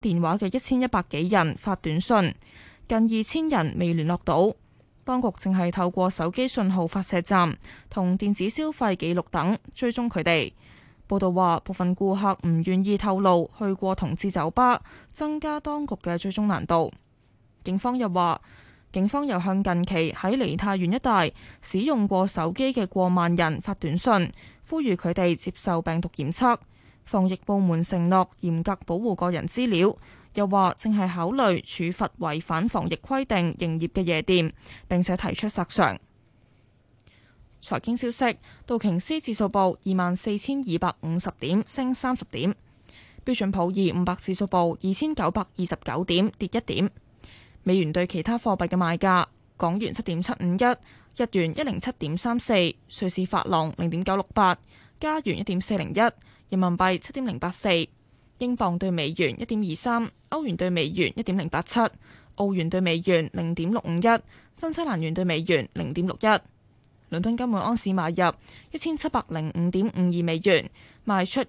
電話嘅1100幾人發短信，近2000人未聯絡到。當局正係透過手機信號發射站同電子消費記錄等追蹤佢哋。報道話，部分顧客唔願意透露去過同志酒吧，增加當局嘅追蹤難度。警方又話，警方又向近期喺梨泰院一帶使用過手機嘅過萬人發短信，呼籲佢哋接受病毒檢測。防疫部門承諾嚴格保護個人資料。又話正係考慮處罰違反防疫規定營業嘅夜店，並且提出索償。財經消息，道瓊斯指數報24,250點，升30點；標準普爾500指數報2,929點，跌1點。美元對其他貨幣嘅賣價：港元7.751，日元107.34，瑞士法郎0.968，加元1.401，人民幣7.084。英鎊對美元1.23，歐元對美元1.087，澳元對美元0.651，新西蘭元對美元0.61。倫敦金每盎司買入1705.52美元，賣出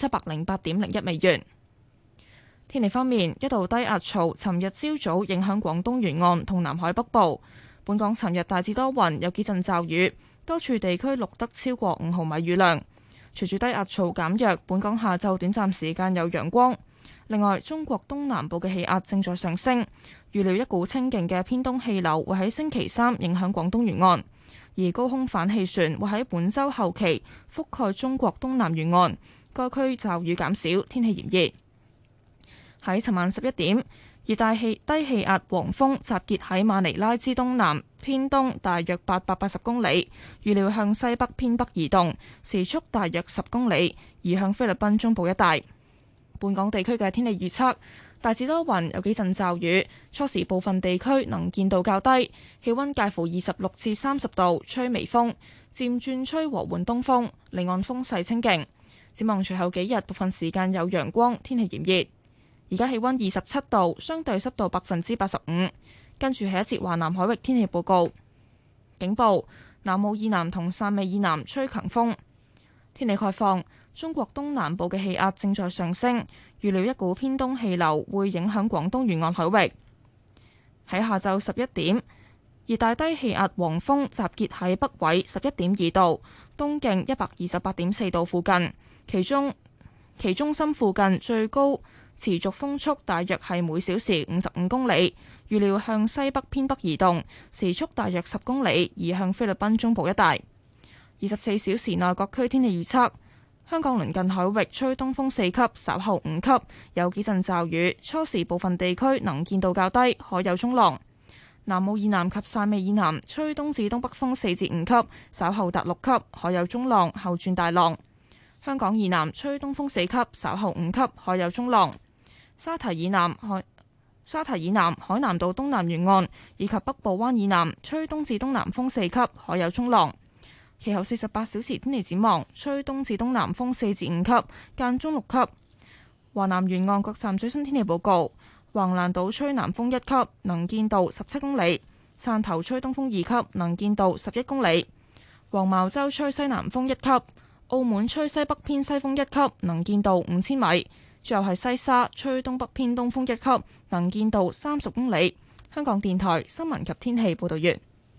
1708.01美元。天氣方面，一道低壓槽尋日朝早影響廣東沿岸同南海北部。本港尋日大致多雲，有幾陣驟雨，多處地區錄得超過5毫米雨量。隨住低壓槽減弱，本港下晝短暫時間有陽光。另外，中國東南部嘅氣壓正在上升，預料一股清勁嘅偏東氣流會喺星期三影響廣東沿岸，而高空反氣旋會喺本週後期覆蓋中國東南沿岸，該區驟雨減少，天氣炎熱。喺尋晚11點，熱帶低氣壓黃蜂集結喺馬尼拉之東南偏東大約880公里，預料向西北偏北移動，時速大約10公里，移向菲律賓中部一帶。本港地區嘅天氣預測，大致多雲，有幾陣驟雨，初時部分地區能見度較低，氣溫介乎26至30度，吹微風，漸轉吹和緩東風，離岸風勢清勁。展望隨後幾日，部分時間有陽光，天氣炎熱。而家氣溫27度，相對濕度85%。跟住係一節華南海域天氣報告。警報：南澳以南同汕尾以南吹強風。天氣概況：中國東南部嘅氣壓正在上升，預料一股偏東氣流會影響廣東沿岸海域。喺下晝11點，熱帶低氣壓黃蜂集結喺北緯11.2度，東經128.4度附近，其中心附近最高持續風速大約係每小時55公里，預料向西北偏北移動，時速大約10公里，移向菲律賓中部一帶。24小時內各區天氣預測：香港鄰近海域吹東風4級，稍後5級，有幾陣驟雨，初時部分地區能見度較低，海有中浪。南澳以南及汕尾以南吹東至東北風4至5級，稍後達6級，海有中浪，後轉大浪。香港以南吹東風4級，稍後5級，海有中浪。沙堤以南海南島東南沿岸以及北部灣以南吹東至東南風4級，海有中浪。其後48小時天氣展望，吹東至東南風4至5級，間中6級。華南沿岸各站最新天氣報告：橫瀾島吹南風1級，能見度17公里；汕頭吹東風2級，能見度11公里；黃茅洲吹西南風1級；澳門吹西北偏西風1級，能見度5000米。最後係西沙吹東北偏東風1級，能見度30公里。香港電台新聞及天氣報道完。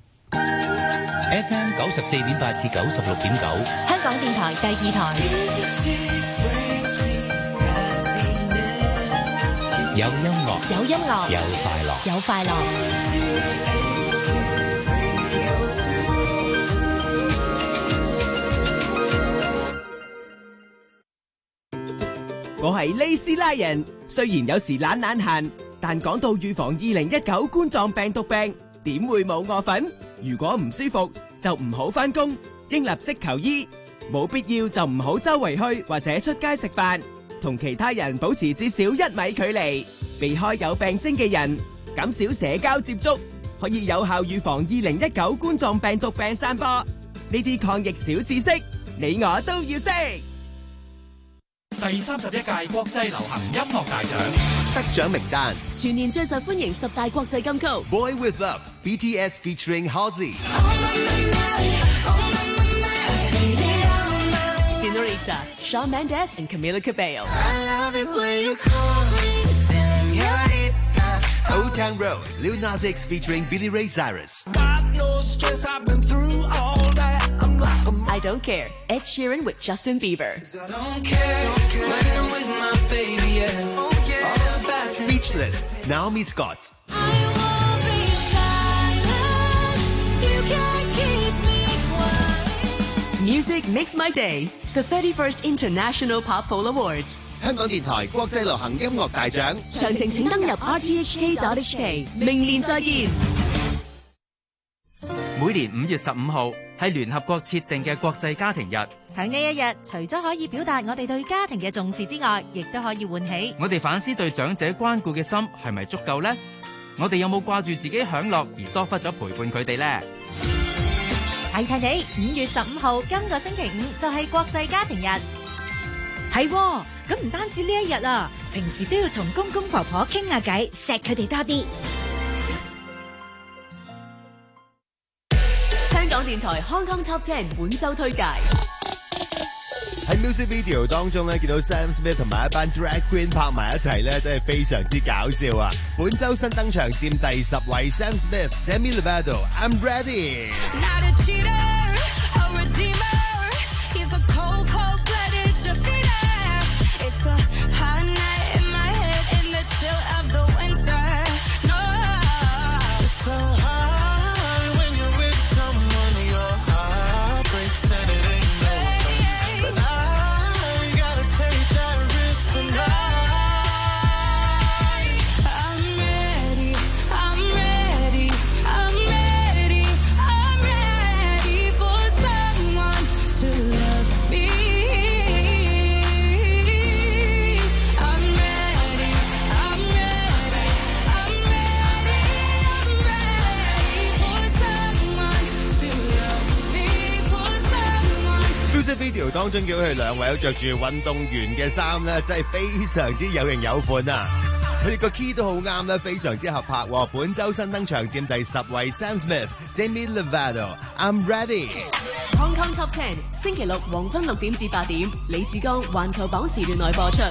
FM 94.8至96.9， 香港電台第2台。 有音樂， 有音樂， 有快樂， 有快樂。 我係利斯拉人，雖然有時懶閒，但講到預防2019冠狀病毒病，點會冇我份？如果唔舒服就唔好返工，應立即求醫，冇必要就唔好周圍去或者出街食飯，同其他人保持至少1米距離，避開有病徵嘅人，減少社交接觸，可以有效預防2019冠狀病毒病散播。呢啲抗疫小知識，你我都要識。 第31屆國際流行音樂大獎得獎名單： 全年最受歡迎10大國際金曲 Boy With Love BTS featuring Halsey Senorita Shawn Mendes and Camila Cabello Town Road, Lil Nas X featuring Billy Ray Cyrus. I Don't Care, Ed Sheeran with Justin Bieber. Speechless, Naomi Scott. Music makes my day. The 31st International Pop Poll Awards. 香港電台國際流行音樂大獎， 詳情請登入 rthk.hk。明年再見。 每年5月15號係聯合國設定嘅國際家庭日。 喺呢一日，除咗可以表達我哋對家庭嘅重視之外，亦都可以喚起我哋反思對長者關顧嘅心係咪足夠呢？我哋有冇掛住自己享樂而疏忽咗陪伴佢哋呢？ 提提你，5月15號今個星期五就係國際家庭日。 係喎，咁唔單止呢一日啊，平時都要同公公婆婆傾下偈，錫佢哋多啲。 香港電台 Hong Kong Top 10本周推介。 喺 music video 當中咧，見到 Sam Smith 同埋一班 drag queen 拍埋一齊咧，真係非常之搞笑啊！本周新登場佔第10位 ，Sam Smith、Demi Lovato，I'm Ready。 Not a cheater, a redeemer. He's a cold, cold-blooded defeater. It's a hot night in my head in the chill of the winter. No, it's so hard when you're with someone. Your heart breaks and it ain't no fun. But I gotta take that risk tonight. I'm ready, I'm ready, I'm ready, I'm ready for someone to love me. I'm ready, I'm ready, I'm ready, I'm ready for someone to love me, for someone. music video 當中叫佢哋兩位都着住運動員嘅衫咧，真係非常之有型有款啊！佢哋個 key 都好啱咧，非常之合拍喎。本周新登場佔第10位 ，Sam Smith、Demi Lovato，I'm Ready。 Hong Kong Top 10星期六黃昏6點至8點，李志剛環球榜時段內播出。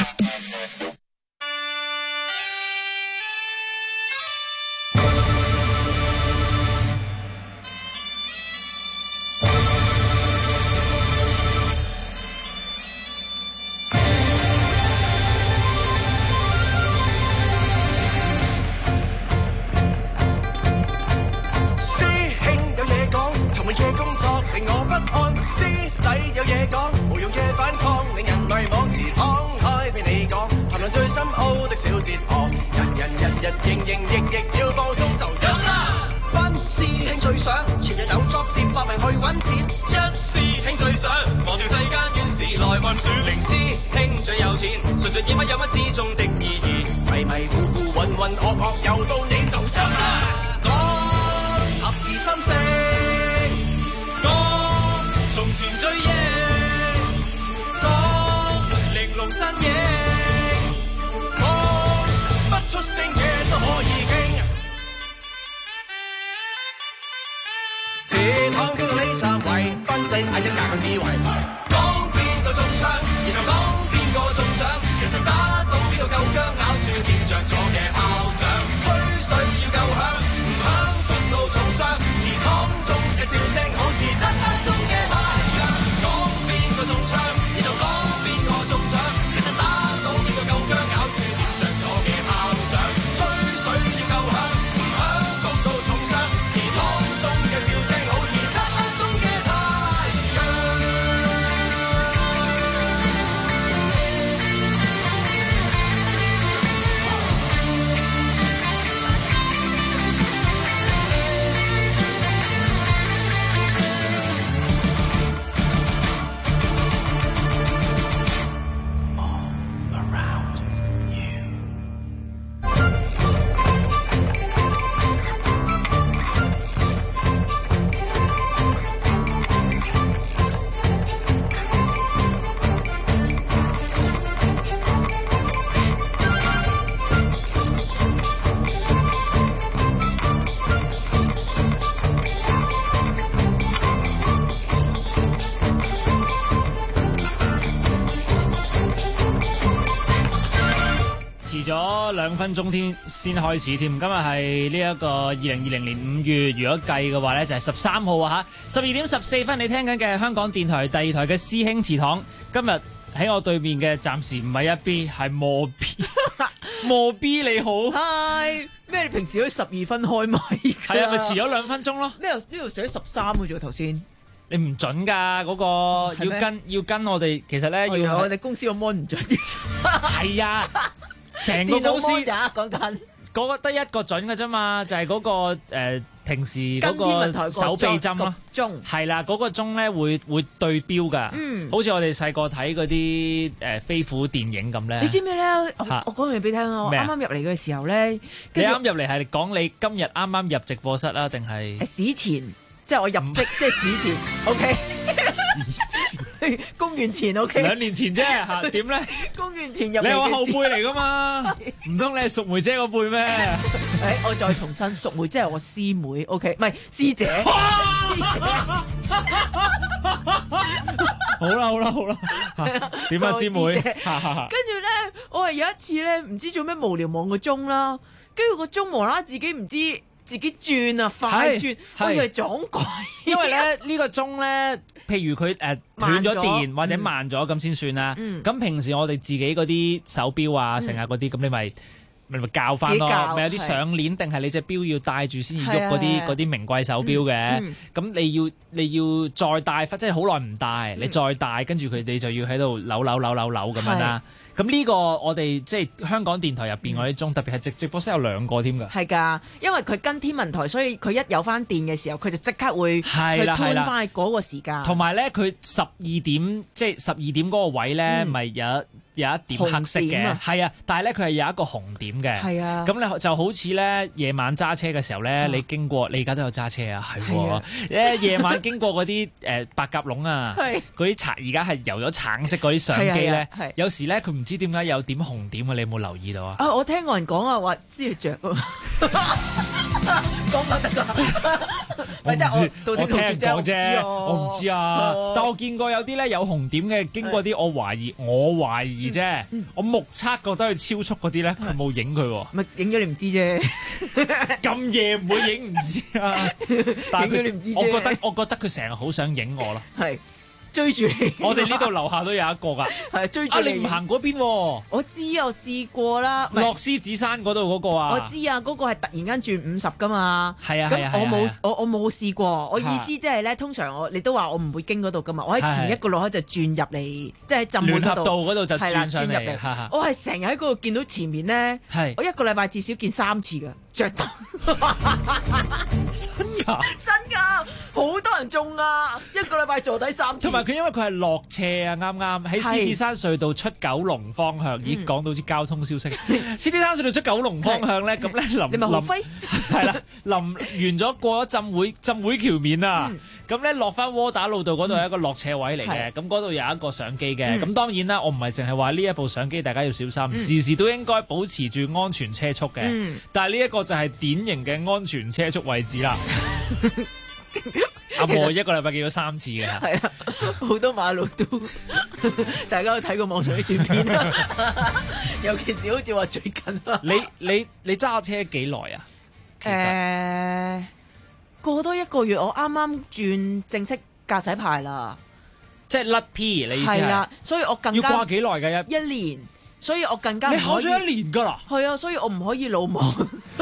師兄有嘢講，尋日嘅工作令我不安。師弟有嘢講，無用嘅反抗令人迷惘。自敞開俾你講，談論最深奧的小哲學。人日營役要放鬆就飲啦。班師兄最想全日有 job 接搏命去揾錢。一師兄最想忘掉世間怨事來運轉。零師兄最有錢，純粹演乜有乜之中的意義。迷糊渾噩又到你就飲啦。合二心聲，講從前追憶，講玲瓏身影，講不出聲嘅都可以傾。鐵漢叫到你三圍，賓仔嗌一架個智慧，講邊個中槍，然後講邊個中獎，其實打到邊個夠薑，咬住點着咗嘅炮仗，吹水要夠響。重傷，祠堂中嘅笑聲好似漆黑中嘅太陽。講邊個中槍，然後講邊個中獎，其實打到邊個夠薑，咬住點着咗嘅炮仗，吹水要夠響，唔響焗到重傷。祠堂中嘅笑聲好似漆黑中嘅太陽。 2分鐘添先開始添。今日係呢一個2020年5月，如果計嘅話咧就係13號啊嚇，12點14分你聽緊嘅香港電台第2台嘅師兄祠堂。今日喺我對面嘅暫時唔係一 B 係莫 B， 莫 B 你好。 係咩？你平時都12分開咪㗎？ 係啊，咪遲咗2分鐘咯。 呢度寫13嘅啫喎，頭先。 你唔準㗎，嗰個要跟我哋，其實咧要我哋公司個 mon 唔準。 係啊，成個公司講緊嗰個得一個準嘅啫嘛，就係嗰個平時嗰個手臂針咯，係啦，嗰個鐘咧會對標㗎，好似我哋細個睇嗰啲飛虎電影咁咧。你知唔知咧？我講嘢俾你聽啊！我啱啱入嚟嘅時候咧， 你啱入嚟係講你今日啱啱入直播室啊，定係史前？即係我入職，即係史前，OK。史前，公元前 OK。 2年前啫嚇，點咧？ 公元前入嚟。 你係我後輩嚟噶嘛？唔通你係淑梅姐個輩咩？ 我再重申，淑梅即係我師妹 ，OK， 唔係師姐。 好啦，點啊師妹？ 跟住咧，我係有一次咧，唔知做咩無聊望個鐘啦，跟住個鐘無啦啦自己唔知。自己轉啊，快轉，我以為撞鬼。 因為咧呢個鐘咧，譬如佢斷咗電或者慢咗咁先算啦。咁平時我哋自己嗰啲手錶啊，成日嗰啲，咁你咪校翻咯。咪有啲上鏈定係你隻錶要戴住先至喐嗰啲名貴手錶嘅。咁你要再戴翻，即係好耐唔戴，你再戴，跟住佢哋就要喺度扭咁樣啦。咁呢個我哋即係香港電台入邊嗰啲鐘，特別係直播室有2個添㗎。 係㗎，因為佢跟天文台，所以佢一有翻電嘅時候，佢就即刻會去推翻嗰個時間。 同埋咧，佢12點即係12點嗰個位咧，咪有一點黑色嘅，係啊，但係咧佢係有一個紅點嘅，係啊，咁你就好似咧夜晚揸車嘅時候咧，你經過你而家都有揸車啊，係喎，夜晚經過嗰啲白鴿籠啊，嗰啲而家係油咗橙色嗰啲相機咧，有時咧佢唔知點解有點紅點啊，你有冇留意到啊？ 我聽過人講啊，話知佢着講乜得㗎？ 我唔知，我聽人講啫，我唔知啊。但我見過有啲咧有紅點嘅，經過啲我懷疑啫，我目測覺得佢超速嗰啲咧，佢冇影佢喎。 咪影咗你唔知啫， 咁夜唔會影唔知啊。 影咗你唔知啫。 我覺得佢成日好想影我咯。 係。追住你， 我哋呢度樓下都有一個㗎， 係追住你。 你唔行嗰邊喎？ 我知，我試過啦。 落獅子山嗰度嗰個啊？ 我知啊，嗰個係突然間轉50㗎嘛。 係啊， 咁我冇試過。我意思即係咧，通常你都話我唔會經嗰度㗎嘛。我喺前一個路口就轉入嚟，即係浸滿嗰度。 聯合道嗰度就轉上嚟。 我係成日喺嗰度見到前面咧，我一個禮拜至少見3次㗎。着燈真㗎？ 真㗎，好多人中啊！一個禮拜坐底3次。 同埋佢因為佢係落斜啊，啱啱喺獅子山隧道出九龍方向，已經講到啲交通消息。獅子山隧道出九龍方向咧，咁咧臨係啦，臨完咗過咗浸會橋面啊，咁咧落翻窩打老道嗰度係一個落斜位嚟嘅，咁嗰度有一個相機嘅。咁當然啦，我唔係淨係話呢一部相機大家要小心，時時都應該保持住安全車速嘅。但係呢一個就係典型嘅安全車速位置啦。阿莫一個禮拜見咗3次嘅， 係啊，好多馬路都大家都睇過網上啲短片，尤其是好似話最近啊。 你揸車幾耐啊？ 過多1個月，我啱啱轉正式駕駛牌啦， 即係甩 P， 你意思係？係啦， 所以我更加要掛幾耐㗎？ 1年。所以我更加你考咗1年㗎啦？ 係啊，所以我唔可以魯莽。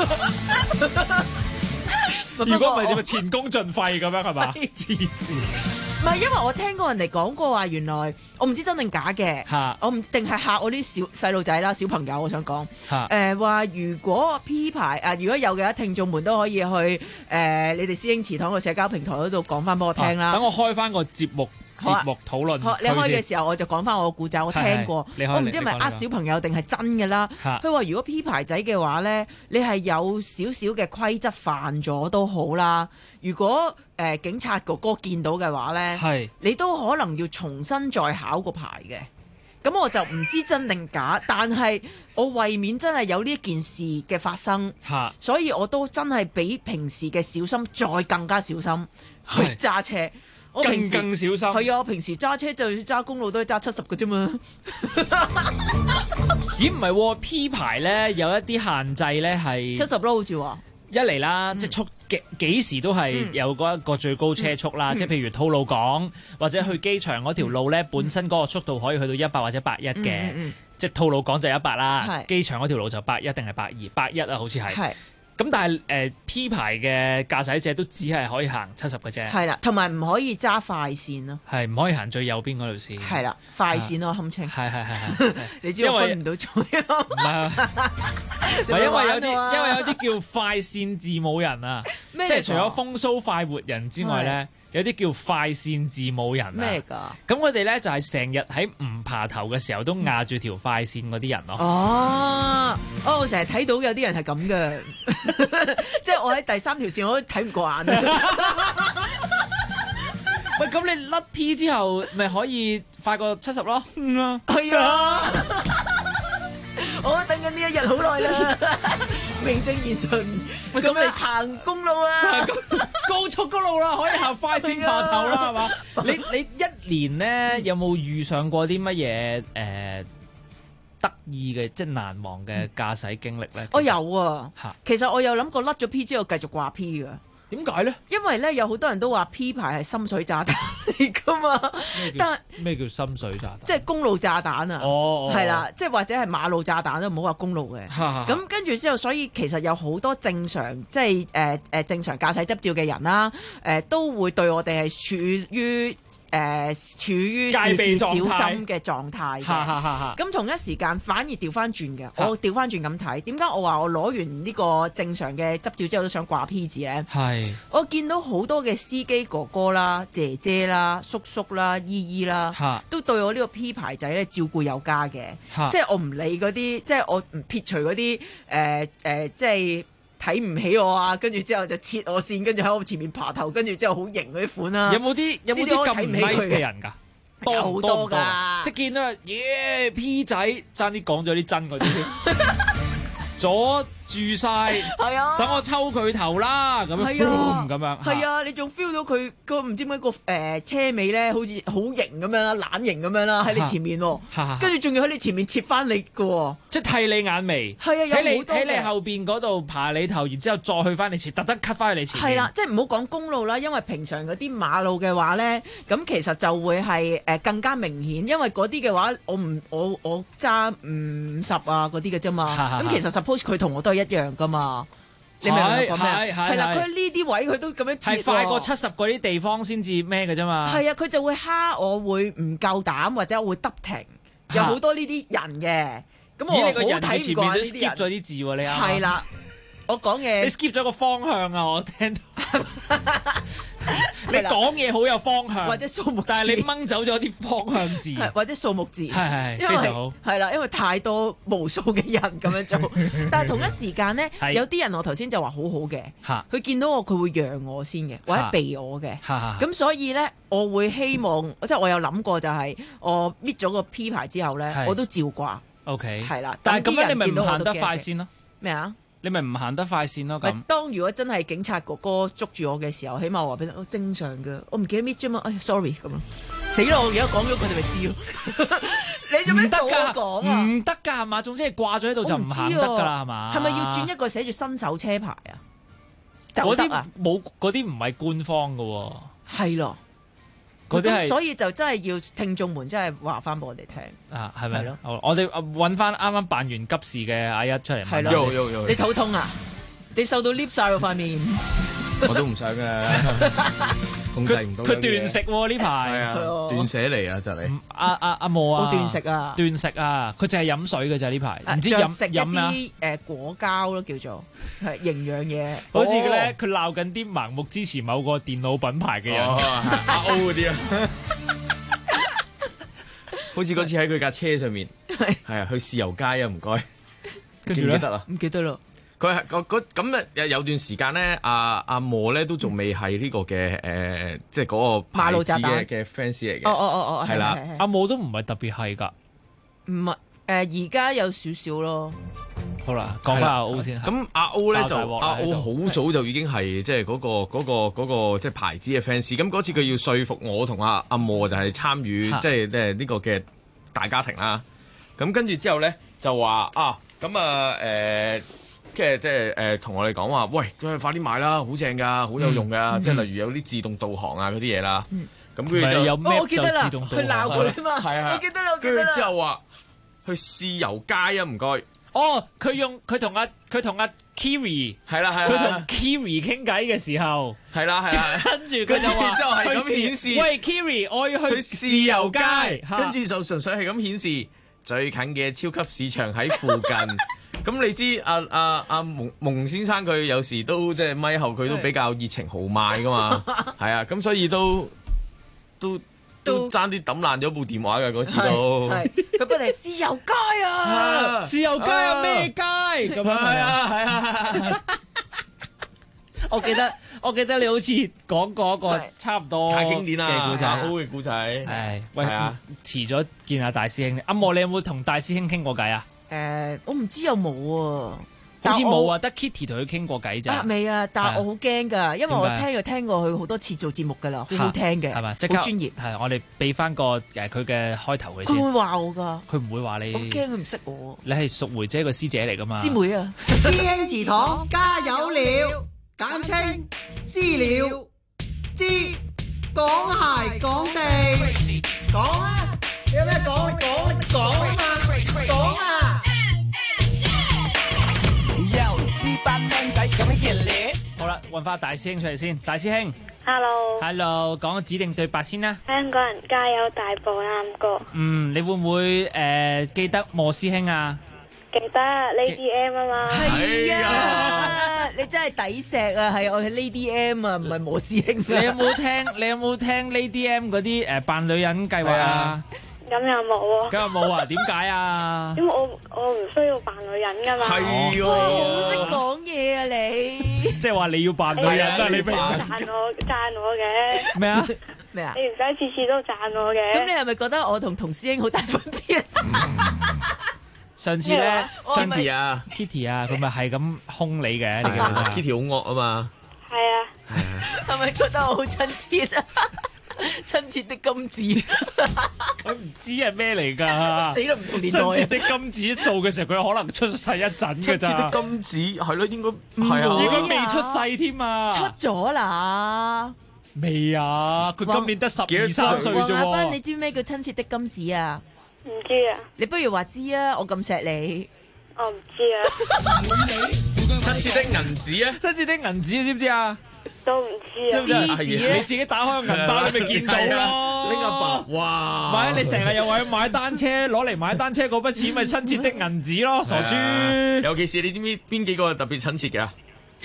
如果唔係點啊？前功盡廢咁樣係嘛？黐線！ 唔係，因為我聽過人哋講過話，原來我唔知真定假嘅。我唔定係嚇我啲細路仔啦，小朋友。我想講話，如果 P 牌啊，如果有嘅，聽眾們都可以去你哋師兄祠堂嘅社交平台嗰度講翻俾我聽啦。 等我開翻個節目討論。 你開嘅時候我就講翻我個故仔，我聽過。我唔知係咪呃小朋友定係真嘅啦。佢話如果 P 牌仔嘅話咧，你係有少少嘅規則犯咗都好啦。如果警察哥哥見到嘅話咧，你都可能要重新再考個牌嘅。咁我就唔知真定假，但係我為免真係有呢一件事嘅發生，所以我都真係比平時嘅小心再更加小心去揸車。 更小心。 係啊，我平時揸車就揸公路都係揸70嘅啫嘛。 咦，唔係喎 P 牌咧有一啲限制咧係 70咯，好似話。 一嚟啦，即係速幾時都係有嗰一個最高車速啦。即係譬如吐露港或者去機場嗰條路咧，本身嗰個速度可以去到100或者81嘅。即係吐露港就100啦，機場嗰條路就81定係81啊，好似係。咁但係P 牌嘅駕駛者都只係可以行70嘅啫。 係啦，同埋唔可以揸快線咯。 係唔可以行最右邊嗰條線。 係啦，快線咯，堪稱。 係。 你知我分唔到左右。唔係，因為有啲叫快線字母人啊，即係除咗風騷快活人之外咧。有啲叫快線字母人啊， 咩㗎？ 咁佢哋咧就係成日喺唔爬頭嘅時候都壓住條快線嗰啲人咯。 我成日睇到有啲人係咁嘅，即係我喺第3條線我都睇唔過眼。 喂，咁你甩 P 之後咪可以快過70咯？ 係啊，我等緊呢一日好耐啦，名正言順。喂，咁你行公路啊？ 高速公路啦，可以行快線爬頭啦，係嘛？你一年咧有冇遇上過啲乜嘢得意嘅，即係難忘嘅駕駛經歷咧？ 我有啊，其實我有諗過甩咗 P 之後繼續掛 P 㗎。 點解咧？ 因為咧有好多人都話 P 牌係深水炸彈嚟噶嘛， 咩叫深水炸彈？ 即係公路炸彈啊！係啦，即係或者係馬路炸彈都唔好話公路嘅。咁跟住之後，所以其實有好多正常即係正常駕駛執照嘅人啦，都會對我哋係處於事事小心嘅狀態嘅。咁同一時間反而調翻轉嘅，我調翻轉咁睇，點解我話我攞完呢個正常嘅執照之後都想掛 P 字咧？我見到好多嘅司機哥哥啦、姐姐啦、叔叔啦、姨姨啦，都對我呢個 P 牌仔咧照顧有加嘅。即係我唔理嗰啲，即係我唔撇除嗰啲即係睇唔起我啊，跟住之後就切我線，跟住喺我前面爬頭，跟住之後好型嗰啲款啦。有冇啲咁唔 nice 嘅人㗎？ 多好多㗎， 即係見到P 仔爭啲講咗啲真嗰啲，阻住晒， 係啊， 等我抽佢頭啦，咁樣咁樣。 係啊，你仲 feel 到佢個唔知點解個車尾咧，好似好型咁樣啦，懶型咁樣啦，喺你前面，跟住仲要喺你前面切翻你嘅， 即係剃你眼眉。 係啊，有好多喺你後邊嗰度爬你頭，然之後再去翻你前，特登 cut 翻去你前面。 係啦，即係唔好講公路啦，因為平常嗰啲馬路嘅話咧，咁其實就會係更加明顯，因為嗰啲嘅話，我揸50啊嗰啲嘅啫嘛。咁其實 suppose 佢同我都係一樣噶嘛，你明唔明我講咩？係啦，佢呢啲位佢都咁樣切， 係快過70嗰啲地方先至咩嘅啫嘛。 係啊，佢就會蝦我，會唔夠膽或者我會得停，有好多呢啲人嘅。咁我好睇唔慣呢啲人。 skip 咗啲字喎，你啱。 係啦，我講嘢。 你 skip 咗個方向啊！我聽到。你講嘢好有方向， 或者數目字， 但係你掹走咗啲方向字， 或者數目字， 係非常好。 係啦，因為太多無數嘅人咁樣做，但係同一時間咧，有啲人我頭先就話好好嘅，佢見到我佢會讓我先嘅，或者避我嘅，咁所以咧我會希望，即係我有諗過就係我搣咗個 P 牌之後咧，我都照掛。 OK， 係啦， 但係咁樣你咪唔行得快先咯？ 咩啊？ 你咪唔行得快線咯咁。 當如果真係警察哥哥捉住我嘅時候，起碼我話俾你，正常嘅，我唔記得搣啫嘛。哎 sorry 咁咯，死咯！我而家講咗佢哋咪知咯。你做咩同我講啊？ 唔得㗎係嘛？總之係掛咗喺度就唔行得㗎啦係嘛？ 係咪要轉一個寫住新手車牌啊？ 嗰啲冇，嗰啲唔係官方㗎喎。 係咯。咁所以就真係要聽眾們真係話翻俾我哋聽啊，係咪？我哋揾翻啱啱辦完急事嘅阿一出嚟。 係咯，你肚痛啊？你瘦到 lift 晒喎塊面。 我都唔想嘅，控制唔到。 佢斷食喎呢排， 係啊，斷捨離啊就嚟。 阿毛啊， 我斷食啊， 斷食啊，佢淨係飲水嘅咋呢排，唔知食一啲果膠咯，叫做係營養嘢。 好似咧，佢鬧緊啲盲目支持某個電腦品牌嘅人， 阿 O 嗰啲啊，好似嗰次喺佢架車上面，係啊，去豉油街啊，唔該，記唔記得啊？ 唔記得咯。 佢係咁啊！有段時間咧，阿莫咧都仲未係呢個嘅即係嗰個牌子嘅 fans 嚟嘅。 哦， 係啦， 阿莫都唔係特別係㗎。 唔係而家有少少咯。 好啦，講翻阿 O 先。 咁阿 O 咧就阿 O 好好早就已經係即係嗰個即係牌子嘅 fans。咁嗰次佢要說服我同阿莫就係參與即係呢個嘅大家庭啦。咁跟住之後咧就話即係同我哋講話，喂，快啲買啦，好正㗎，好有用㗎。即係例如有啲自動導航啊嗰啲嘢啦。咁佢就有咩我記得啦，去鬧佢啊嘛。 係啊， 我記得啦。 跟住之後話去豉油街啊，唔該。 哦，佢同阿 Kiri 係啦， 佢同 Kiri 傾偈嘅時候係啦， 跟住佢就話之後係咁顯示， 喂 Kiri，我要去豉油街， 跟住就純粹係咁顯示最近嘅超級市場喺附近。咁你知阿蒙先生佢有時都即係咪後佢都比較熱情豪邁噶嘛，係啊，咁所以都爭啲抌爛咗部電話㗎嗰次都。 佢不停豉油街啊， 豉油街有咩街咁樣？ 係啊。 我記得你好似講過一個差唔多太經典啦嘅故仔 ，O 嘅故仔。 係，喂， 係啊， 遲咗見下大師兄。阿莫，你有冇同大師兄傾過偈啊？ 我唔知有冇喎。 好似冇啊，得 Kitty 同佢傾過偈咋。 未啊，但係我好驚㗎，因為我聽過佢好多次做節目㗎啦，好好聽嘅， 係嘛？ 好專業。 係，我哋俾翻個佢嘅開頭佢先。 佢會話我㗎。佢唔會話你。 我驚佢唔識我。 你係淑梅姐個師姐嚟㗎嘛？ 師妹啊！ 師兄祠堂加油了，簡稱私了，知講鞋講地，講啊！你有咩講？講啊嘛，講啊！ 好啦，揾翻大師兄出嚟先。大師兄 ，Hello， 講個指定對白先啦。 香港人加油大步啱歌。 你會唔會記得莫師兄啊？ 記得 Lady M 啊嘛。 係啊，你真係抵錫啊！係我係 Lady M 啊，唔係莫師兄。 你有冇聽 Lady M 嗰啲扮女人計劃啊？ 咁又冇喎。 咁又冇啊？點解啊？ 因為我唔需要扮女人㗎嘛。 係喎， 好識講嘢啊你！ 即係話你要扮女人啊？你明？ 讚我嘅。 咩啊？ 咩啊？ 你唔使次次都讚我嘅。 咁你係咪覺得我同師兄好大分別？ 上次咧 ，Kitty 啊，佢咪係咁兇你嘅 ，Kitty 好惡啊嘛。 係啊。 係咪覺得我好親切啊？親切的金子， 佢唔知係咩嚟㗎， 死都唔同年代。 親切的金子做嘅時候，佢可能出世一陣㗎咋。 親切的金子係咯，應該係啊， 應該未出世添啊。 出咗啦， 未啊？佢今年得12、13歲啫喎。 阿斌，你知咩叫親切的金子啊？ 唔知啊。 你不如話知啊，我咁錫你。 我唔知啊。 親切的銀紙啊？ 親切的銀紙知唔知啊？ 都唔知啊！ 你自己打開個銀包，你咪見到咯。 拎阿爸，哇！ 咪你成日又話要買單車，攞嚟買單車嗰筆錢咪親切的銀紙咯，傻豬！ 尤其是你知唔知邊幾個係特別親切嘅？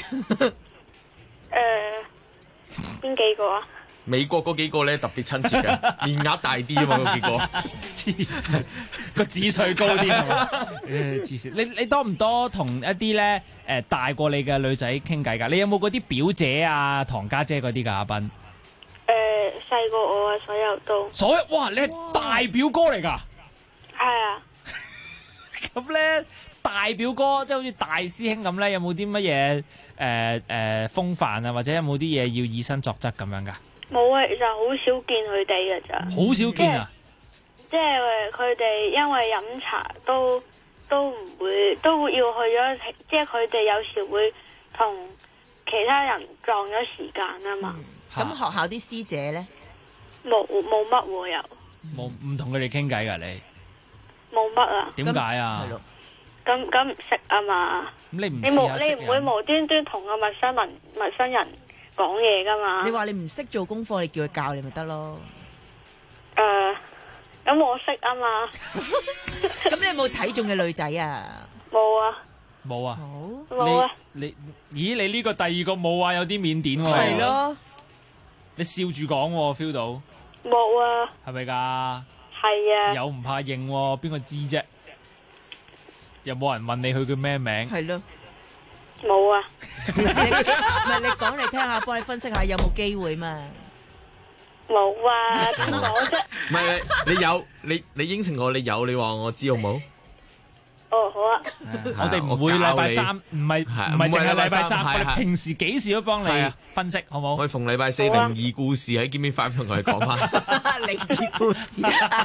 邊幾個啊？ 美國嗰幾個咧特別親切嘅，面額大啲啊嘛，嗰幾個黐線，個指數高啲係嘛？黐線！你多唔多同一啲咧大過你嘅女仔傾偈㗎？你有冇嗰啲表姐啊、堂家姐嗰啲㗎？阿斌細過我啊，所有都。 哇！你係大表哥嚟㗎？ 係啊。 咁咧，大表哥即係好似大師兄咁咧，有冇啲乜嘢風範啊，或者有冇啲嘢要以身作則咁樣㗎？ 冇啊，其實好少見佢哋㗎咋。 好少見啊！ 即係佢哋因為飲茶都唔會，都要去咗，即係佢哋有時會同其他人撞咗時間啊嘛。 咁學校啲師姐咧？ 冇乜喎又。 冇唔同佢哋傾偈㗎你？ 冇乜啊？ 點解啊？ 咁唔識啊嘛？ 咁你唔會無端端同個陌生人講嘢噶嘛？ 你話你唔識做功課，你叫佢教你咪得咯。 咁我識啊嘛。 咁你有冇睇中嘅女仔啊？ 冇啊。 冇啊。 冇啊。 咦？你呢個第二個冇啊？有啲腼腆喎。 係咯。 你笑住講喎 ，feel 到。 冇啊。 係咪㗎？ 係啊。 有唔怕認喎，邊個知啫？有冇人問你佢叫咩名？ 係咯。 冇啊！ 唔係你講嚟聽下，幫你分析下有冇機會嘛？ 冇啊，點講啫？ 唔係你有你應承我，你有你話我知好冇？ 哦，好啊。 我哋唔會禮拜三，唔係淨係禮拜三，我哋平時幾時都幫你分析，好冇？ 我哋逢禮拜四靈異故事喺 Gimme Five 同我哋講翻靈異故事。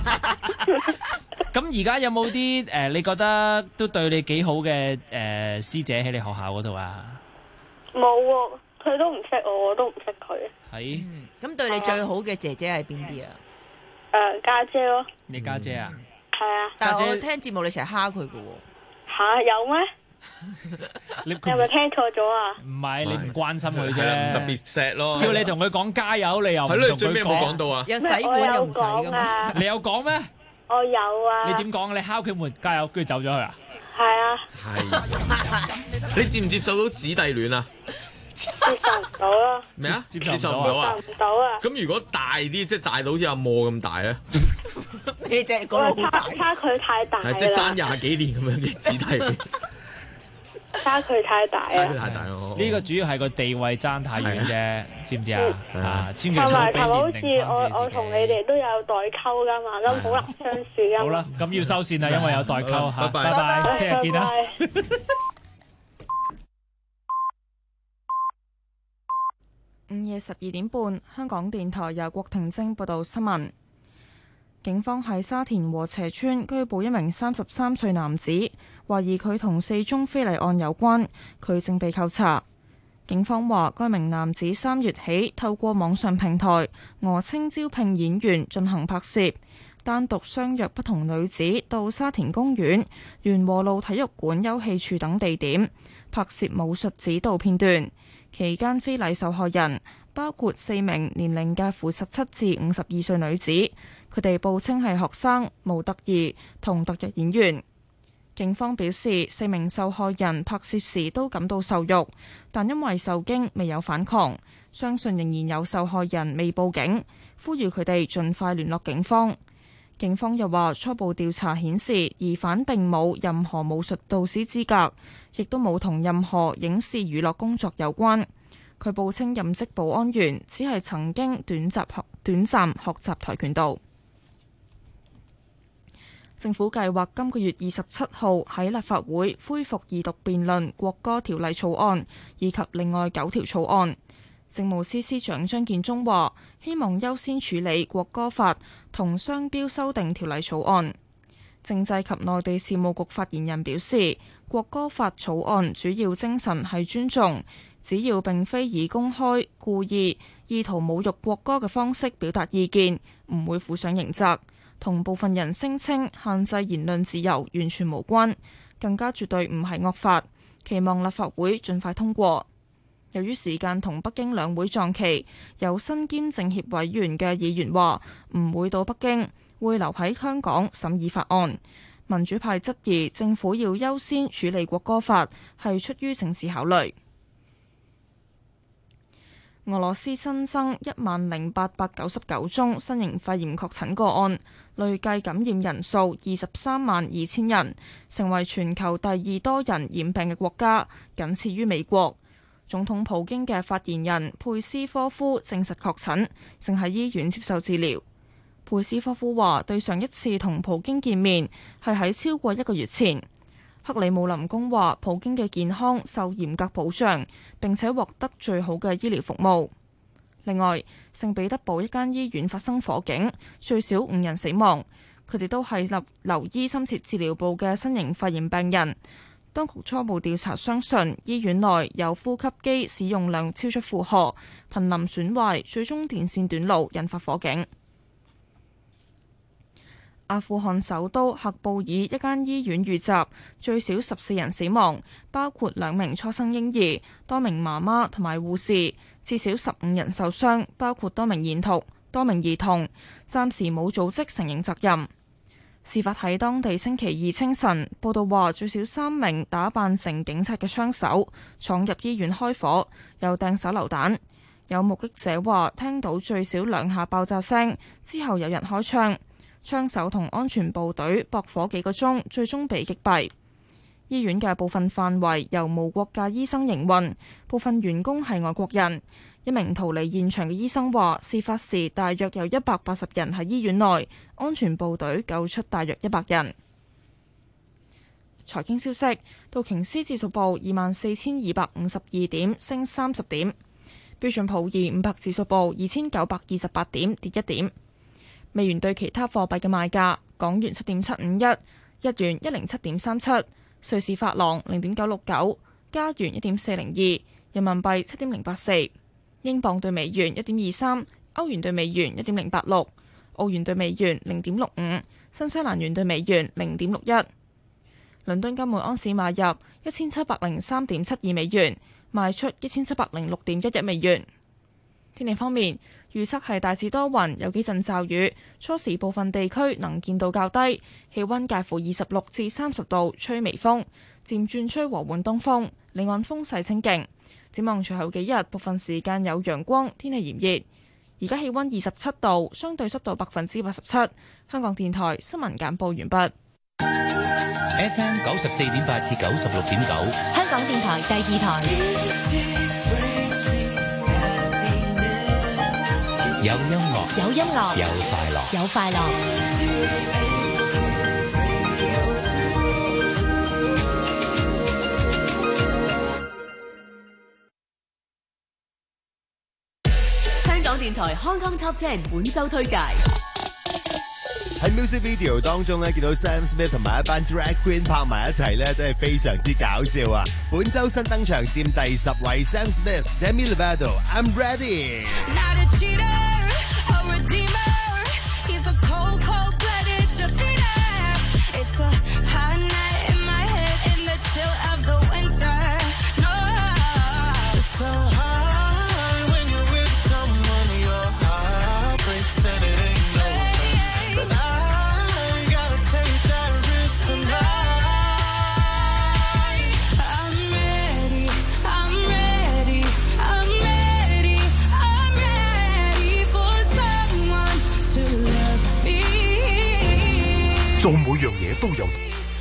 咁而家有冇啲你覺得都對你幾好嘅師姐喺你學校嗰度啊？ 冇喎，佢都唔識我，我都唔識佢。 係。 咁對你最好嘅姐姐係邊啲啊？ 家姐咯。 你家姐啊？ 係啊。 但係我聽節目你成日蝦佢㗎喎。 吓，有咩？你係咪聽錯咗啊？ 唔係，你唔關心佢啫， 特別錫咯。 叫你同佢講加油，你又唔同佢講。 係咯，最尾冇講到啊？ 有洗碗又唔使㗎嘛？ 你有講咩？ 我有啊。 你點講？你敲佢門加油，跟住走咗去啊？ 係啊。 係。你接唔接受到姊弟戀啊？ 接受唔到咯。 咩啊？ 接受唔到啊？ 接受唔到啊！ 咁如果大啲，即係大到好似阿莫咁大咧？ 咩啫？講到好大。 差距太大啦。 係即係爭廿幾年咁樣嘅姊弟戀。 差距太大啊！ 差距太大咯。 呢個主要係個地位爭太遠啫，知唔知啊？千祈唔好好俾好似年齡我同你哋都有代溝噶嘛，咁好難相處噶。 好啦，咁要收線啦，因為有代溝嚇。 拜拜，聽日見啦。 午夜12點半，香港電台由郭婷晶報道新聞。警方喺沙田禾輋邨拘捕一名33歲男子，懷疑佢同4宗非禮案有關，佢正被扣查。警方話，該名男子3月起透過網上平台訛稱招聘演員進行拍攝，單獨相約不同女子到沙田公園、元和路體育館休憩處等地點拍攝武術指導片段。期間非禮受害人包括4名年齡介乎17至52歲女子，佢哋報稱係學生、模特兒同特約演員。警方表示，4名受害人拍攝時都感到受辱，但因為受驚未有反抗，相信仍然有受害人未報警，呼籲佢哋盡快聯絡警方。警方又話，初步調查顯示疑犯並冇任何武術導師資格，亦都冇同任何影視娛樂工作有關。佢報稱任職保安員，只係曾經短暫學習跆拳道。政府計劃今個月27號喺立法會恢復二讀辯論國歌條例草案以及另外9條草案。政務司司長張建宗話，希望優先處理國歌法同商標修訂條例草案。政制及內地事務局發言人表示，國歌法草案主要精神係尊重，只要並非以公開、故意、意圖侮辱國歌嘅方式表達意見，唔會負上刑責，同部分人聲稱限制言論自由完全無關，更加絕對唔係惡法。期望立法會盡快通過。由於時間同北京兩會撞期，有身兼政協委員嘅議員話唔會到北京，會留喺香港審議法案。民主派質疑政府要優先處理國歌法係出於政治考慮。俄羅斯新增10,899宗新型肺炎確診個案，累計感染人數232000人，成為全球第2多人染病嘅國家，僅次於美國。總統普京嘅發言人佩斯科夫證實確診，正喺醫院接受治療。佩斯科夫話，對上一次同普京見面係喺超過1個月前。克里姆林宮話，普京嘅健康受嚴格保障，並且獲得最好嘅醫療服務。另外，聖彼得堡一間醫院發生火警，最少5人死亡，佢哋都係留醫深切治療部嘅新型肺炎病人。當局初步調查相信醫院內有呼吸機使用量超出負荷，瀕臨損壞，最終電線短路引發火警。阿富汗首都喀布爾一間醫院遇襲，最少14人死亡，包括2名初生嬰兒、多名媽媽同埋護士，至少15人受傷，包括多名兒童。暫時冇組織承認責任。事發喺當地星期2清晨，報道話最少3名打扮成警察嘅槍手闖入醫院開火，又掟手榴彈。有目擊者話聽到最少2下爆炸聲，之後有人開槍。槍手同安全部隊駁火幾個鐘，最終被擊斃。醫院嘅部分範圍由無國界醫生營運，部分員工係外國人。一名逃離現場嘅醫生話，事發時大約有180人喺醫院內，安全部隊救出大約100人。 財經消息，道瓊斯指數報24,252點，升30點；標準普爾500指數報2,928點，跌1點。美元對其他貨幣嘅賣價：港元7.751，日元107.37，瑞士法郎0.969，加元1.402，人民幣7.084，英鎊對美元1.23，歐元對美元1.086，澳元對美元0.65，新西蘭元對美元0.61。倫敦金每安士買入1703.72美元，賣出1706.11美元。天氣方面，預測係大致多雲，有幾陣驟雨，初時部分地區能見度較低，氣溫介乎26至30度，吹微風，漸轉吹和緩東風，離岸風勢清勁。展望隨後幾日，部分時間有陽光，天氣炎熱。而家氣溫27度，相對濕度87%。香港電台新聞簡報完畢。 FM 94.8至96.9， 香港電台第2台。 有音樂， 有音樂， 有快樂， 有快樂。 香港電台 Hong Kong Top 10本周推介。 喺 music video 當中咧，見到 Sam Smith 同埋一班 drag queen 拍埋一齊咧，真係非常之搞笑啊！本周新登場佔第10位 ，Sam Smith、Demi Lovato，I'm Ready。 Not a cheater, a redeemer. He's a cold, cold-blooded defeater. It's a hot night in my head in the chill of the winter. No, it's so hard when you're with someone. Your heart breaks and it ain't no fun. But I gotta take that risk tonight. I'm ready, I'm ready, I'm ready, I'm ready for someone to love me. 做每樣嘢都有。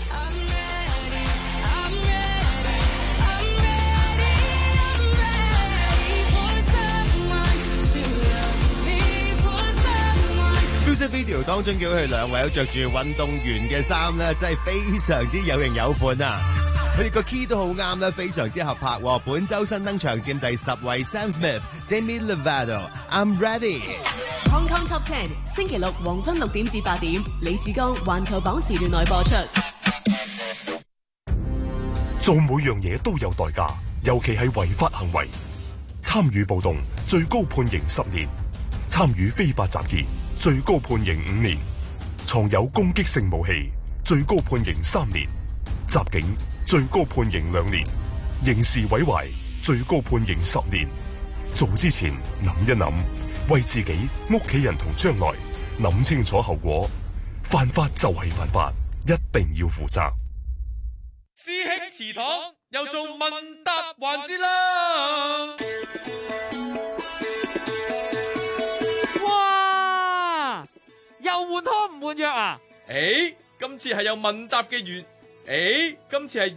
music video 當中叫佢哋兩位都着住運動員嘅衫咧，真係非常之有型有款啊！佢哋個 key 都好啱啦，非常之合拍。本周新登場佔第10位 ，Sam Smith、Demi Lovato，I'm Ready。 Hong Kong Top 10星期六黃昏6點至8點，李志剛環球榜時段內播出。 做每樣嘢都有代價，尤其係違法行為。參與暴動最高判刑10年，參與非法集結最高判刑5年，藏有攻擊性武器最高判刑3年，襲警最高判刑2年，刑事毀壞最高判刑10年。做之前諗一諗，為自己、屋企人同將來諗清楚後果。犯法就係犯法，一定要負責。 師兄祠堂又做問答環節啦！ 哇！又換湯唔換藥啊？ 今次係有問答嘅元，今次係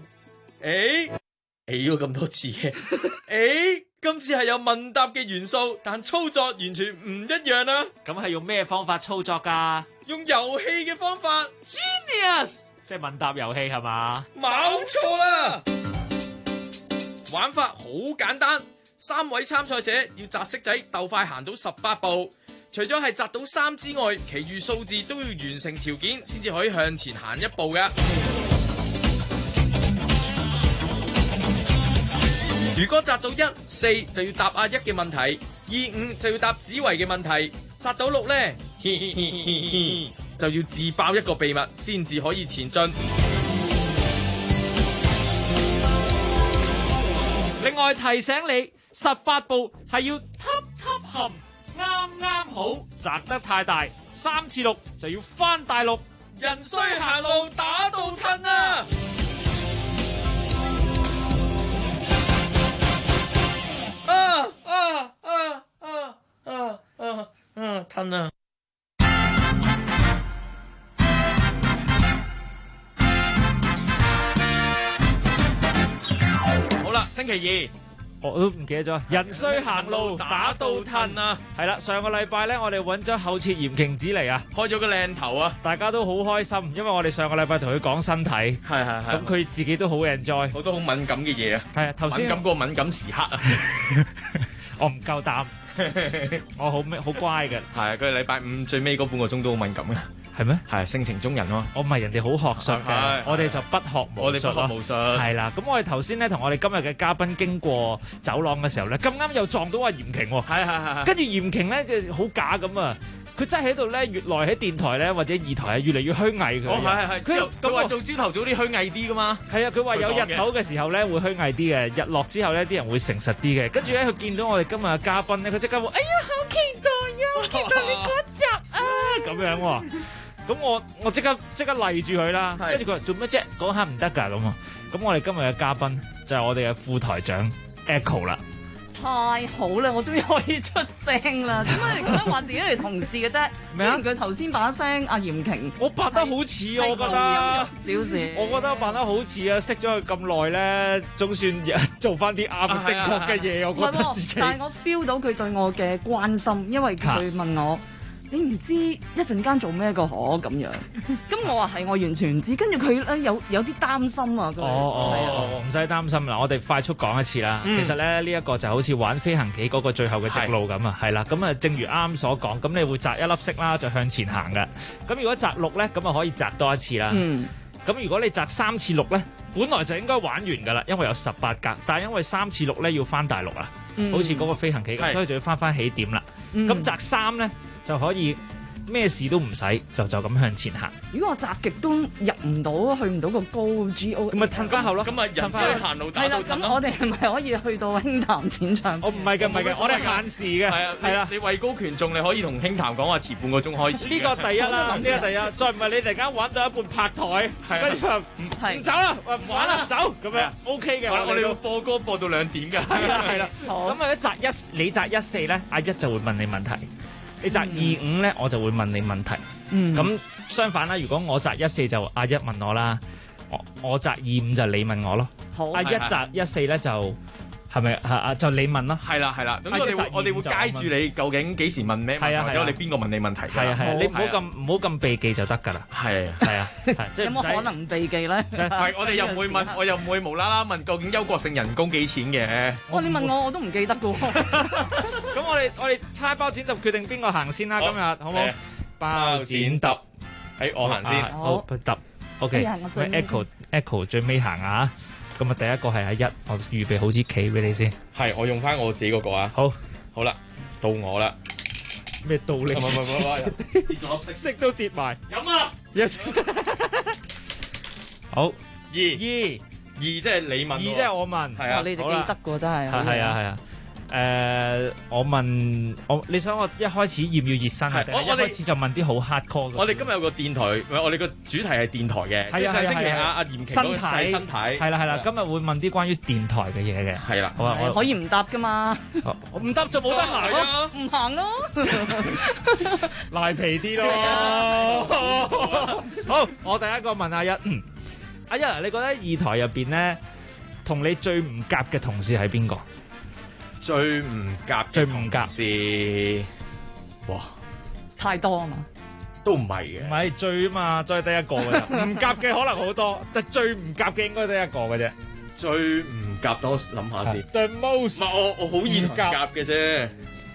咁多次嘅，今次係有問答嘅元素，但操作完全唔一樣啊！ 咁係用咩方法操作㗎？ 用遊戲嘅方法 ，Genius！ 即係問答遊戲係嘛？ 冇錯啦！玩法好簡單，3位參賽者要擲骰仔鬥快行到18步。除咗係擲到3之外，其餘數字都要完成條件先至可以向前行一步㗎。如果擲到1、4就要答阿1嘅問題，2、5就要答子維嘅問題，擲到6呢，就要自爆一個秘密先至可以前進。 另外提醒你，18步係要含啱啱好，擲得太大，3次6就要翻大陸。 人衰行路打到褪啊！褪啊！好啦，星期2 我都唔記得咗。人衰行路打倒褪啊！係啦，上個禮拜咧，我哋揾咗後設嚴瓊子嚟啊， 開咗個靚頭啊！ 大家都好開心，因為我哋上個禮拜同佢講身體， 係咁佢自己都好 enjoy， 好多好敏感嘅嘢啊！ 係啊，頭先敏感過敏感時刻啊！ 我唔夠膽，我好乖嘅。 係啊，佢禮拜五最尾嗰半個鐘都好敏感嘅。 係咩？ 係性情中人咯。 我唔係人哋好學術嘅，我哋就不學無術。 我哋不學無術。 係啦，咁我哋頭先咧同我哋今日嘅嘉賓經過走廊嘅時候咧，咁啱又撞到阿嚴瓊喎。 係。 跟住嚴瓊咧就好假咁啊！佢真係喺度咧，越來喺電台咧或者二台係越嚟越虛偽佢。 係。佢話做朝頭早啲虛偽啲噶嘛。 係啊，佢話有日頭嘅時候咧會虛偽啲嘅，日落之後咧啲人會誠實啲嘅。跟住咧佢見到我哋今日嘅嘉賓咧，佢即刻話：哎呀，好期待啊！好期待你嗰集啊！咁樣喎。咁我即刻勵住佢啦，跟住佢話做乜啫？嗰刻唔得㗎咁啊！咁我哋今日嘅嘉賓就係我哋嘅副台長 Echo 啦。 太好啦！我終於可以出聲啦！點解你咁樣話自己係同事嘅啫？ 咩啊？ 佢頭先把聲阿嚴瓊， 我扮得好似我覺得少少。 我覺得扮得好似啊！識咗佢咁耐咧，總算做翻啲啱正確嘅嘢。我覺得自己。 但係我 feel 到佢對我嘅關心，因為佢問我。你唔知一陣間做咩個可咁樣，咁我話係我完全唔知，跟住佢咧有啲擔心啊。 唔使擔心啦，我哋快速講一次啦。其實咧呢一個就好似玩飛行棋嗰個最後嘅直路咁啊，係啦。咁啊，正如啱所講，咁你會擲一粒色啦，就向前行嘅。咁如果擲綠咧，咁啊可以擲多一次啦。咁如果你擲3次綠咧，本來就應該玩完㗎啦，因為有18格，但係因為3次綠咧要翻大陸啊，好似嗰個飛行棋咁，所以就要翻起點啦。咁擲3咧。就可以咩事都唔使，就咁向前行。 如果我擲極都入唔到，去唔到個高 GO， 咁咪褪翻後咯。 咁啊，人衰行路打到褪咯。 咁我哋係咪可以去到輕談展場？ 我唔係嘅，我哋限時嘅。 係啦，你位高權重，你可以同輕談講話遲半個鐘開始。 呢個第一啦，呢個第一。再唔係你突然間玩到一半拍台，跟住唔走啦，唔玩啦，走咁樣 OK 嘅。 我哋要播歌播到2點嘅。 係啦。咁啊，你擲14咧，阿一就會問你問題。你擲25咧，我就會問你問題。咁相反啦，如果我擲14就阿一問我啦，我擲25就你問我咯。 好， 阿一擲14咧就係咪就你問咯？ 係啦。咁我哋會街住你究竟幾時問咩問題，或者你邊個問你問題。 係啊，你唔好咁避忌就得㗎啦。係啊， 有冇可能避忌咧？ 係我哋又唔會問，我又唔會無啦啦問究竟優國勝人工幾錢嘅。 你問我都唔記得㗎喎。 咁我哋猜包剪揼決定邊個行先啦？今日好冇？ 包剪揼，喺我行先。 好，揼。OK。Echo 最尾行啊！咁啊，第一個係阿一，我預備好支棋俾你先。 係，我用翻我自己嗰個啊。好啦，到我啦。 咩道理？ 跌咗粒色， 色都跌埋。 飲啊！ 好， 二即係你問， 即係我問。 係啊， 你哋記得㗎真係。 係啊。我問你想我一開始要唔要熱身啊？定係一開始就問啲好 hardcore 嘅？ 我哋今日有個電台，我哋個主題係電台嘅。係啊，上星期阿嚴瓊嗰個身體。係啦。今日會問啲關於電台嘅嘢嘅。係啦。好啊， 可以唔答㗎嘛？ 我唔答就冇得行咯。 唔行咯。 賴皮啲咯。好，我第一個問阿一。阿一，你覺得二台入邊咧，同你最唔夾嘅同事係邊個？ 最唔夾事，哇！ 太多啊嘛， 都唔係嘅， 唔係最啊嘛，再得一個嘅，唔夾嘅可能好多，但最唔夾嘅應該得一個嘅啫。 最唔夾，等我諗下先。 The most， 我好易夾嘅啫。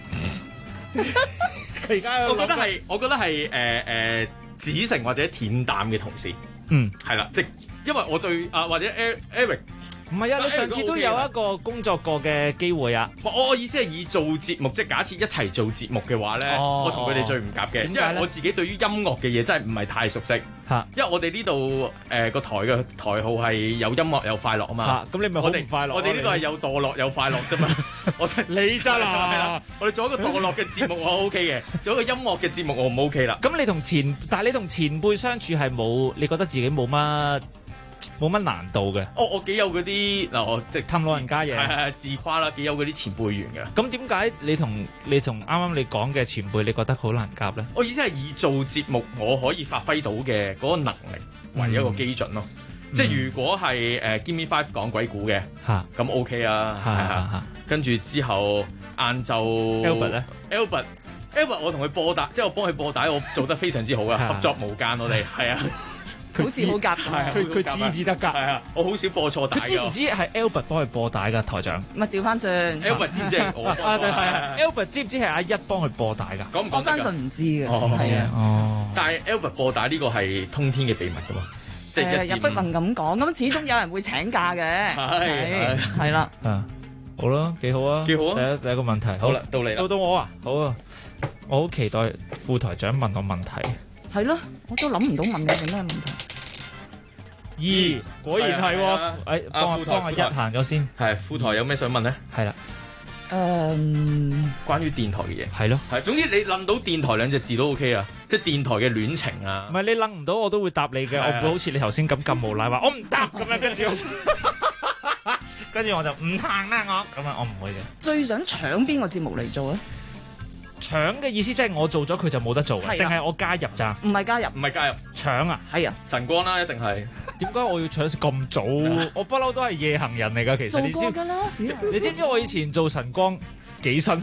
佢而家我覺得係子誠或者恬淡嘅同事。係啦，因為我對或者 Eric。 唔係啊！你上次都有一個工作過嘅機會啊！ 我意思係以做節目，即係假設一齊做節目嘅話咧，我同佢哋最唔夾嘅，因為我自己對於音樂嘅嘢真係唔係太熟悉。因為我哋呢度個台嘅台號係有音樂有快樂啊嘛。 咁你咪好唔快樂？我哋呢度係有墮落有快樂啫嘛。 你真啊！我哋做一個墮落嘅節目我 OK 嘅，做一個音樂嘅節目我唔 OK 啦。 咁你同前輩相處係冇，你覺得自己冇乜難度嘅。 我幾有嗰啲嗱，我即係氹老人家嘢， 係自誇啦，幾有嗰啲前輩緣嘅。 咁點解你同啱啱你講嘅前輩，你覺得好難夾咧？ 我意思係以做節目我可以發揮到嘅嗰個能力為一個基準咯。 即係如果係Give Me Five 講鬼故嘅，咁 OK 啊，係跟住之後晏晝 Albert 咧 ，Albert 我同佢播帶，即係我幫佢播帶，我做得非常之好啊，合作無間我哋係啊。 好似好夾， 佢知得夾， 係啊！我好少播錯帶㗎。 佢知唔知係 Albert 幫佢播帶㗎台長？ 咪調翻轉 ，Albert 知唔知係我？ 係 Albert 知唔知係阿一幫佢播帶㗎？ 我相信唔知嘅。 係啊，哦。 但係 Albert 播帶呢個係通天嘅秘密㗎嘛，即係又不能咁講，咁始終有人會請假嘅。係啦。 好啦，幾好啊！ 幾好啊！ 第一個問題， 好啦，到你啦， 到我啊，好啊，我好期待副台長問我問題。 係咯，我都諗唔到問嘅係咩問題。 果然係喎，誒幫阿一行咗先。 係副台有咩想問咧？ 係啦， 關於電台嘅嘢。 係咯， 係總之你諗到電台兩隻字都 OK 啊，即係電台嘅戀情啊。 唔係你諗唔到我都會答你嘅，我唔會好似你頭先咁無賴話我唔答咁樣，跟住我就唔行啦我，咁啊我唔會嘅。 最想搶邊個節目嚟做咧？ 搶嘅意思即係我做咗佢就冇得做，定係我加入咋？ 唔係加入， 唔係加入， 搶啊！ 係啊， 晨光啦，一定係。 點解我要搶咁早？我不嬲都係夜行人嚟㗎，其實你知唔知我以前做晨光幾辛苦？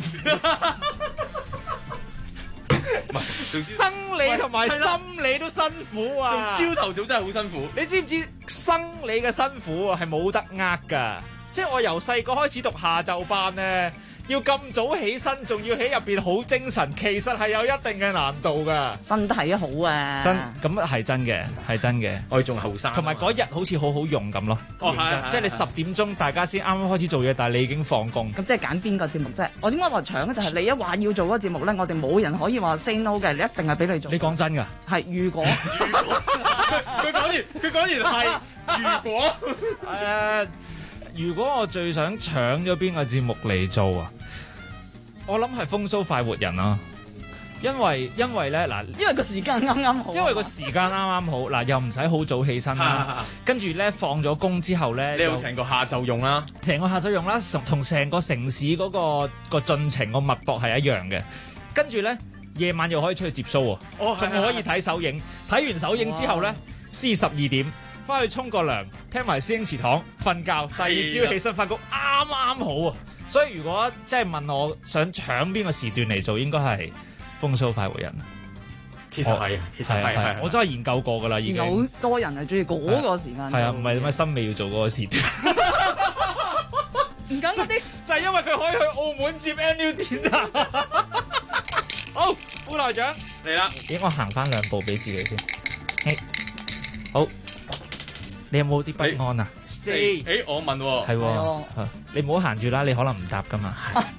生理同埋心理都辛苦啊！ 做朝頭早真係好辛苦。 你知唔知生理嘅辛苦啊係冇得呃㗎？即係我由細個開始讀下晝班咧。要咁早起身，仲要喺入邊好精神，其實係有一定嘅難度㗎。 身體好啊， 咁係真嘅，係真嘅。 我哋仲後生， 同埋嗰日好似好好用咁咯。即係你10點鐘大家先啱啱開始做嘢，但係你已經放工。 咁即係揀邊個節目啫？我點解話搶咧？就係你一話要做嗰個節目咧，我哋冇人可以話 say no 嘅，你一定係俾你做。 你講真㗎？ 係如果佢講完係如果如果我最想搶咗邊個節目嚟做啊？我諗係風騷快活人啊，因為咧嗱， 因為個時間啱啱好， 因為個時間啱啱好嗱，又唔使好早起身啦，跟住咧放咗工之後咧， 你有成個下晝用啦， 成個下晝用啦，同成個城市嗰個進程個脈搏係一樣嘅，跟住咧夜晚又可以出去接 show 喎，仲可以睇首映，睇完首映之後咧，先12點。翻去沖個涼，聽埋師兄祠堂，瞓覺，第二朝起身翻工，啱啱好啊！所以如果即係問我想搶邊個時段嚟做，應該係風騷快活人。 其實係， 我真係研究過㗎啦，已經。 好多人係中意嗰個時間。 係啊，唔係咩森美要做嗰個時段。 唔緊嗰啲， 就係因為佢可以去澳門接 annual dinner 啊！好，副台長嚟啦，俾我行翻2步俾自己先。好。你有冇啲不安啊？4， 我問喎， 係喎，你唔好行住啦，你可能唔答噶嘛。 好啊，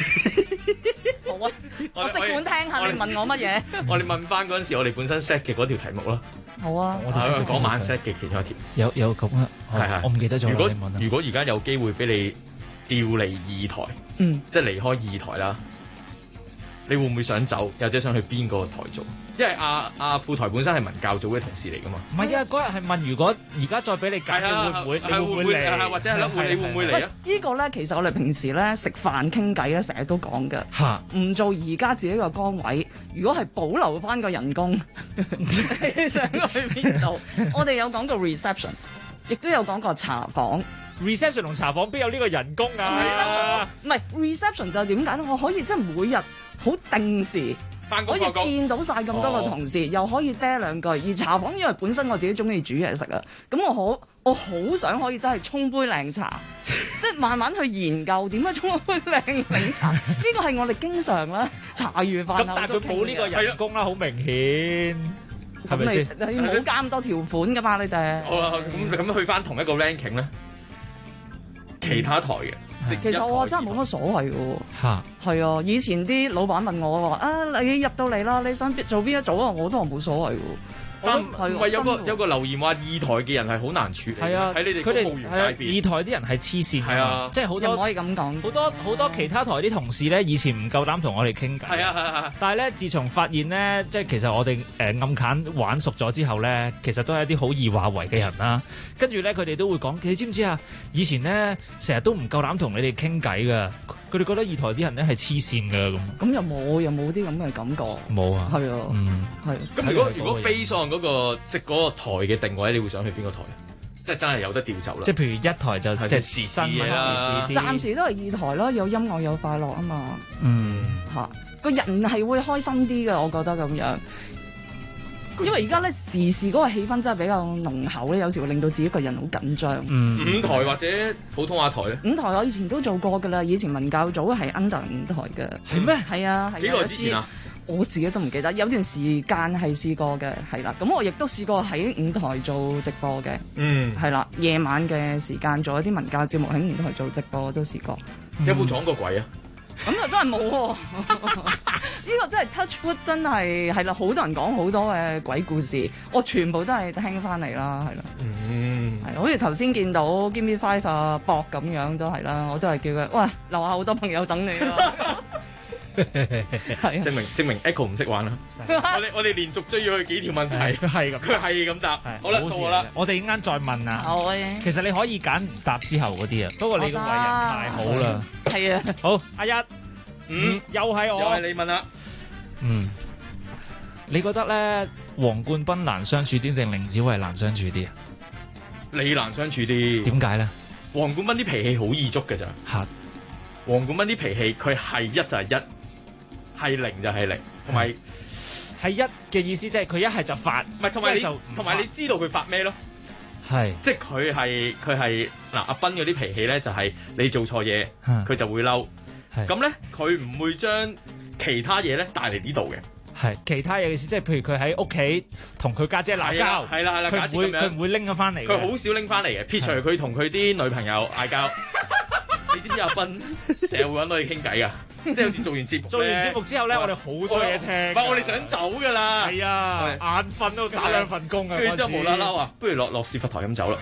我即管聽下你問我乜嘢。 我哋問翻嗰陣時，我哋本身 set 嘅嗰條題目咯。 好啊， 嗰晚 set 嘅其中一條。 有咁啊？係，我唔記得咗。 如果而家有機會俾你調離二台，即係離開二台啦。你會唔會想走，或者想去邊個台做？因為阿副台本身係文教組嘅同事嚟噶嘛。 唔係啊，嗰日係問如果而家再俾你揀，你會唔會？你會唔會嚟？ 或者係你會唔會嚟啊？ 呢個咧，其實我哋平時咧食飯傾偈咧，成日都講嘅。唔做而家自己個崗位，如果係保留翻個人工，你想去邊度？我哋有講過 reception， 亦都有講過茶房。 reception 同茶房邊有呢個人工啊？ 唔係 reception 就點解咧？我可以即係每日好定時可以見到晒咁多個同事，又可以嗲兩句。而茶房因為本身我自己中意煮嘢食啊，咁我好想可以真係沖杯靚茶，即係慢慢去研究點樣沖杯靚茶。呢個係我哋經常啦茶餘飯後。咁但係佢冇呢個人工啦，好明顯。係咪先？ 你冇加咁多條款噶嘛？你哋好啦，咁去翻同一個 ranking 咧，其他台嘅。 其實我真係冇乜所謂嘅喎，係啊！以前啲老闆問我話啊，你入到嚟啦，你想做邊一組啊？我都話冇所謂嘅。 但唔係有個留言話二台嘅人係好難處理，喺你哋公務員界別。 二台啲人係黐線， 係啊， 即係好多又唔可以咁講。 好多其他台啲同事咧，以前唔夠膽同我哋傾偈。 係啊， 但係咧，自從發現咧，即係其實我哋暗揀玩熟咗之後咧，其實都係一啲好易話為嘅人啦。跟住咧，佢哋都會講，你知唔知啊？以前咧，成日都唔夠膽同你哋傾偈㗎。佢哋覺得二台啲人咧係黐線㗎咁。 咁又冇啲咁嘅感覺。 冇啊。 係啊。係。 咁如果 base on 嗰個即係嗰個台嘅定位，你會想去邊個台？ 即係真係有得調走啦。 即係譬如一台就即係新聞時事啲， 暫時都係二台啦，有音樂有快樂啊嘛。 嚇個人係會開心啲嘅，我覺得咁樣。因為而家咧時事嗰個氣氛真係比較濃厚咧，有時會令到自己個人好緊張。 五台或者普通話台咧？ 五台我以前都做過㗎啦，以前文教組係 under 五台嘅。 係咩？ 係啊， 幾耐之前啊？ 我自己都唔記得，有段時間係試過嘅，係啦。咁我亦都試過喺五台做直播嘅，係啦。夜晚嘅時間做一啲文教節目喺五台做直播，我都試過。 有冇撞過鬼啊？ 咁就真係冇喎，呢個真係 touch wood，真係啦，好多人講好多嘅鬼故事，我全部都係聽翻嚟啦，係啦，係好似頭先見到 Give Me Five 啊博咁樣都係啦，我都係叫佢，哇，樓下好多朋友等你啦。 證明 Echo 唔識玩啦。我哋連續追咗佢幾條問題， 佢係咁答。好啦，到我啦。 我哋啱再問啊。 好啊。 其實你可以揀唔答之後嗰啲啊，不過你個為人太好啦。 係啊。 好，阿一，又係我。 又係你問啦。 你覺得咧黃冠斌難相處啲定凌子維難相處啲啊？ 你難相處啲。 點解咧？ 黃冠斌啲脾氣好易捉嘅咋。 嚇。 黃冠斌啲脾氣，佢係一就係一，係零就係零，同埋係一嘅意思即係佢一係就發， 唔係同埋你知道佢發咩咯？ 係， 即係佢係嗱阿斌嗰啲脾氣咧，就係你做錯嘢，佢就會嬲。咁咧佢唔會將其他嘢咧帶嚟呢度嘅。 係其他嘢嘅意思，即係譬如佢喺屋企同佢家姐鬧交， 係啦， 佢唔會拎咗翻嚟， 佢好少拎翻嚟嘅。撇除佢同佢啲女朋友嗌交。你知唔知阿斌成日會揾我哋傾偈噶？即係有時做完節目之後咧，我哋好多嘢聽。 唔係我哋想走噶啦。 係啊，眼瞓都打兩份工啊。 跟住之後無啦啦話，不如落士佛台飲酒啦。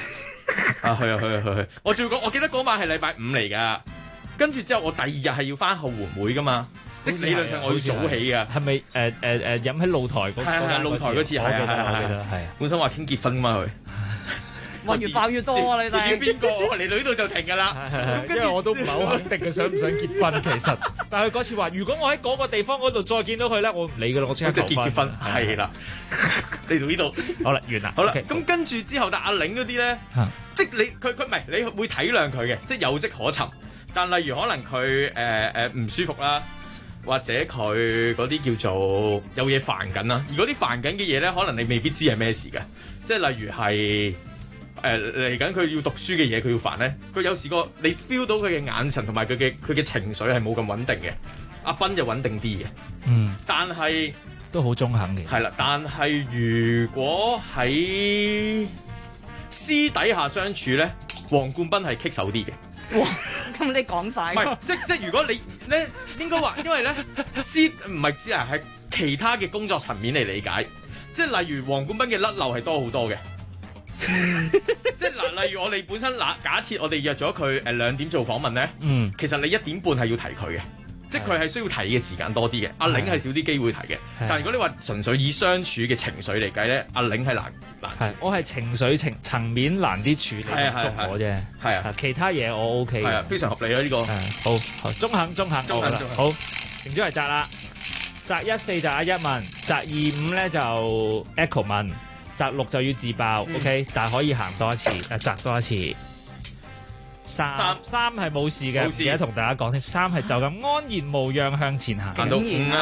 去。我記得嗰晚係禮拜五嚟噶。跟住之後我第二日係要翻後援會噶嘛。即係理論上我要早起噶。 係咪飲喺露台嗰間露台嗰次係我記得係。 本身話傾結婚噶嘛佢。 哇！越爆越多啊！你哋自己邊個？我嚟到呢度就停㗎啦。 因為我都唔係好肯定佢想唔想結婚其實。但係佢嗰次話：如果我喺嗰個地方嗰度再見到佢咧，我唔理㗎啦，我即刻結婚。係啦，嚟到呢度好啦，完啦。 好啦，咁跟住之後，但阿玲嗰啲咧，即係佢唔係你會體諒佢嘅，即係有跡可尋。但例如可能佢唔舒服啦，或者佢嗰啲叫做有嘢煩緊啦。而嗰啲煩緊嘅嘢咧，可能你未必知係咩事嘅。即係例如係。嚟緊佢要讀書嘅嘢，佢要煩咧。佢有時你 feel 到佢嘅眼神同埋佢嘅情緒係冇咁穩定嘅。阿斌就穩定啲嘅，但係都好中肯嘅。 係啦，但係如果喺私底下相處咧，黃冠斌係棘手啲嘅。 哇！咁你講晒， 唔係即如果你咧應該話，因為咧唔係知啊，係其他嘅工作層面嚟理解。即係例如黃冠斌嘅甩漏係多好多嘅。即係嗱，例如我哋本身假設我哋約咗佢2點做訪問咧，其實你1點半係要提佢嘅，即係佢係需要提嘅時間多啲嘅。阿玲係少啲機會提嘅，但係如果你話純粹以相處嘅情緒嚟計咧，阿玲係難。 我係情緒層面難啲處理捉我啫， 係啊， 其他嘢我 OK 嘅， 非常合理啊呢個。 好，中肯，好，停咗嚟摘啦，摘1-4就阿一問，摘2-5咧就 Echo 問。摘6就要自爆 ，OK， 但係可以行多一次，摘多一次。3係冇事嘅，而家同大家講添，3係就咁安然無恙向前行，行到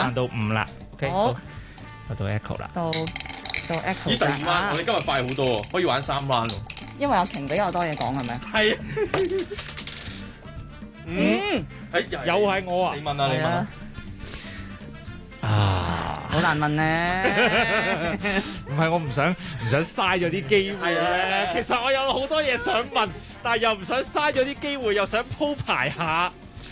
5啦，OK， 好，到 Echo 啦， 到 Echo。 第2彎，我哋今日快好多，可以玩3彎喎。 因為阿瓊比較多嘢講，係咪？ 係。 又係我啊！ 你問啊！ 好難問咧， 唔係我唔想嘥咗啲機會咧。其實我有好多嘢想問，但係又唔想嘥咗啲機會，又想鋪排下。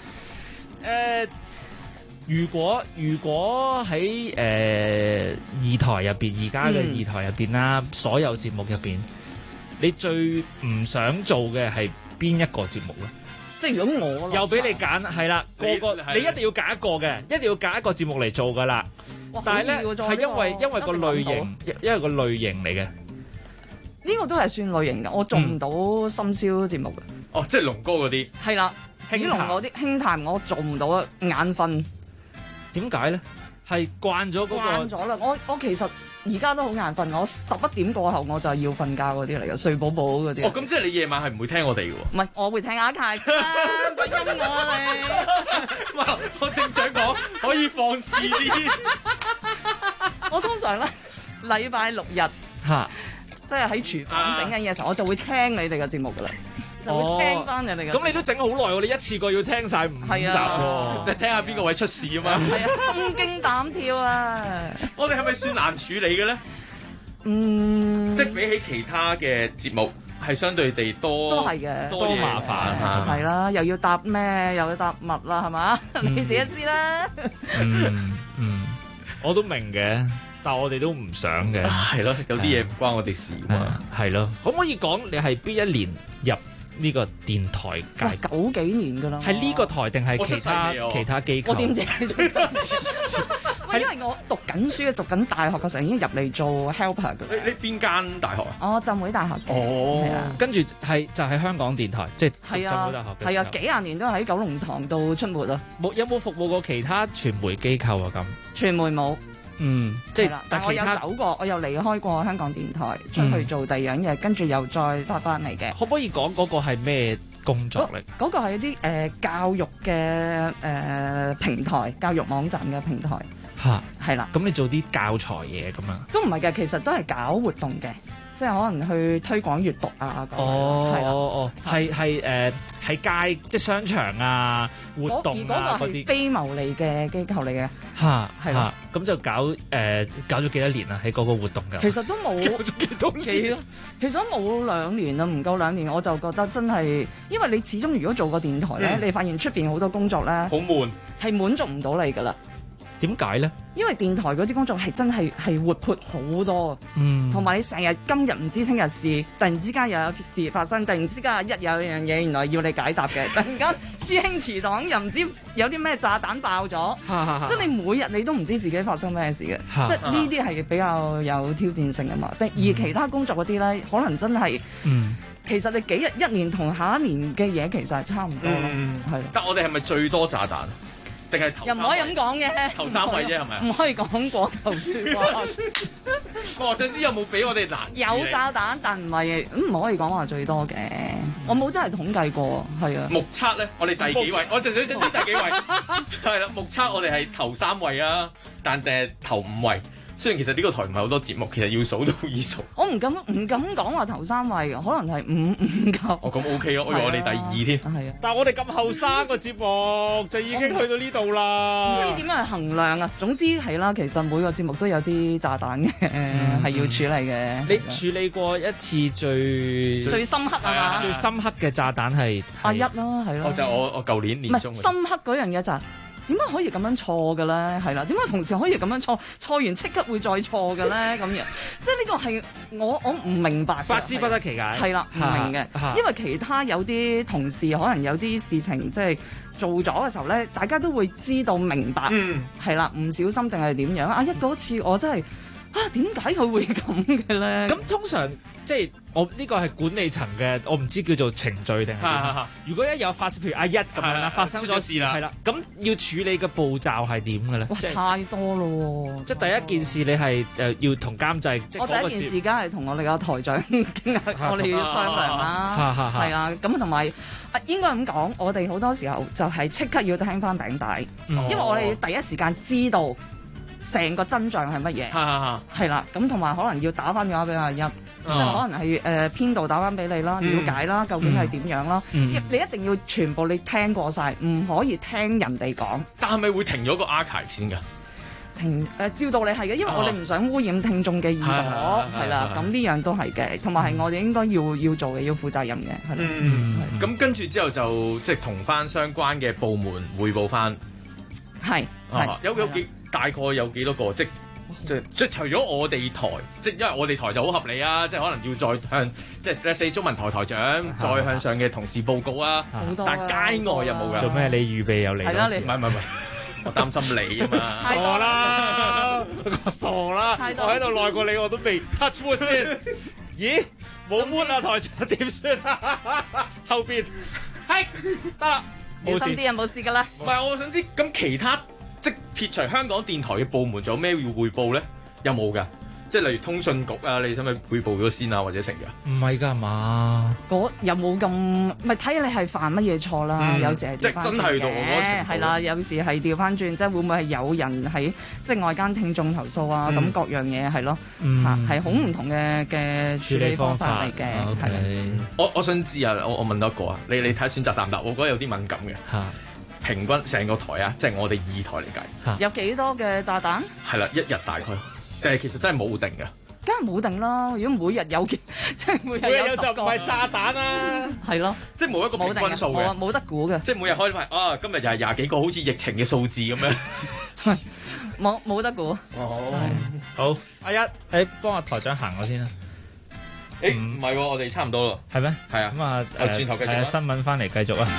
如果喺二台入邊，而家嘅二台入邊啦，所有節目入邊，你最唔想做嘅係邊一個節目咧？ 即係如果我又俾你揀，係啦，個你一定要揀一個嘅，一定要揀一個節目嚟做噶啦。但係咧，係因為個類型，因為個類型嚟嘅。 呢個都係算類型嘅，我做唔到深宵節目嘅。 哦，即係龍哥嗰啲。 係啦，子龍嗰啲輕談我做唔到啊，眼瞓。 點解咧？係慣咗嗰個。 慣咗啦，我其實而家都好眼瞓，我11點過後我就要瞓覺嗰啲嚟嘅，睡寶寶嗰啲。 哦，咁即係你夜晚係唔會聽我哋嘅喎？ 唔係，我會聽阿泰㗎，唔好陰我哇！我正想講可以放肆啲。 我通常咧禮拜6日即係喺廚房整緊嘢嘅時候，我就會聽你哋嘅節目㗎啦。就會聽翻人哋嘅。 咁你都整好耐喎，你一次過要聽晒5集喎。 你聽下邊個位出事啊嘛？ 係啊，心驚膽跳啊！ 我哋係咪算難處理嘅咧？即係比起其他嘅節目，係相對地多都係嘅， 多麻煩係啦，又要答咩，又要答物啦，係嘛？你自己知啦。 我都明嘅。但我哋都唔想嘅， 係咯，有啲嘢唔關我哋事嘛， 係咯。可唔可以講你係邊一年入呢個電台界 ？9幾年㗎啦， 係呢個台定係其他機構？ 我點知？因為我讀緊書、讀緊大學嘅時候已經入嚟做 helper 嘅。 你邊間大學啊？ 我浸會大學嘅。 哦， 係啊。 跟住就係香港電台，即係浸會大學嘅。 係啊，幾廿年都喺九龍塘度出沒啊。 有冇服務過其他傳媒機構啊？咁傳媒冇。 即係， 但我有走過，我又離開過香港電台，出去做第二樣嘢，跟住又再翻嚟嘅。 可唔可以講嗰個係咩工作嚟？ 嗰個係一啲教育嘅平台，教育網站嘅平台。係啦。 咁你做啲教材嘢咁啊？ 都唔係嘅，其實都係搞活動嘅。即係可能去推廣閱讀啊， 係喺街即係商場啊活動啊嗰啲非牟利嘅機構嚟嘅。 係啦，咁就搞咗幾多年啊？喺嗰個活動㗎。 其實都冇搞咗幾多年？ 其實都冇2年啦，唔夠2年，我就覺得真係，因為你始終如果做個電台咧，你發現出邊好多工作咧， 好悶， 係滿足唔到你㗎啦。 點解咧？ 因為電台嗰啲工作係真係活潑好多，同埋你成日今日唔知聽日事，突然之間又有事發生，突然之間有樣嘢原來要你解答嘅，突然間師兄祠堂又唔知有啲咩炸彈爆咗，即係你每日你都唔知自己發生咩事嘅，即係呢啲係比較有挑戰性㗎嘛。而其他工作嗰啲咧，可能真係，其實你一年同下一年嘅嘢其實係差唔多咯，係。 但我哋係咪最多炸彈？ 又唔可以咁講嘅， 頭3位啫係咪？ 唔可以講過頭説話。 我想知有冇俾我哋難？ 有炸彈，但唔係唔可以講話最多嘅。我冇真係統計過，係啊。 目測咧，我哋第幾位？我就想知第幾位。係啦，目測我哋係頭3位啊，但頭5位。雖然其實呢個台唔係好多節目，其實要數都易數。 我唔敢講話頭3位，可能係5夠。 哦，咁 OK 咯，我以為我哋第2添。 係啊， 但係我哋咁後生個節目就已經去到呢度啦。 唔知點樣去衡量啊？總之係啦，其實每個節目都有啲炸彈嘅，係要處理嘅。 你處理過一次最深刻係嘛？ 最深刻嘅炸彈係阿一啦，係咯。 就我舊年年中。 深刻嗰樣嘢就係。點解可以咁樣錯嘅咧？係啦，點解同事可以咁樣錯完即刻會再錯嘅咧？咁樣，即係呢個係我唔明白， 百思不得其解。 係啦，唔明嘅，因為其他有啲同事可能有啲事情即係做咗嘅時候咧，大家都會知道明白，係啦，唔小心定係點樣啊？嗰次我真係點解佢會咁嘅咧？ 咁通常即係我呢個係管理層嘅，我唔知叫做程序定係點。如果一有發生，譬如阿一咁樣啦，發生咗事啦，係啦，咁要處理嘅步驟係點嘅咧？ 哇，太多咯！ 即係第一件事，你係要同監製。 我第一件事梗係同我哋嘅台長傾下，我哋要商量啦。係啊，咁同埋應該咁講，我哋好多時候就係即刻要聽翻餅帶，因為我哋第一時間知道成個真相係乜嘢，係啦，咁同埋可能要打翻電話俾阿一，即係可能係編導打翻俾你啦，了解啦，究竟係點樣啦，你一定要全部你聽過晒，唔可以聽人哋講。 但係咪會停咗個 archive 先㗎？ 停照道理係嘅，因為我哋唔想污染聽眾嘅耳朵，係啦，咁呢樣都係嘅，同埋係我哋應該要做嘅，要負責任嘅，係啦。 咁跟住之後就即係同翻相關嘅部門匯報翻， 係有幾大概有幾多個？即除咗我哋台，即因為我哋台就好合理啊，即係可能要再向即係let's say中文台台長再向上嘅同事報告啊。但係街外有冇㗎？ 做咩？你預備有嚟？ 係啦，你唔係，我擔心你啊嘛。 傻啦，我傻啦，我喺度耐過你，我都未 touch wood 先。咦？冇 wood 啊，台長點算啊？後邊係得啦， 小心啲啊，冇事㗎啦。 唔係，我想知咁其他。即撇除香港電台嘅部門，仲有咩要匯報咧？有冇㗎？ 即係例如通訊局啊，你使咪匯報咗先啊，或者成㗎？ 唔係㗎嘛？ 嗰有冇咁咪睇你係犯乜嘢錯啦？有時係即係真係到我嗰程度係啦，有時係調翻轉，即係會唔會係有人喺即係外間聽眾投訴啊？咁各樣嘢係咯，嚇係好唔同嘅處理方法嚟嘅。 我想知啊，我問多一個啊，你睇選擇答唔答？我覺得有啲敏感嘅。平均成個台啊，即係我哋2台嚟計， 有幾多嘅炸彈？ 係啦，一日大概，但係其實真係冇定嘅。 梗係冇定啦！如果每日有嘅，即係每日有10個， 就唔係炸彈啦。 係咯， 即係冇一個平均數嘅， 冇得估嘅。 即係每日開翻今日又係廿幾個，好似疫情嘅數字咁樣。 冇得估。 好，阿一，你幫阿台長行我先啦。 唔係喎，我哋差唔多咯。 係咩？ 係啊。 咁啊， 轉頭繼續。 新聞翻嚟繼續啊。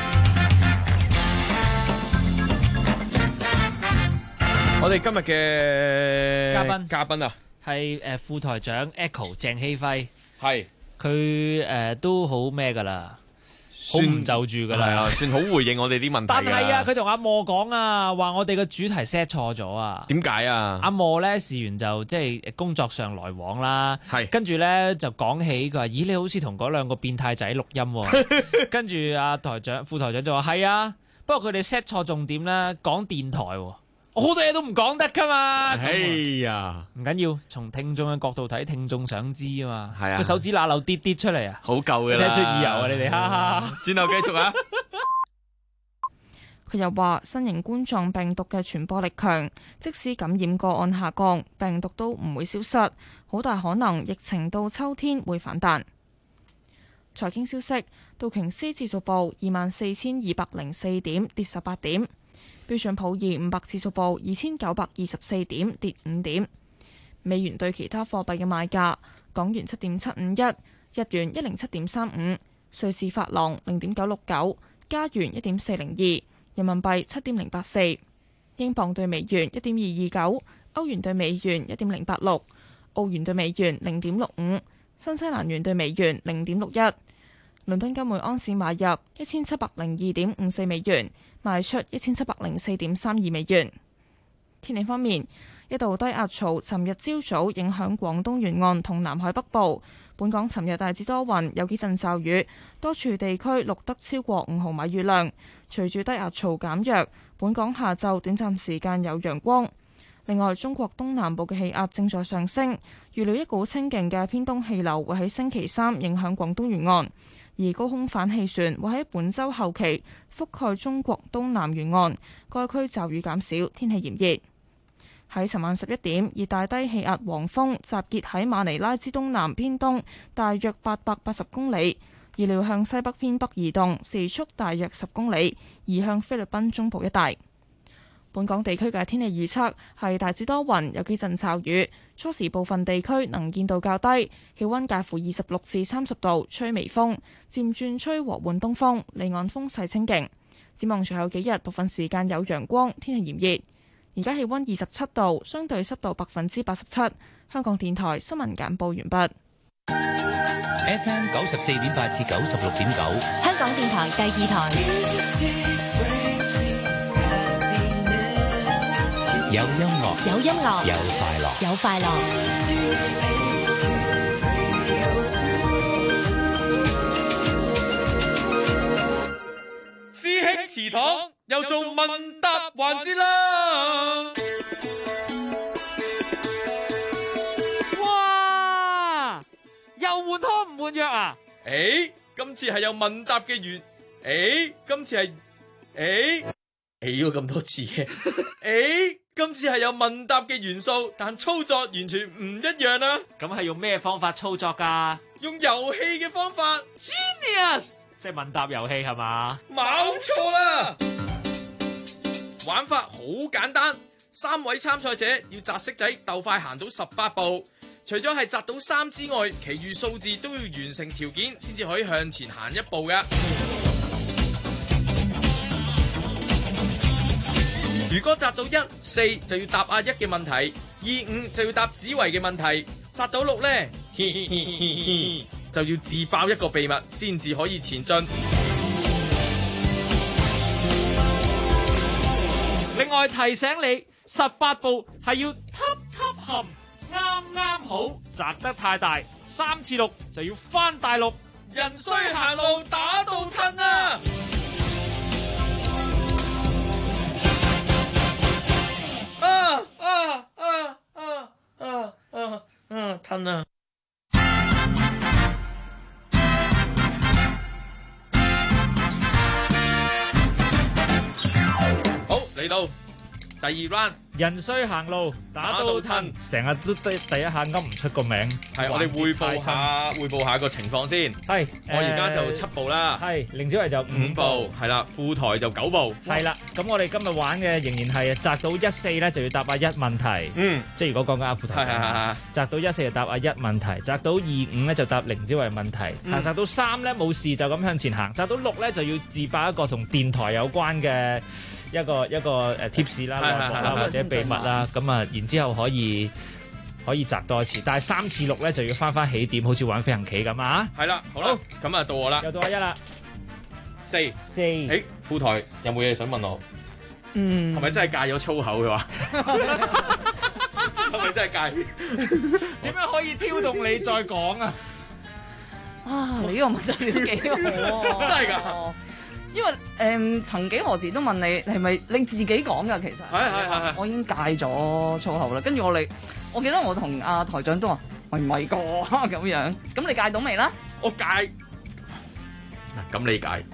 我哋今日嘅嘉賓啊， 係副台長 Echo 鄭希輝， 係佢都好咩㗎啦，好唔就住㗎啦， 算好回應我哋啲問題。 但係啊，佢同阿莫講啊，話我哋嘅主題 set 錯咗啊。 點解啊？阿莫咧事完就即係工作上來往啦， 係跟住咧就講起佢話，咦你好似同嗰兩個變態仔錄音喎。跟住阿副台長就話係啊，不過佢哋 set 錯重點啦，講電台喎。好多嘢都唔講得噶嘛， 哎呀， 唔緊要，從聽眾嘅角度睇，聽眾想知啊嘛， 係啊， 個手指罅漏跌出嚟啊， 好夠嘅啦， 聽出意由啊，你哋哈哈， 轉頭繼續啊。 佢又話，新型冠狀病毒嘅傳播力強，即使感染個案下降，病毒都唔會消失，好大可能疫情到秋天會反彈。財經消息，道瓊斯指數報24,204點，跌18點。標準普爾500指數報2924點，跌5點。美元對其他貨幣嘅賣價：港元7.751，日元107.35，瑞士法郎0.969，加元1.402，人民幣7.084，英鎊對美元1.229，歐元對美元1.086，澳元對美元0.65，新西蘭元對美元0.61。倫敦金每盎司買入1702.54美元，賣出1704.32美元。天氣方面，一道低壓槽尋日朝早影響廣東沿岸同南海北部。本港尋日大致多雲，有幾陣驟雨，多處地區錄得超過5毫米雨量。隨住低壓槽減弱，本港下晝短暫時間有陽光。另外，中國東南部嘅氣壓正在上升，預料一股清勁嘅偏東氣流會喺星期三影響廣東沿岸。而高空反氣旋會喺本週後期覆蓋中國東南沿岸，該區驟雨減少，天氣炎熱。喺尋晚11點，熱帶低氣壓黃蜂集結喺馬尼拉之東南偏東，大約880公里，預料向西北偏北移動，時速大約10公里，移向菲律賓中部一帶。本港地區嘅天氣預測係大致多雲，有幾陣驟雨，初時部分地區能見度較低，氣溫介乎26至30度，吹微風，漸轉吹和緩東風，離岸風勢清勁。展望隨後幾日，部分時間有陽光，天氣炎熱。而家氣溫27度，相對濕度87%。香港電台新聞簡報完畢。 FM 94.8至96.9， 香港電台第2台。 有音樂， 有音樂， 有快樂， 有快樂。 師兄祠堂又做問答環節啦！ 哇！又換湯唔換藥啊？ 今次係有問答嘅元，今次係咁多次嘅，今次係有問答嘅元素，但操作完全唔一樣啦。 咁係用咩方法操作㗎？ 用遊戲嘅方法 ，Genius， 即係問答遊戲係嘛？ 冇錯啦！玩法好簡單，3位參賽者要擲骰仔鬥快行到18步，除咗係擲到3之外，其餘數字都要完成條件先至可以向前行一步㗎。如果擲到1、4就要答阿1嘅問題，2、5就要答子維嘅問題，擲到6呢，就要自爆一個秘密先至可以前進。 另外提醒你，18步係要揼揼含啱啱好，擲得太大，3次6就要返大陸。 人衰行路打到褪啊！褪啊！好，嚟到第2 round， 人衰行路打到褪，成日都第一下噏唔出個名。 係，我哋匯報下個情況先。 係， 我而家就7步啦。 係，凌子維就5步。 係啦，副台就9步。 係啦，咁我哋今日玩嘅仍然係擲到14咧，就要答阿1問題。即係如果講緊阿副台。係。擲到14就答阿1問題，擲到25咧就答凌子維問題。擲到3咧冇事就咁向前行，擲到6咧就要自爆一個同電台有關嘅一個貼士啦、內幕啦或者秘密啦，咁啊，然之後可以擲多一次，但係3次6咧就要翻起點，好似玩飛行棋咁啊！ 係啦，好啦，咁啊到我啦， 又到阿1啦 ，4，誒，副台有冇嘢想問我？係咪真係戒咗粗口嘅話？係咪真係戒？ 點樣可以挑動你再講啊？ 啊，你呢個問題都幾好啊！ 真係㗎。 因為曾幾何時都問你係咪你自己講㗎？其實係， 我已經戒咗粗口啦。跟住我記得我同阿台長都話係唔係個咁樣。咁你戒到未啦？ 我戒。嗱，咁你戒，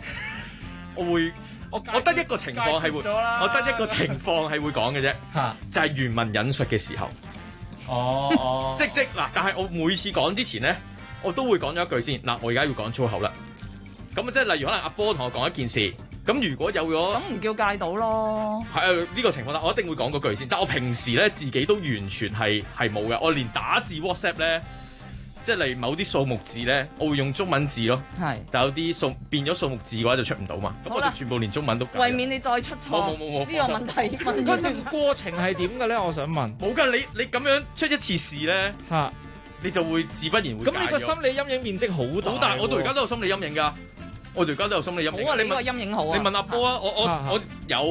我得一個情況係會，我得一個情況係會講嘅啫。就係原文引述嘅時候。哦。即嗱，但係我每次講之前咧，我都會講咗一句先。嗱，我而家要講粗口啦。咁啊，即係例如可能阿波同我講一件事，咁如果有咗， 咁唔叫戒到咯。 係呢個情況啦，我一定會講嗰句先。但我平時咧自己都完全係冇嘅，我連打字 WhatsApp 咧，即係例如某啲數目字咧，我會用中文字咯。係，但有啲變咗數目字嘅話就出唔到嘛。咁我就全部連中文都改。 為免你再出錯，冇呢個問題。 嗰段過程係點嘅咧？我想問。 冇㗎，你咁樣出一次事咧，你就會自不然會。咁你個心理陰影面積好大。 好大，我到而家都有心理陰影㗎。我哋而家都有心理陰影。 好啊，你呢個陰影好啊。 你問阿波啊，我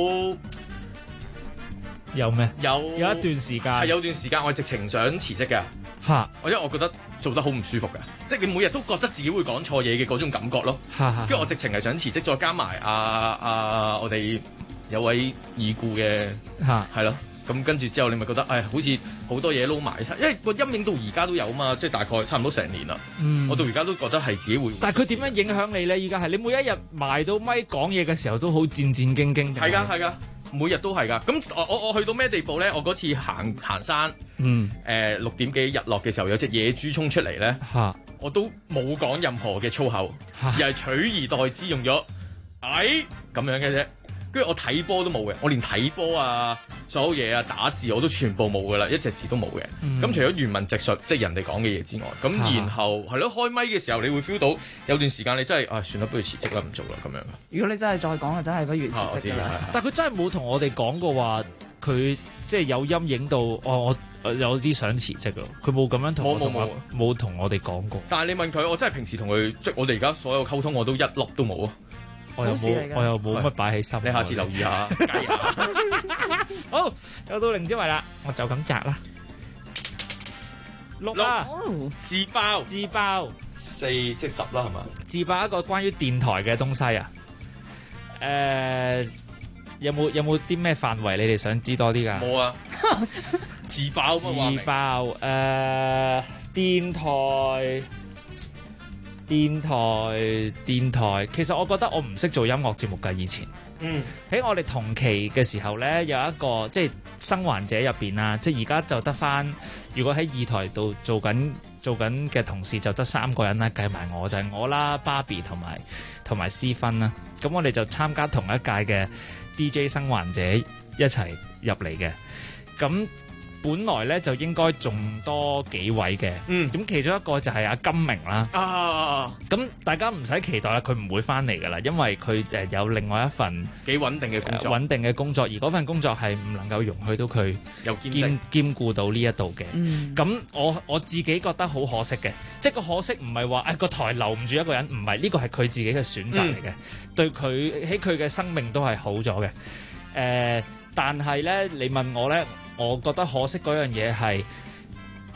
有咩？有一段時間係有段時間，我直情想辭職嘅。因為我覺得做得好唔舒服嘅，即係你每日都覺得自己會講錯嘢嘅嗰種感覺咯。跟住我直情係想辭職，再加埋我哋有位已故嘅係咯。咁跟住之後，你咪覺得好似好多嘢撈埋，因為個陰影到而家都有啊嘛，即係大概差唔多成年啦。我到而家都覺得係自己會。 但係佢點樣影響你咧？依家係你每一日埋到咪講嘢嘅時候都好戰戰兢兢。 係㗎，每日都係㗎。咁我去到咩地步咧？我嗰次行山，6點幾日落嘅時候有隻野豬衝出嚟咧，我都冇講任何嘅粗口，而係取而代之用咗咁樣嘅啫。跟住我睇波都冇嘅，我連睇波啊，所有嘢啊，打字我都全部冇噶啦，一隻字都冇嘅。咁除咗原文直述，即係人哋講嘅嘢之外，咁然後係咯，開咪嘅時候你會 feel 到有段時間你真係算啦，不如辭職啦，唔做啦咁樣。 如果你真係再講啊，真係不如辭職啦。 但係佢真係冇同我哋講過話，佢即係有陰影到我有啲想辭職咯。佢冇咁樣冇同我哋講過。 但係你問佢，我真係平時同佢即係我哋而家所有溝通，我都一粒都冇啊。 我又冇乜擺喺心。 你下次留意下，介意下。 好，又到凌之維啦，我就咁擲啦。6啦， 自爆4即10啦，係嘛？ 自爆一個關於電台嘅東西啊。有冇啲咩範圍你哋想知多啲㗎？ 冇啊。自爆電台，其實我覺得我唔識做音樂節目㗎。以前，喺我哋同期嘅時候咧，有一個即係生還者入邊啦，即係而家就得返。如果喺二台度做緊嘅同事就得3個人啦，計埋我就係我啦，芭比同埋思芬啦。咁我哋就參加同一屆嘅 DJ 生還者一齊入嚟嘅。咁本來咧就應該仲多幾位嘅，咁其中一個就係阿金明啦。咁大家唔使期待啦，佢唔會翻嚟噶啦，因為佢有另外一份幾穩定嘅工作， 穩定嘅工作，而嗰份工作係唔能夠容許到佢有兼顧到呢一度嘅。咁我自己覺得好可惜嘅，即係個可惜唔係話個台留唔住一個人，唔係，呢個係佢自己嘅選擇嚟嘅，對佢喺佢嘅生命都係好咗嘅。但係咧，你問我咧，我覺得可惜嗰樣嘢係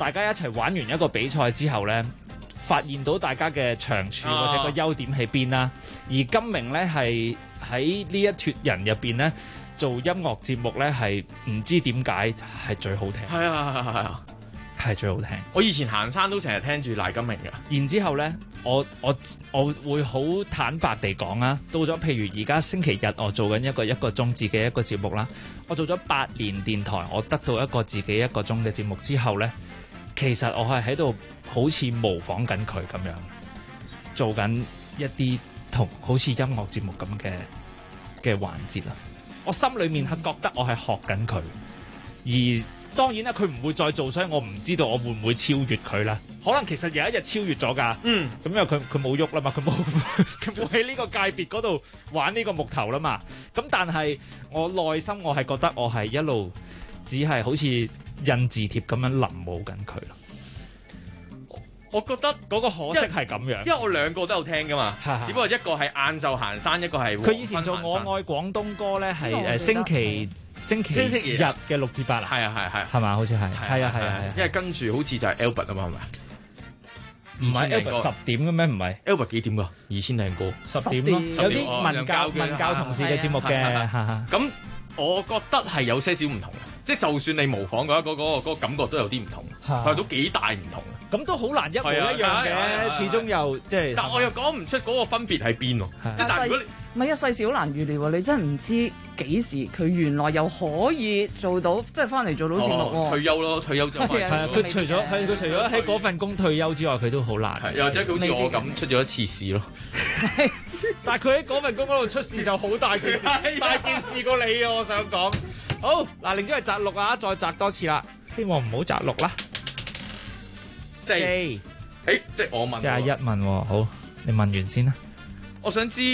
大家一齊玩完一個比賽之後咧，發現到大家嘅長處或者個優點喺邊啦。而金明咧係喺呢一脱人入邊咧做音樂節目咧係唔知點解係最好聽。 係啊。 係最好聽。 我以前行山都成日聽住賴金明嘅。 然之後呢，我會好坦白地講啦，到咗譬如而家星期日我做緊一個鐘自己一個節目啦，我做咗8年電台，我得到一個自己1個鐘嘅節目之後呢，其實我係喺度好似模仿緊佢咁樣，做緊一啲同好似音樂節目咁嘅環節啦。我心裏面係覺得我係學緊佢，而當然啦，佢唔會再做，所以我唔知道我會唔會超越佢啦。可能其實有一日超越咗㗎。咁因為佢冇喐啦嘛，佢冇喺呢個界別嗰度玩呢個木頭啦嘛。咁但係我內心我係覺得我係一路只係好似印字貼咁樣臨摹緊佢咯。 我覺得嗰個可惜係咁樣， 因為我兩個都有聽噶嘛，只不過一個係晏晝行山，一個係佢以前做我愛廣東歌咧，係星期日嘅6至8啊，係嘛？好似係啊， 因為跟住好似就係 Albert 啊嘛，係咪？ 唔係 Albert 10點嘅咩？唔係 Albert 幾點㗎？2000零個 10點咯，有啲文教同事嘅節目嘅， 咁我覺得係有些少唔同。即係就算你模仿嘅話，嗰個感覺都有啲唔同，係都幾大唔同。 咁都好難一模一樣嘅，始終又即係。 但我又講唔出嗰個分別喺邊喎。即係但係如果唔係啊，世事好難預料喎，你真係唔知幾時佢原來又可以做到，即係翻嚟做到節目喎。 退休咯，退休就係。 係啊，佢除咗喺嗰份工退休之外，佢都好難。 又或者佢好似我咁出咗一次事咯。 但係佢喺嗰份工嗰度出事就好大件事，大件事過你啊！我想講。好嗱，另咗係摘6啊，再摘多次啦，希望唔好摘6啦。4， 即係我問， 即係1問喎。好，你問完先啦。 我想知，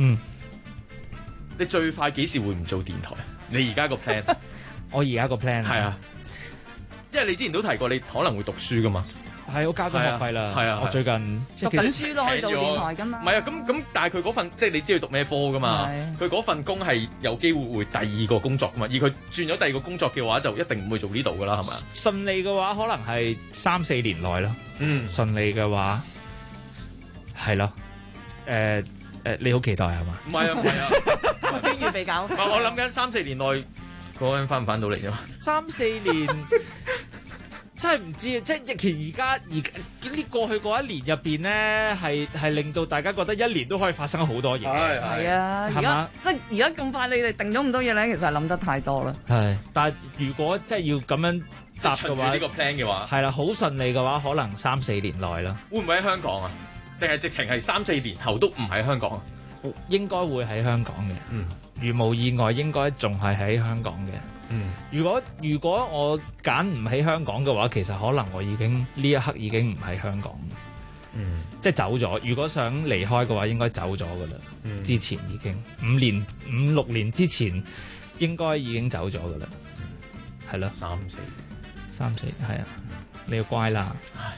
你最快幾時會唔做電台？你而家個 plan？ 我而家個 plan 係啊，因為你之前都提過你可能會讀書噶嘛。 係，我交咗學費啦。係啊，我最近讀緊書都可以做電台噶嘛。 唔係啊，咁但係佢嗰份即係你知佢讀咩科噶嘛？佢嗰份工係有機會會第2個工作噶嘛。而佢轉咗第2個工作嘅話，就一定唔會做呢度噶啦，係咪？ 順利嘅話，可能係3-4年內咯。順利嘅話係咯。你好期待係嘛？ 唔係啊， 邊預備搞？ 我諗緊3-4年內嗰個人翻唔翻到嚟啫嘛 ？3-4年。真係唔知啊！即係其實而家呢過去嗰1年入邊咧，係令到大家覺得1年都可以發生好多嘢。 係啊，而家即係而家咁快，你哋定咗咁多嘢咧，其實係諗得太多啦。 係，但係如果即係要咁樣答嘅話， 呢個 plan 嘅話， 係啦，好順利嘅話，可能3-4年內啦。 會唔會喺香港啊？定係直情係3-4年後都唔喺香港啊？ 應該會喺香港嘅。如無意外，應該仲係喺香港嘅。如果我揀唔喺香港嘅話，其實可能我已經呢一刻已經唔喺香港，即係走咗。如果想離開嘅話，應該走咗噶啦。之前已經5-6年之前，應該已經走咗噶啦。係咯，3-4係啊，你要乖啦。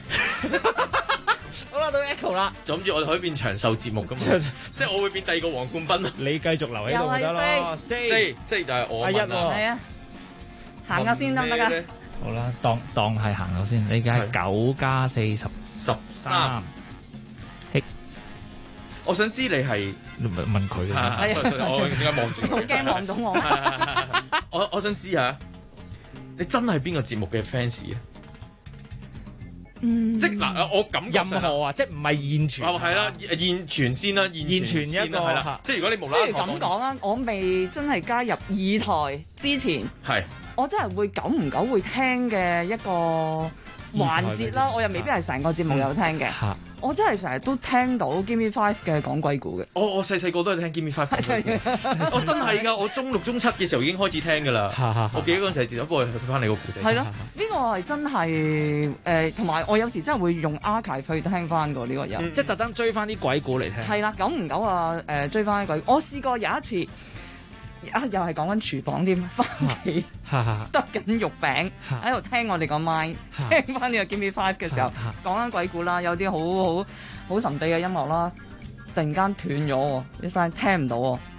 好啦，到 Echo 啦。 就諗住我哋可以變長壽節目噶嘛，即係我會變第2個黃冠賓。 你繼續留喺度咪得咯。 4就係我 1喎。係啊。行下先得唔得㗎？ 好啦，當係行咗先。你而家係9+4 13。 我想知你係問佢嘅。 我點解望住？ 好驚望到我。 我想知下，你真係邊個節目嘅 fans 啊？即嗱，我感覺任何啊，即唔係現傳。 係啦，現傳先啦，現傳一個係啦。即係如果你無啦啦咁講啊，我未真係加入二台之前，我真係會久唔久會聽嘅一個環節啦。我又未必係成個節目有聽嘅。我真係成日都聽到 Give Me 5嘅講鬼故嘅。 我細個都係聽 Give Me 5。我真係㗎，我中6、中7嘅時候已經開始聽㗎啦。我記得嗰陣時係接咗，不過翻你個故仔。 係咯，呢個係真係同埋我有時真係會用 archive 去聽翻個呢個人， 即係特登追翻啲鬼故嚟聽。 係啦，久唔久啊追翻啲鬼故。我試過有一次。又係講緊廚房添，翻屋企得緊肉餅，喺度聽我哋個麥，聽翻呢個 Give Me 5嘅時候，講緊鬼故啦，有啲好神秘嘅音樂啦，突然間斷咗喎，啲聲聽唔到喎，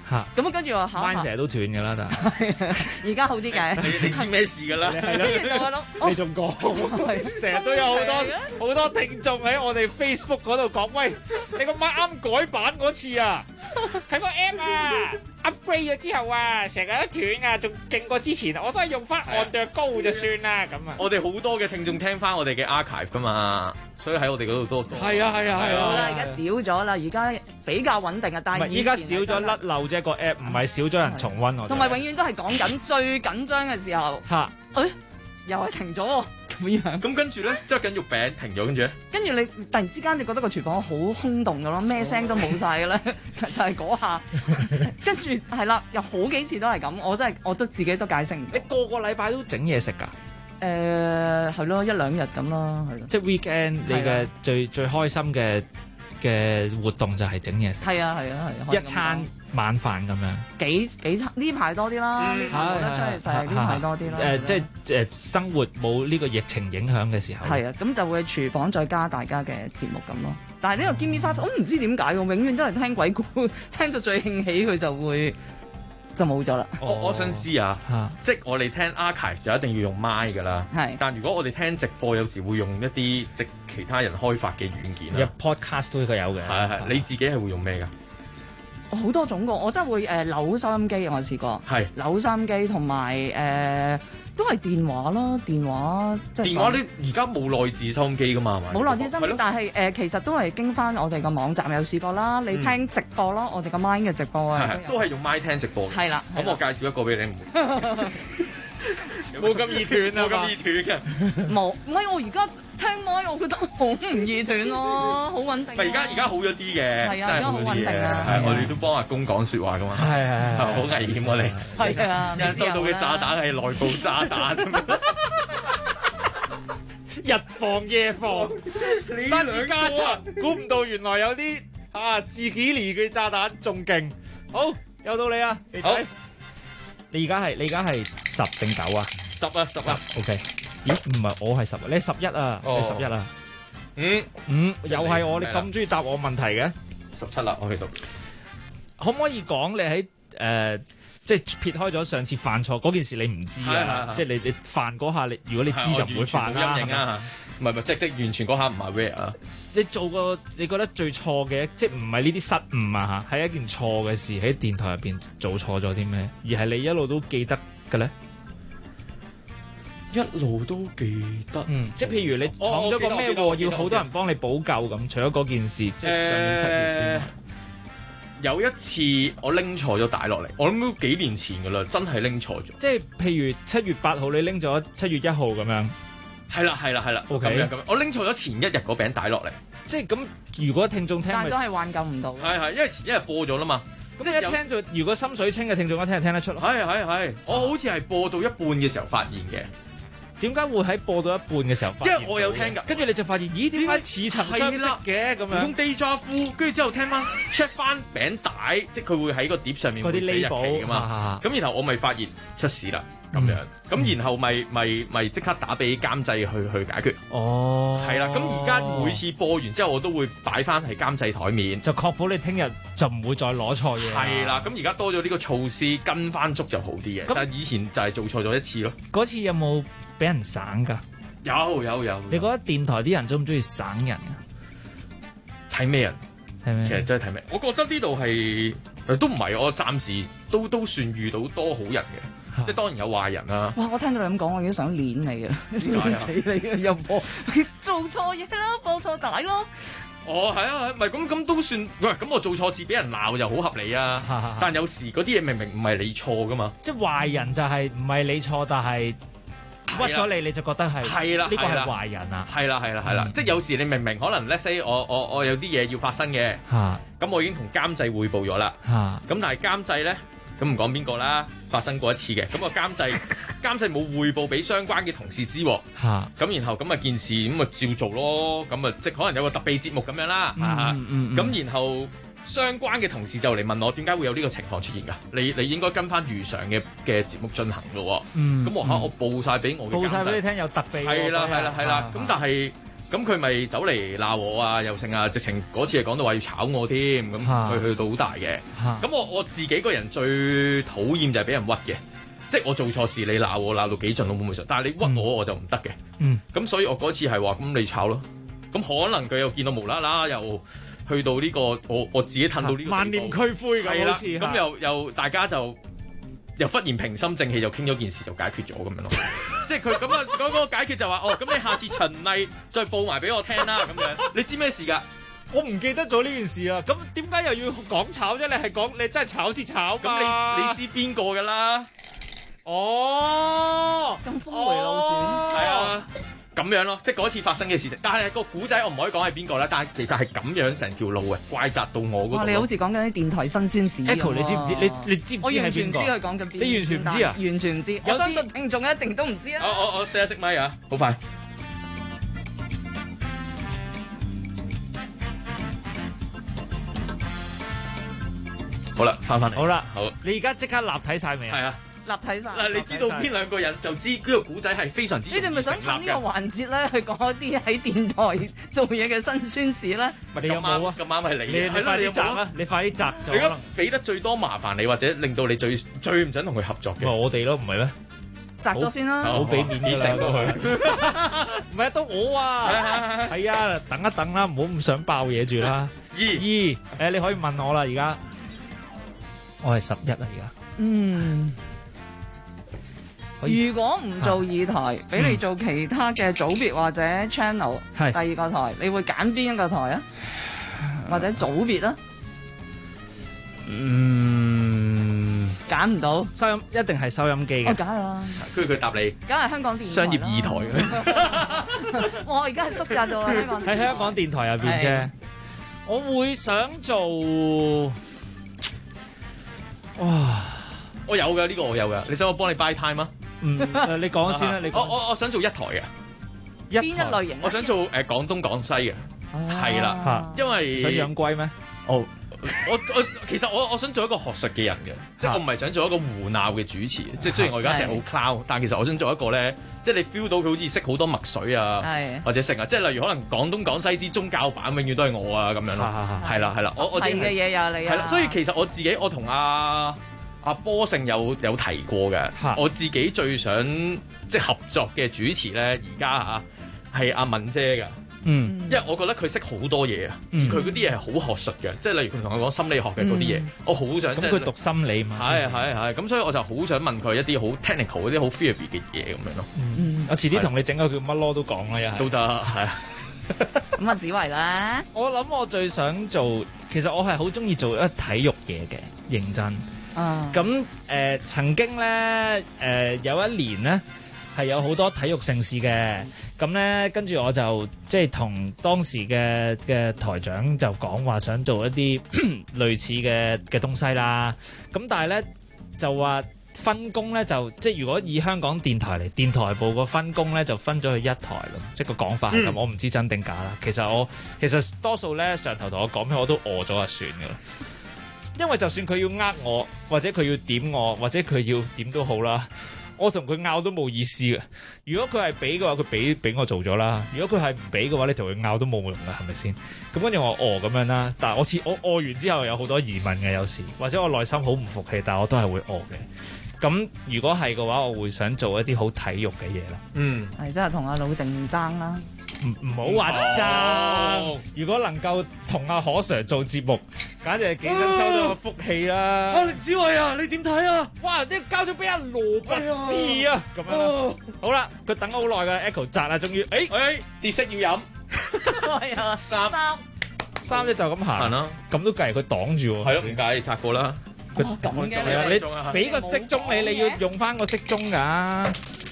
咁跟住話考 ，mine 成日都斷㗎啦，但係而家好啲嘅。 你知咩事㗎啦？ 係咯， 跟住就話諗， 你仲講，成日都有好多聽眾喺我哋 Facebook 嗰度講，喂，你個麥啱改版嗰次啊，睇個 app 啊 upgrade 咗之後啊，成日都斷啊，仲勁過之前，我都係用翻按對高就算啦咁啊。 我哋好多嘅聽眾聽翻我哋嘅 archive 㗎嘛，所以喺我哋嗰度多。 係啊， 好啦，而家少咗啦，而家比較穩定啊，但係依家少咗甩漏啫，個 app 唔係少咗人重溫我哋。 同埋永遠都係講緊最緊張嘅時候。又係停咗喎，咁樣。 咁跟住咧，即係緊肉餅停咗，跟住咧。 跟住你突然之間，你覺得個廚房好空洞㗎咯，咩聲都冇晒㗎啦，就係嗰下。跟住係啦，有好幾次都係咁，我都自己都解釋唔到。 你個禮拜都整嘢食㗎？ 係咯，一兩日咁咯，係咯。 即係 weekend 你嘅最開心嘅活動就係整嘢食。 係啊， 一餐晚飯咁樣。 幾餐呢排多啲啦，呢排冇得出去食，呢排多啲啦。 即係生活冇呢個疫情影響嘅時候。 係啊，咁就會廚房再加大家嘅節目咁咯。但係呢個 Gimme Five，我唔知點解喎，永遠都係聽鬼故，聽到最興起佢就冇咗啦。 我想知啊，即係我哋聽 archive 就一定要用麥㗎啦。 係， 但如果我哋聽直播，有時會用一啲即其他人開發嘅軟件啊。 podcast 都應該有嘅。 係，你自己係會用咩㗎？ 好多種㗎，我真係會扭收音機，我試過。係扭收音機同埋都係電話啦，電話你而家冇內置收音機㗎嘛？係咪？ 冇內置收音機，但係其實都係經翻我哋個網站有試過啦。你聽直播咯，我哋個 Mind 嘅直播啊， 都係用 Mind 聽直播嘅。 係啦， 咁我介紹一個俾你。 冇咁易斷啊！ 冇咁易斷嘅。 冇，唔係我而家聽麥，我覺得好唔易斷咯，好穩定。 而家好咗啲嘅， 係啊，而家好穩定啊。 係，我哋都幫阿公講説話噶嘛。 係， 好危險我哋。 係啊， 有人收到嘅炸彈係內部炸彈。 日防夜防，單止加長，估唔到原來有啲自己嚟嘅炸彈仲勁。好，有到你啊，肥仔。你而家係10定9啊 ？10啊，10啊。 OK。咦？唔係我係10啊，你11啊？你11啊？5又係我，你咁中意答我問題嘅 ？17啦，我喺度。 可唔可以講你喺即係撇開咗上次犯錯嗰件事，你唔知啊？即係你犯嗰下，如果你知就唔會犯啦。 陰影啊！唔係即完全嗰下唔係 rare 啊！ 你做過你覺得最錯嘅，即係唔係呢啲失誤啊嚇，係一件錯嘅事喺電台入邊做錯咗啲咩？而係你一路都記得嘅咧？ 一路都記得， 即係譬如你闖咗個咩禍，要好多人幫你補救咁。除咗嗰件事，即係上年7月之外， 有一次我拎錯咗帶落嚟，我諗都幾年前噶啦，真係拎錯咗。 即係譬如7月8號你拎咗7月1號咁樣。 係啦 OK 咁樣，我拎錯咗前一日嗰餅帶落嚟， 即係咁。如果聽眾聽， 但都係挽救唔到。 係，因為前一日播咗啦嘛。 即係一聽就，如果心水清嘅聽眾一聽就聽得出咯。 係，我好似係播到一半嘅時候發現嘅。 點解會喺播到一半嘅時候發現？ 因為我有聽㗎， 跟住你就發現，咦？點解似曾相識嘅咁樣？ 唔通 déjà vu，跟住之後聽翻 check 翻餅帶，即係佢會喺個碟上面會寫日期㗎嘛。咁然後我咪發現出事啦。咁樣，咁然後咪即刻打俾監製去解決。係啦，咁而家每次播完之後，我都會擺翻喺監製台面， 就確保你聽日就唔會再攞錯嘢。 係啦，咁而家多咗呢個措施，跟翻足就好啲嘅。但係以前就係做錯咗一次咯。 嗰次有冇俾人省㗎？ 有。 你覺得電台啲人中唔中意省人啊？ 睇咩人？ 睇咩？ 其實真係睇咩？我覺得呢度係都唔係，我暫時都算遇到多好人嘅。即係當然有壞人啦。 哇！我聽到你咁講，我已經想攆你啊！攆死你啊！又播做錯嘢啦，播錯帶咯。 係啊，唔係咁都算。喂，咁我做錯事俾人鬧就好合理啊。但有時嗰啲嘢明明唔係你錯噶嘛。 即係壞人就係唔係你錯，但係屈咗你就覺得係啦，呢個係壞人啊。 係啦，即係有時你明明可能 let's say 我有啲嘢要發生嘅，咁我已經同監製匯報咗啦。咁但係監製咧。咁唔講邊個啦，發生過一次嘅，咁個監製冇匯報俾相關嘅同事知，咁然後咁啊件事咁咪照做咯，咁啊即係可能有個特備節目咁樣啦，咁然後相關嘅同事就嚟問我點解會有呢個情況出現㗎？你應該跟翻如常嘅節目進行㗎喎，咁我報晒俾我嘅監製， 報晒俾你聽有特備， 係啦，咁但係咁佢咪走嚟鬧我啊，又剩啊，直情嗰次係講到話要炒我添，咁佢去到好大嘅。咁我自己個人最討厭就係俾人屈嘅，即係我做錯事你鬧我鬧到幾盡都冇乜事，但係你屈我就唔得嘅。咁所以我嗰次係話咁你炒咯，咁可能佢又見到無啦啦又去到呢個我自己褪到呢個萬念俱灰咁好似， 咁又大家就又忽然平心靜氣就傾咗件事就解決咗咁樣咯。即係佢咁啊嗰個解決就話咁你下次循例再報埋俾我聽啦咁樣。你知咩事㗎？ 我唔記得咗呢件事啊！咁點解又要講炒啫？你係講你真係炒至炒嘛？ 咁你知邊個㗎啦？ 哦， 咁峰迴路轉， 係啊。咁樣咯，即係嗰次發生嘅事情，但係個古仔我唔可以講係邊個啦，但係其實係咁樣成條路嘅，怪責到我嗰度。 你好似講緊啲電台辛酸史。 Echo， 你知唔知？你知唔知係邊個？ 我完全唔知佢講緊邊。 你完全唔知啊？ 完全唔知。我相信聽眾一定都唔知啊。 我熄一熄咪啊，好快。好啦，翻嚟。 好啦， 好。 你而家即刻立體晒未啊？ 係啊。 立體晒嗱，你知道邊兩個人就知呢個古仔係非常之。 你哋咪想趁呢個環節咧去講一啲喺電台做嘢嘅辛酸事咧？ 你有冇啊？ 咁啱係你。 你快啲摘啦！你快啲摘就可能。 你而家俾得最多麻煩你，或者令到你最唔想同佢合作嘅。 我哋咯，唔係咩？ 摘咗先啦。 好俾面㗎啦， 都佢。 唔係到我啊！係啊，等一等啦，唔好咁想爆嘢住啦。你可以問我啦，而家我係11啊，而家。 如果唔做二台，俾你做其他嘅組別或者 channel， 第二個台，你會揀邊一個台啊？或者組別啊？揀唔到， 收音一定係收音機嘅。 我梗係啦。 跟住佢答你， 梗係香港電台。 商業二台嘅。 我而家係縮窄咗香港。 喺香港電台入邊啫，我會想做，哇！ 我有嘅呢個，我有嘅。你想我幫你 buy time 啊？ 你講先啦。你我想做一台嘅。 邊一類型？ 我想做廣東廣西嘅，係啦，因為想養龜咩？ 其實我想做一個學術嘅人嘅，即係我唔係想做一個胡鬧嘅主持。即係雖然我而家成日好 cloud，但其實我想做一個咧，即係你 feel 到佢好似識好多墨水啊，或者成啊，即係例如可能廣東廣西之宗教版永遠都係我啊咁樣咯。係啦，我係嘅嘢有你啊。 係啦，所以其實我自己我同阿波勝有提過嘅，我自己最想即係合作嘅主持咧，而家係阿敏姐㗎。因為我覺得佢識好多嘢啊，而佢嗰啲嘢係好學術嘅，即係例如佢同我講心理學嘅嗰啲嘢，我好想。 咁佢讀心理嘛？ 係，咁所以我就好想問佢一啲好 technical 嗰啲好 theory 嘅嘢咁樣咯。 我遲啲同你整個叫乜囉都講啦，一係都得，係啊。 咁啊，子維啦。 我諗我最想做，其實我係好中意做一體育嘢嘅，認真。咁曾經咧有一年咧係有好多體育盛事嘅，咁咧跟住我就即係同當時嘅台長就講話想做一啲類似嘅東西啦。咁但係咧就話分工咧就即係如果以香港電台嚟，電台部個分工咧就分咗去一台咯，即係個講法係咁。我唔知真定假啦。其實多數咧上頭同我講咩我都餓咗就算噶啦。因為就算佢要呃我，或者佢要點我，或者佢要點都好啦，我同佢拗都冇意思嘅。如果佢係俾嘅話，佢俾我做咗啦。如果佢係唔俾嘅話，你同佢拗都冇用嘅，係咪先？咁跟住我咁樣啦。但係我餓完之後有好多疑問嘅，有時或者我內心好唔服氣，但係我都係會嘅。咁如果係嘅話，我會想做一啲好體育嘅嘢啦。 係真係同阿老靜爭啦。 唔好話爭，如果能夠同阿可 Sir 做節目，簡直係幾想收到個福氣啦！ 子維啊，你點睇啊？ 哇！啲交咗俾阿羅拔士啊，咁樣好啦，佢等咗好耐嘅 Echo 摘啦，終於跌色要飲， 係啊， 三一就咁行啦，咁都計佢擋住喎， 係咯，唔介意拆過啦。 咁嘅你俾個骰盅你要用翻個骰盅㗎。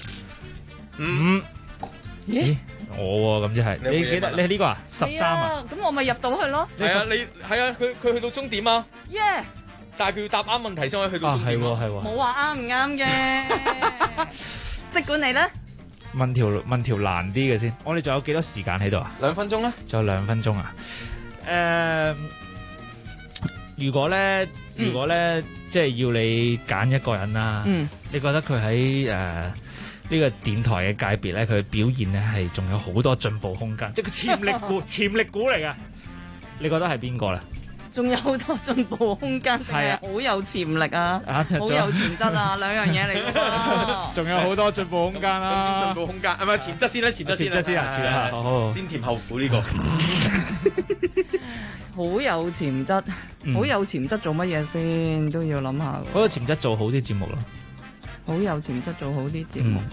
咦？我咁即係你記得你係呢個啊13啊？ 咁我咪入到去咯。 係啊，你係啊，佢去到終點啊。但係佢要答啱問題先可以去到終點。 係喎。 冇話啱唔啱嘅，即管你咧。 問條難啲嘅先。我哋仲有幾多時間喺度啊 ？2分鐘咧？ 仲有2分鐘啊？如果咧，即係要你揀一個人啦，你覺得佢喺呢個電台嘅界別咧，佢嘅表現咧係仲有好多進步空間，即係個潛力股，潛力股嚟噶。你覺得係邊個咧？ 仲有好多進步空間，係啊，好有潛力啊，好有潛質啊，兩樣嘢嚟㗎。 仲有好多進步空間啦， 進步空間係咪潛質先咧？潛質先啊，先甜後苦呢個。 好有潛質，好有潛質做乜嘢先都要諗下。 好有潛質做好啲節目咯。 好有潛質做好啲節目。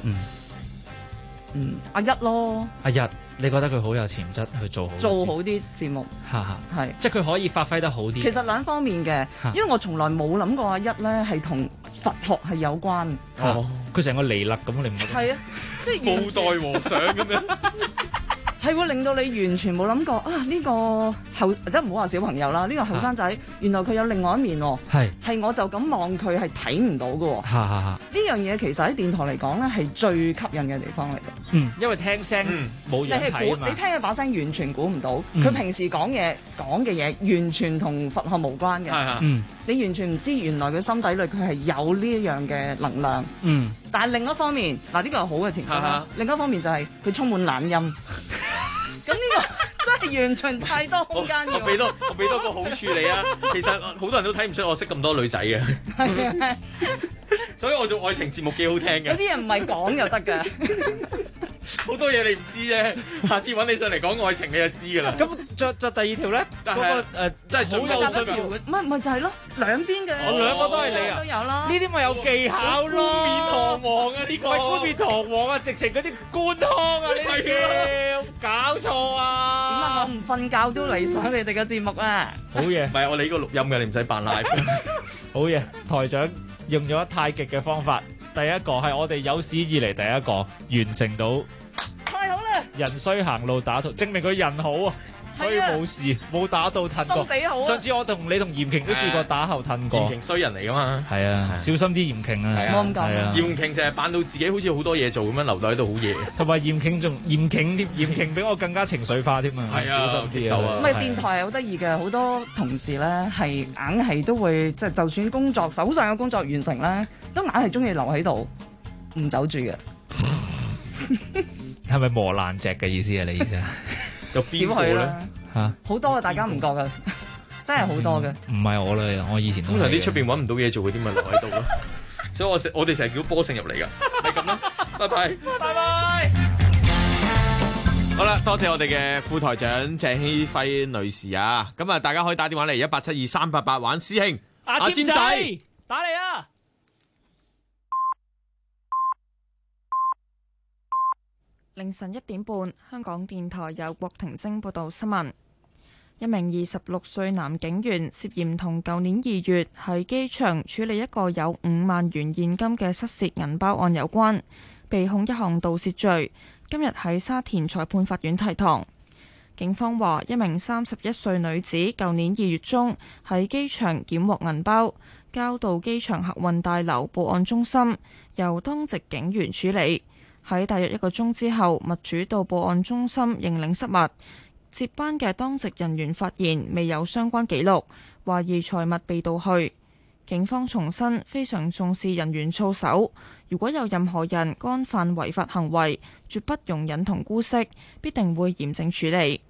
阿一咯。 阿一，你覺得佢好有潛質去做好啲節目？係， 即係佢可以發揮得好啲。 其實兩方面嘅，因為我從來冇諗過阿一咧係同佛學係有關。 佢成個彌勒咁，你唔覺得？ 係啊，即係布袋和尚咁樣。 係會令到你完全冇諗過啊！呢個後即係唔好話小朋友啦，呢個後生仔原來佢有另外一面喎。係我就咁望佢係睇唔到嘅喎。呢樣嘢其實喺電台嚟講咧係最吸引嘅地方嚟嘅。 因為聽聲冇樣睇啊嘛。 你聽佢把聲完全估唔到，佢平時講嘅嘢完全同佛學無關嘅。你完全唔知原來佢心底裏佢係有呢一樣嘅能量。但係另一方面，嗱呢個係好嘅前提啦。另一方面就係佢充滿懶音。咁呢個真係完全太多空間。 我俾多個好處你啊！其實好多人都睇唔出我識咁多女仔嘅。係啊，所以我做愛情節目幾好聽嘅。 有啲人唔係講就得㗎。 好多嘢你唔知啫，下次揾你上嚟講愛情你就知㗎啦。 咁再第二條咧，嗰個真係好有進步。 唔係就係咯，兩邊嘅。 我兩個都係你啊， 都有啦。 呢啲咪有技巧咯。 冠冕堂皇啊！呢個冠冕堂皇啊，直情嗰啲官腔啊，呢啲叫搞錯啊！ 點解我唔瞓覺都嚟上你哋嘅節目啊？ 好嘢， 唔係我哋呢個錄音嘅，你唔使扮 live。 好嘢，台長用咗太極嘅方法，第一個係我哋有史以嚟第一個完成到。 太好啦！ 人衰行路打兔，證明佢人好啊，所以冇事，冇打到褪過。 心地好啊！ 上次我同你同嚴瓊都試過打後褪過。 嚴瓊衰人嚟噶嘛？ 係啊，小心啲嚴瓊啊！ 冇咁講。 嚴瓊成日扮到自己好似好多嘢做咁樣，留到喺度好夜。 同埋嚴瓊仲嚴瓊比我更加情緒化添啊！ 係啊， 小心啲啊！ 咁啊，電台係好得意嘅，好多同事咧係硬係都會即係，就算工作手上嘅工作完成咧，都硬係中意留喺度唔走住嘅。 係咪磨爛隻嘅意思啊？你意思啊？ 有邊個咧？ 嚇， 好多嘅，大家唔覺嘅，真係好多嘅。 唔係我啦，我以前通常啲出邊揾唔到嘢做嗰啲咪留喺度咯。所以我哋成日叫波成入嚟㗎，係咁啦。拜拜， 拜拜。 好啦，多謝我哋嘅副台長鄭希輝女士啊！咁啊，大家可以打電話嚟1872-388玩師兄阿簽仔打嚟啊！ 凌晨1點半，香港電台有郭婷晶報道新聞。一名26歲男警員涉嫌同舊年2月喺機場處理一個有5萬元現金嘅失竊銀包案有關，被控一項盜竊罪。今日喺沙田裁判法院提堂。警方話，一名31歲女子舊年2月中喺機場檢獲銀包，交到機場客運大樓報案中心，由當值警員處理。喺大約1個鐘之後，物主到報案中心認領失物，接班嘅當值人員發現未有相關記錄，懷疑財物被盜去。警方重申非常重視人員操守，如果有任何人干犯違法行為，絕不容忍同姑息，必定會嚴正處理。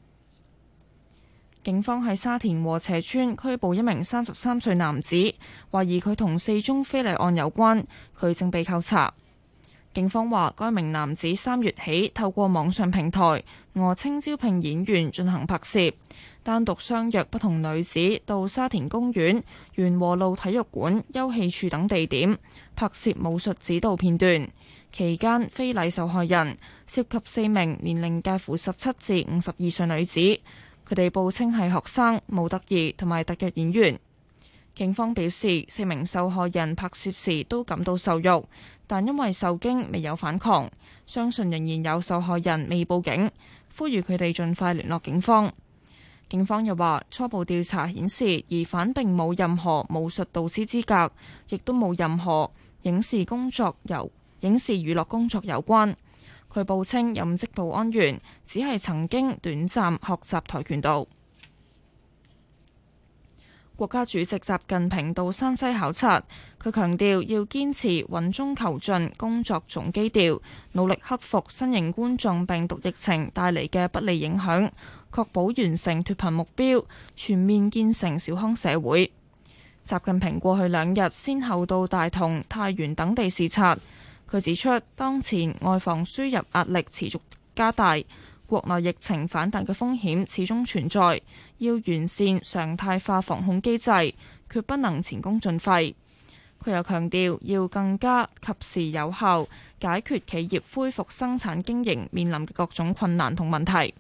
警方喺沙田禾輋邨拘捕一名33歲男子，懷疑佢同4宗非禮案有關，佢正被扣查。警方話，該名男子3月起透過網上平台訛稱招聘演員進行拍攝，單獨相約不同女子到沙田公園、元和路體育館、休憩處等地點拍攝武術指導片段。期間非禮受害人，涉及4名年齡介乎17至52歲女子，佢哋報稱係學生、模特兒同埋特約演員。警方表示，4名受害人拍攝時都感到受辱，但因為受驚未有反抗，相信仍然有受害人未報警，呼籲佢哋盡快聯絡警方。警方又話，初步調查顯示疑犯並冇任何武術導師資格，亦都冇任何影視娛樂工作有關。佢報稱任職保安員，只係曾經短暫學習跆拳道。 國家主席習近平到山西考察，佢強調要堅持穩中求進工作總基調，努力克服新型冠狀病毒疫情帶嚟嘅不利影響，確保完成脫貧目標，全面建成小康社會。習近平過去2日先後到大同、太原等地視察，佢指出，當前外防輸入壓力持續加大，國內疫情反彈嘅風險始終存在，要完善常態化防控機制，決不能前功盡廢。佢又強調要更加及時有效解決企業恢復生產經營面臨嘅各種困難同問題。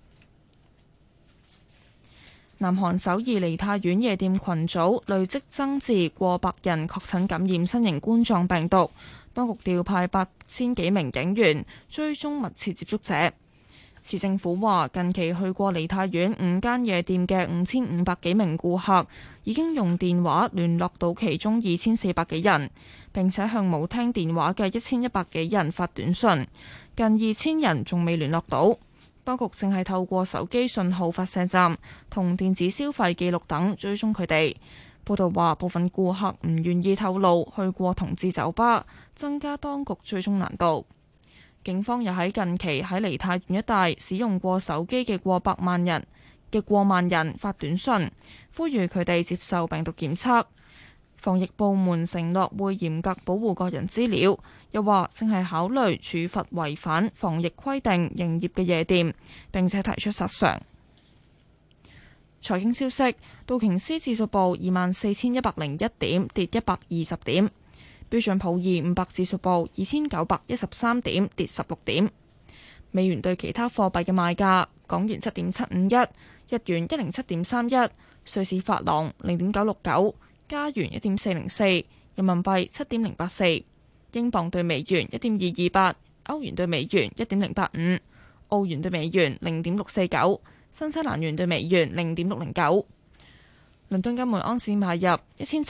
南韓首爾梨泰院夜店群組累積增至過百人確診感染新型冠狀病毒，當局調派8000幾名警員追蹤密切接觸者。市政府話，近期去過梨泰院5間夜店嘅5500幾名顧客已經用電話聯絡到其中2400幾人，並且向冇聽電話嘅1100幾人發短信，近2000人仲未聯絡到。當局正係透過手機信號發射站同電子消費記錄等追蹤佢哋。報道話，部分顧客唔願意透露去過同志酒吧，增加當局追蹤難度。警方又喺近期喺梨泰院一帶使用過手機嘅過萬人發短信，呼籲佢哋接受病毒檢測。防疫部門承諾會嚴格保護個人資料，又話正係考慮處罰違反防疫規定營業嘅夜店，並且提出索償。財經消息，道瓊斯指數報24,101點，跌120點。標準普爾500指數報2913點，跌16點。美元對其他貨幣嘅賣價：港元7.751，日元107.31，瑞士法郎0.969，加元1.404，人民幣7.084，英鎊對美元1.228，歐元對美元1.085，澳元對美元0.649，新西蘭元對美元0.609。倫敦金每盎司買入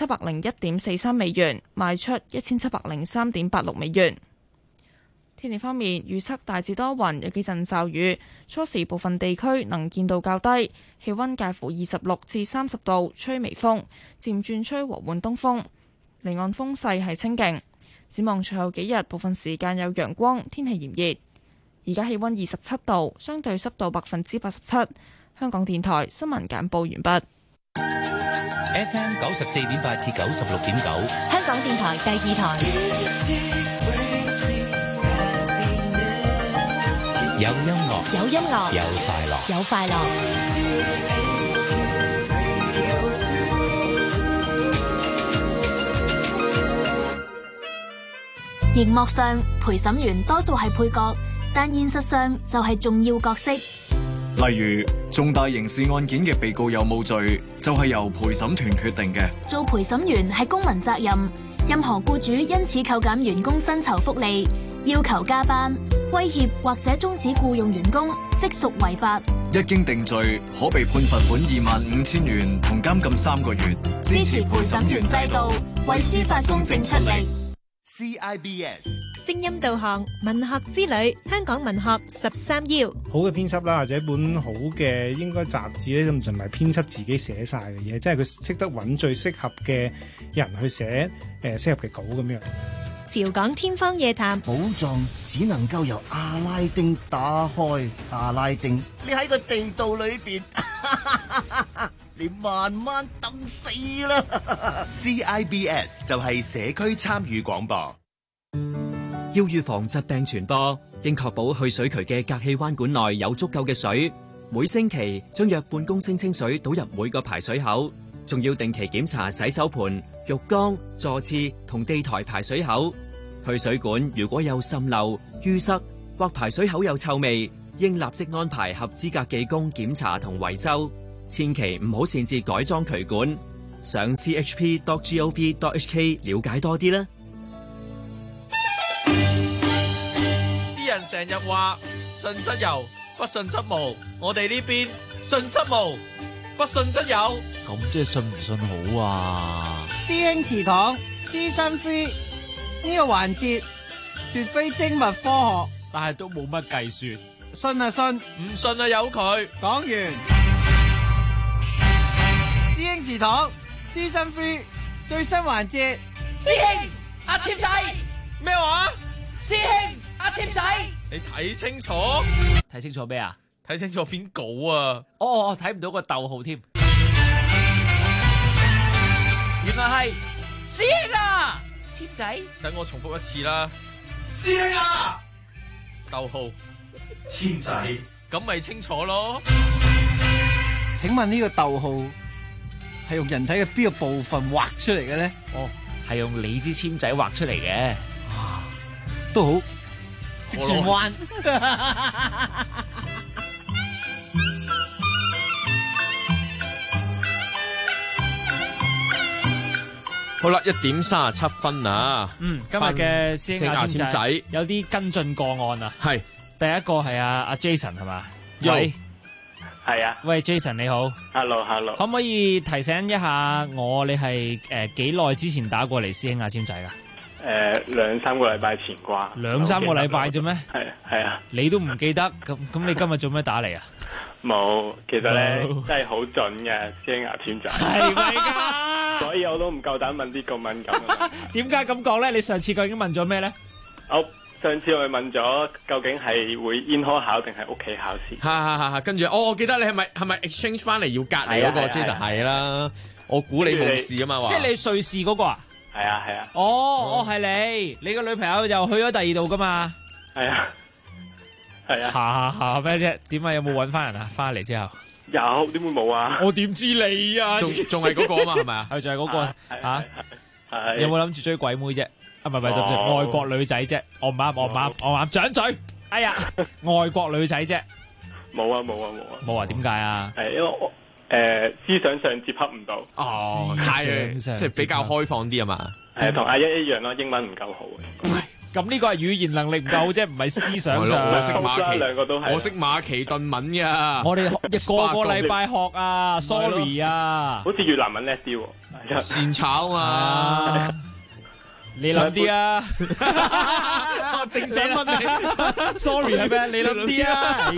1701.43美元，賣出1703.86美元。天氣方面，預測大致多雲，有幾陣驟雨，初時部分地區能見度較低，氣溫介乎26至30度，吹微風，漸轉吹和緩東風，離岸風勢係清勁。展望隨後幾日，部分時間有陽光，天氣炎熱。而家氣溫27度，相對濕度87%。香港電台新聞簡報完畢。 FM 94.8至96.9， 香港電台第2台。 有音樂， 有音樂， 有快樂， 有快樂。熒幕上陪審員多數係配角，但現實上就係重要角色。 例如重大刑事案件嘅被告有冇罪，就係由陪審團決定嘅。 做陪審員係公民責任，任何僱主因此扣減員工薪酬福利，要求加班，威脅或者終止僱用員工，即屬違法。 一經定罪，可被判罰款25,000元同監禁3個月。 支持陪審員制度，為司法公正出力。 CIBS 聲音導航，文學之旅，香港文學13邀。 好嘅編輯啦，或者一本好嘅應該雜誌咧，就唔係編輯自己寫晒嘅嘢，即係佢識得揾最適合嘅人去寫適合嘅稿咁樣。 潮港天方夜譚， 寶藏只能夠由阿拉丁打開。阿拉丁，你喺個地道裏邊，你慢慢等死啦。 CIBS 就係社區參與廣播。 要預防疾病傳播，應確保去水渠嘅隔氣彎管內有足夠嘅水。每星期將約半公升清水倒入每個排水口，仲要定期檢查洗手盆、浴缸、座廁同地台排水口。去水管如果有滲漏、淤塞或排水口有臭味，應立即安排合資格技工檢查同維修。千祈唔好擅自改裝渠管。上 chp.gov.hk 了解多啲啦。 啲人成日話信則有，不信則無。我哋呢邊信則無，不信則有。 咁即係信唔信好啊？ 師兄祠堂 Season 3呢個環節絕非精密科學， 但係都冇乜計算。 信啊信， 唔信啊由佢。 講完。師兄經祠堂 Season 3最新環節， 師兄阿簽仔咩話？ 師兄阿簽仔， 你睇清楚， 睇清楚咩啊？ 睇清楚篇稿啊！ 哦，睇唔到個逗號添，原來係師兄啊，簽仔， 等我重複一次啦， 師兄啊， 逗號簽仔，咁咪清楚咯。 請問呢個逗號係用人體嘅邊個部分畫出嚟嘅咧？ 哦，係用你支簽仔畫出嚟嘅。 都好，識轉彎。 好啦，1:37啊。 今日嘅師兄阿簽仔有啲跟進個案啊。 係第一個係阿 Jason 係嘛？ 喂， 係啊。 喂 Jason 你好。 Hello。 可唔可以提醒一下我，你係幾耐之前打過嚟師兄阿簽仔㗎 ？2-3個禮拜前啩。 2-3個禮拜啫咩？ 係啊。 你都唔記得咁你今日做咩打嚟啊？ 冇，其實咧真係好準嘅師兄阿簽仔。 係咪㗎？ 所以我都唔夠膽問啲咁敏感嘅問題。 點解咁講咧？你上次究竟問咗咩咧？ 上次我問咗究竟係會 in hall 考定係屋企考試？ 係，跟住我記得你係咪 exchange 翻嚟要隔離嗰個 Jason 係啦？我估你冇事啊嘛，話即係你瑞士嗰個啊？ 係啊。 哦，係你個女朋友又去咗第二度噶嘛？ 係啊。 下咩啫？點解有冇揾翻人啊？翻嚟之後有，點會冇啊？ 我點知你啊？ 仲係嗰個啊嘛？係咪啊？ 係就係嗰個嚇。 係有冇諗住追鬼妹啫？唔係，外國女仔啫。我唔啱，掌嘴。哎呀，外國女仔啫。 冇啊！ 冇啊？點解啊？ 因為我思想上接洽唔到。 哦，太即係比較開放啲啊嘛。 同阿一樣咯，英文唔夠好。 咁呢個係語言能力唔夠啫，唔係思想上。 我識馬奇， 兩個都係。 我識馬其頓文㗎。 我哋個禮拜學啊 ，sorry 啊。 好似越南文叻啲喎。 善炒嘛。 你諗啲啊！ 我正想問你 ，sorry 係咩？你諗啲啊！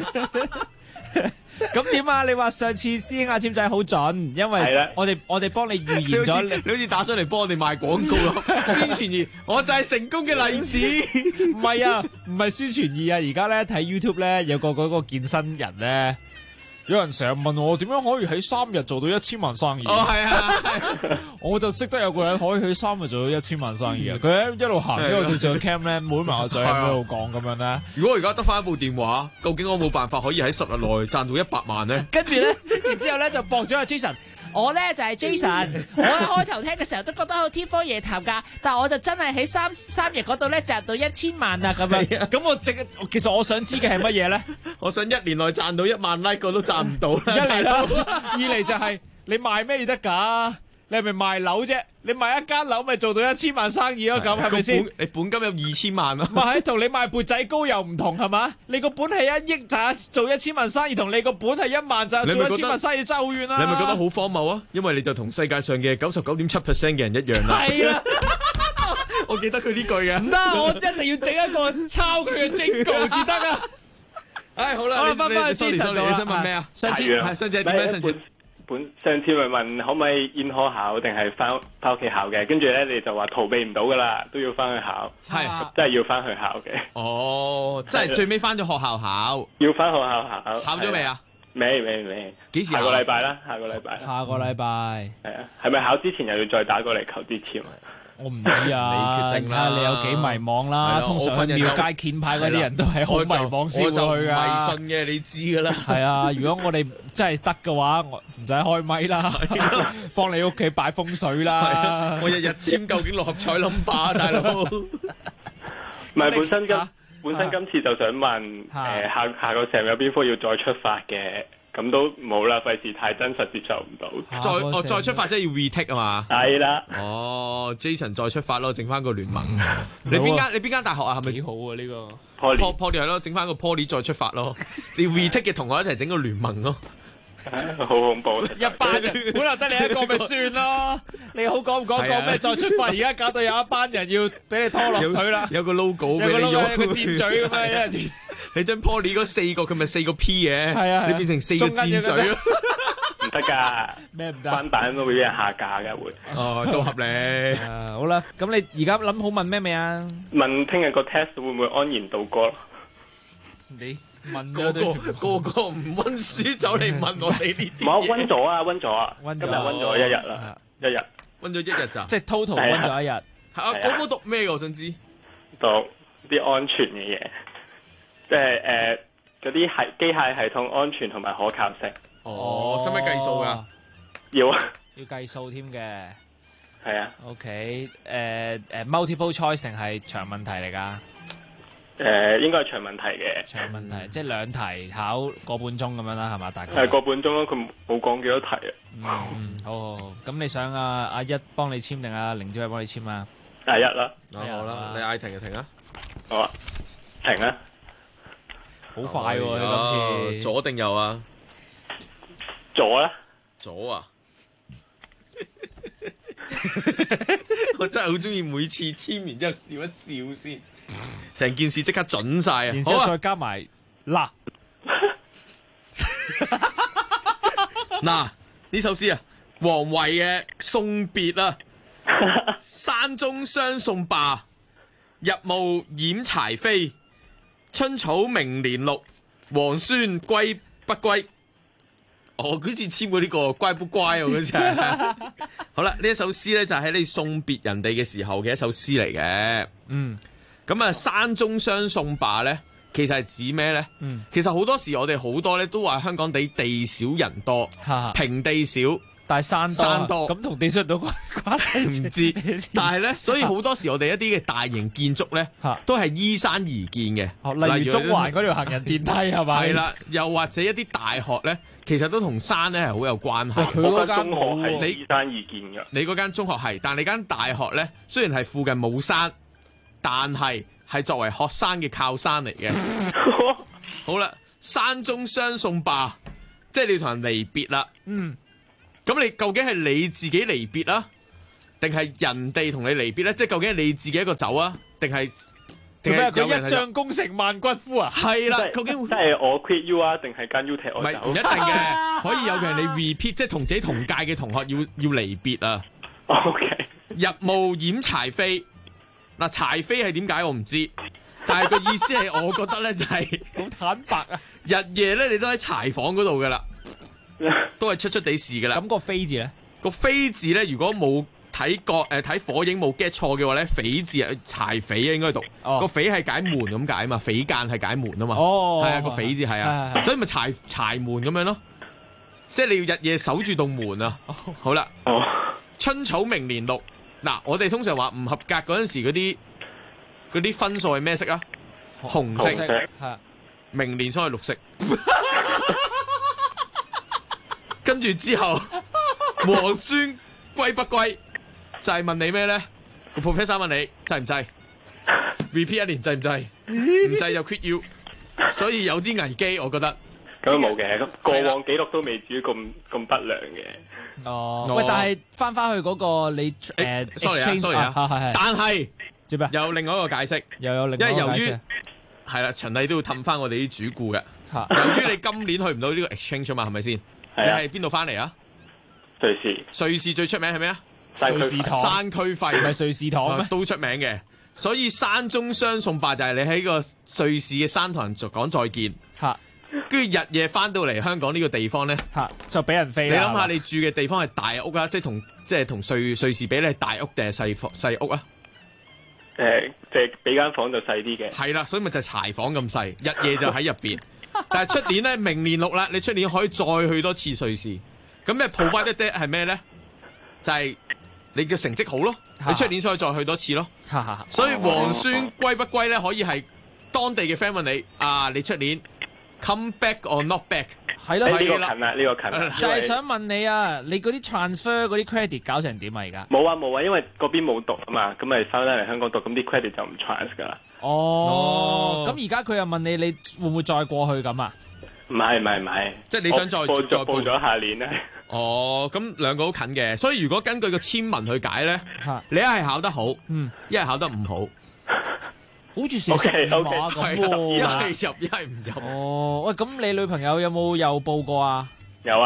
咁點啊？你話上次師兄阿簽仔好準，因為我哋幫你預言咗， 你好似打上嚟幫我哋賣廣告咯，宣傳儀，我就係成功嘅例子。 唔係啊，唔係宣傳儀啊！而家咧睇 YouTube 咧有個嗰個健身人咧。有人成日問我點樣可以喺3日做到1000萬生意？ 哦，係啊， 我就識得有個人可以喺3日做到1000萬生意啊！佢一路行，一路對上個 cam 咧，滿埋個嘴喺度講咁樣咧。 如果我而家得翻一部電話，究竟我冇辦法可以喺10日內賺到100萬咧？ 跟住咧，然之後咧就駁咗阿 Jason。我咧就係 Jason，我一開頭聽嘅時候都覺得好天方夜譚㗎，但係我就真係喺三日嗰度咧賺到1000萬啊咁樣。咁其實我想知嘅係乜嘢咧？ 我想1年內賺到1萬 like 我都賺唔到啦。 一嚟啦，二嚟就係你賣咩得㗎？你係咪賣樓啫？你賣一間樓咪做到1000萬生意咯？咁係咪先？ 你本金有2000萬啊？ 咪係同你賣缽仔糕又唔同係嘛？你個本係1億就係做1000萬生意，同你個本係1萬就做1000萬生意爭好遠啦！ 你咪覺得好荒謬啊？因為你就同世界上嘅99.7% 嘅人一樣啦。 係啊， 我記得佢呢句嘅。 唔得，我一定要整一個抄佢嘅jingle至得啊！ 唉，好啦， 我翻返去 Jason 度， 你想問咩啊？上次點樣上次？ 上次咪問可唔可以 in hall 考定係翻屋企考嘅，跟住咧你就話逃避唔到噶啦，都要翻去考， 係真係要翻去考嘅。 哦，即係最尾翻咗學校考， 要翻學校考， 考咗未啊？ 未， 幾時？ 下個禮拜啦，下個禮拜。 係啊，係咪考之前又要再打過嚟求支簽啊？ 我唔知啊， 你決定啦， 你有幾迷茫啦。通常廟街掀牌嗰啲人都係好迷茫先會去噶。 迷信嘅，你知噶啦。 係啊，如果我哋真係得嘅話，我唔使開咪啦，幫你屋企擺風水啦。 我日日簽究竟6合彩 number， 大佬。 唔係本身今次就想問，下個 sem 有邊科要再出發嘅？咁都冇啦，費事太真實接受唔到。 再出發即係要 retake 啊嘛。 係啦。 哦 ，Jason 再出發咯，整翻個聯盟。你邊間大學啊？係咪幾好啊？呢個 Poly 係咯，整翻個 Poly 再出發咯。你 retake 嘅同學一齊整個聯盟咯。 好恐怖！ 一班人本來得你一個咪算咯。你好講唔講咩再出發？而家搞到有一班人要俾你拖落水啦。 有個 logo 俾你用， 有個箭嘴咁樣。 你將 Poly 嗰4個佢咪4個 P 嘅， 係啊， 你變成4個箭嘴咯。 唔得㗎。 咩唔得？ 翻版都會俾人下架嘅會。 哦，都合理。 好啦，咁你而家諗好問咩未啊？ 問聽日個 test 會唔會安然度過？ 你問個個唔温書走嚟問我哋呢啲。 冇温咗啊，温咗啊， 温今日温咗一日啦，一日温咗一日咋？ 即係 total 温咗一日。 係啊，嗰讀咩我想知。 讀啲安全嘅嘢，即係嗰啲係機械系統安全同埋可靠性。 哦，使唔使計數㗎？ 要啊， 要計數添嘅。 係啊。 OK，multiple choice 定係長問題嚟㗎？ 應該係長問題嘅。 長問題，即係兩題考個半鐘咁樣啦，係嘛？大概係個半鐘咯，佢冇講幾多題啊。 好。咁你想阿一幫你簽定阿凌小偉幫你簽啊？ 第一啦。 好啦，你嗌停就停啊。 好啊，停啊。 好快喎！你今次左定右啊？ 左啦。 左啊！我真係好中意每次簽完之後笑一笑先，成件事即刻準晒啊！ 然之後再加埋嗱呢首詩啊，王維嘅《送別》啊，山中相送罷，日暮掩柴扉。春草明年綠，王孫歸不歸？好似簽過呢個乖不乖喎，好似係。好啦，呢一首詩咧就喺你送別人哋嘅時候嘅一首詩嚟嘅。咁啊，山中相送罷咧，其實係指咩咧？其實好多時我哋好多咧都話香港地少人多，平地少。 但係山多，咁同地少人多關係唔知，但係咧，所以好多時我哋一啲嘅大型建築咧，都係依山而建嘅。 例如中環嗰條行人電梯係咪？ 係啦，又或者一啲大學咧，其實都同山咧係好有關係。 佢嗰間中學係依山而建嘅。 你嗰間中學係，但係你間大學咧，雖然係附近冇山，但係作為學生嘅靠山嚟嘅。好啦，山中相送罷，即係你要同人離別啦。咁你究竟係你自己離別啊，定係人哋同你離別咧？即係究竟係你自己一個走啊，定係咩？佢一將功成萬骨枯啊！ 係啦，究竟即係我 quit you 啊，定係間 U 踢我走？ 唔一定嘅，可以有嘅人你 repeat， 即係同自己同屆嘅同學要離別啊。 OK。 日暮掩柴扉，嗱柴扉係點解我唔知，但係個意思係我覺得咧就係好坦白啊！ 日夜咧你都喺柴房嗰度噶啦。都係出地事噶啦。 咁個飛字咧？ 個飛字咧，如果冇睇過睇火影冇 get 錯嘅話咧，匪字係柴匪啊，應該讀。個匪係解門咁解啊嘛，匪間係解門啊嘛。係啊，個匪字係啊，所以咪柴門咁樣咯。即係你要日夜守住棟門啊。好啦。春草明年綠。嗱，我哋通常話唔合格嗰陣時嗰啲分數係咩色啊？紅色。係。明年先係綠色。跟住之後，王孫歸不歸，就係問你咩咧？個 professor 問你制唔制 ？repeat 一年制唔制？唔制就 quit you。所以有啲危機，我覺得。 咁冇嘅，咁過往記錄都未至於咁不良嘅。 喂，但係翻去嗰個你 sorry 啊，但係做咩？ 有另外一個解釋， 又有另外一個解釋。 因為由於係啦，循例都要氹翻我哋啲主顧嘅。由於你今年去唔到呢個 exchange 啊嘛，係咪先？你係邊度翻嚟啊？ 瑞士。 瑞士最出名係咩啊？ 瑞士糖。 山區費。 唔係瑞士糖咩？ 都出名嘅。所以山中相送罷就係你喺個瑞士嘅山同人講再見。跟住日夜翻到嚟香港呢個地方咧， 就俾人飛。 你諗下，你住嘅地方係大屋啊，即係同瑞士比咧，係大屋定係細屋啊？ 即係俾間房就細啲嘅。 係啦，所以咪就係柴房咁細，日夜就喺入邊。但係出年咧，明年綠啦，你出年可以再去多次瑞士。咁咩 provide that 係咩咧？就係你嘅成績好咯，你出年先可以再去多次咯。所以王孫歸不歸咧，可以係當地嘅 friend 問你啊，你出年 come back or not back？ 係咯， 呢個近啦，呢個近啦。 就係想問你啊，你嗰啲 transfer 嗰啲 credit 搞成點啊？而家冇啊，因為嗰邊冇讀啊嘛，咁咪翻返嚟香港讀，咁啲 credit 就唔 trans 噶啦。 咁而家佢又問你，你會唔會再過去咁啊？ 唔係， 即係你想再報咗下年咧。 咁兩個好近嘅，所以如果根據個簽文去解咧，你一係考得好，一係考得唔好。好似成12碼咁喎， 一係入一係唔入。 喂，咁你女朋友有冇又報過啊？ 有啊。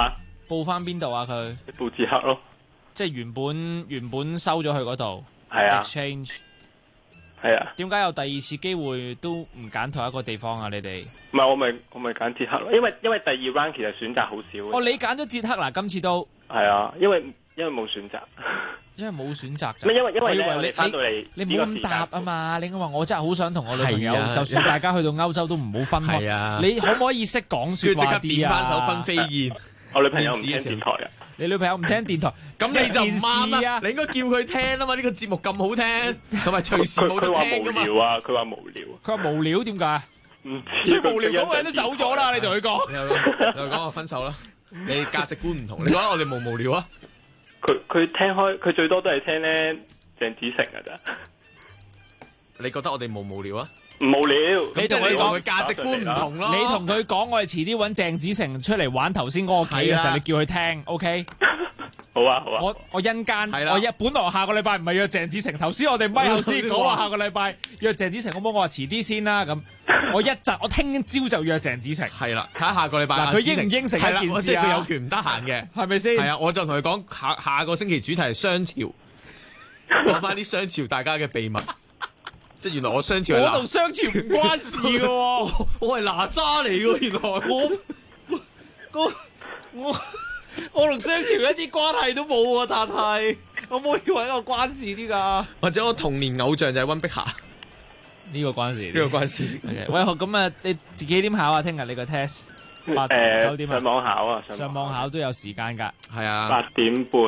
報翻邊度啊？佢報捷克咯， 即係原本收咗去嗰度。 係啊 ，exchange。 係啊。 點解有第二次機會都唔揀同一個地方啊？你哋？ 唔係我咪揀捷克咯，因為第二 round 其實選擇好少。 哦，你揀咗捷克嗱，今次都係啊，因為冇選擇。 因為冇選擇咋？因為我以為你翻到嚟你冇咁答啊嘛！你應該話我真係好想同我女朋友，就算大家去到歐洲都唔好分開。 係啊， 你可唔可以識講説話啲啊？ 即刻點翻首《分飛燕》。 我女朋友唔聽電台啊。 你女朋友唔聽電台， 咁你就唔啱啦。你應該叫佢聽啊嘛！呢個節目咁好聽，同埋隨時冇得聽噶嘛。 佢話無聊啊！佢話無聊。 佢話無聊點解？ 唔最無聊嗰個人都走咗啦！你同佢講。 又講我分手啦！你價值觀唔同，你覺得我哋無聊啊？ 佢聽開，佢最多都係聽咧鄭子誠㗎咋。 你覺得我哋無聊啊？ 唔無聊。 你同佢講佢價值觀唔同咯。 你同佢講，我哋遲啲揾鄭子誠出嚟玩頭先嗰個棋嘅時候，你叫佢聽 ，OK？ 好啊好啊。 我因間，我本來下個禮拜唔係約鄭子誠，頭先我哋咪後先講話下個禮拜約鄭子誠，好唔好？我話遲啲先啦，咁我聽朝就約鄭子誠。 係啦，睇下下個禮拜嗱，佢應唔應承一件事啊？ 即係佢有權唔得閒嘅， 係咪先？ 係啊，我就同佢講下個星期主題係商朝，講翻啲商朝大家嘅秘密。即係原來我商朝係我同商朝唔關事嘅喎， 我係哪吒嚟嘅，原來我同商朝一啲關係都冇喎，但係我冇以為一個關事啲㗎。 或者我童年偶像就係溫碧霞， 呢個關事， 呢個關事。 喂，咁啊，你幾點考啊？聽日你個 test 9點啊？ 上網考啊？ 上網考都有時間㗎。 係啊 ，8點半。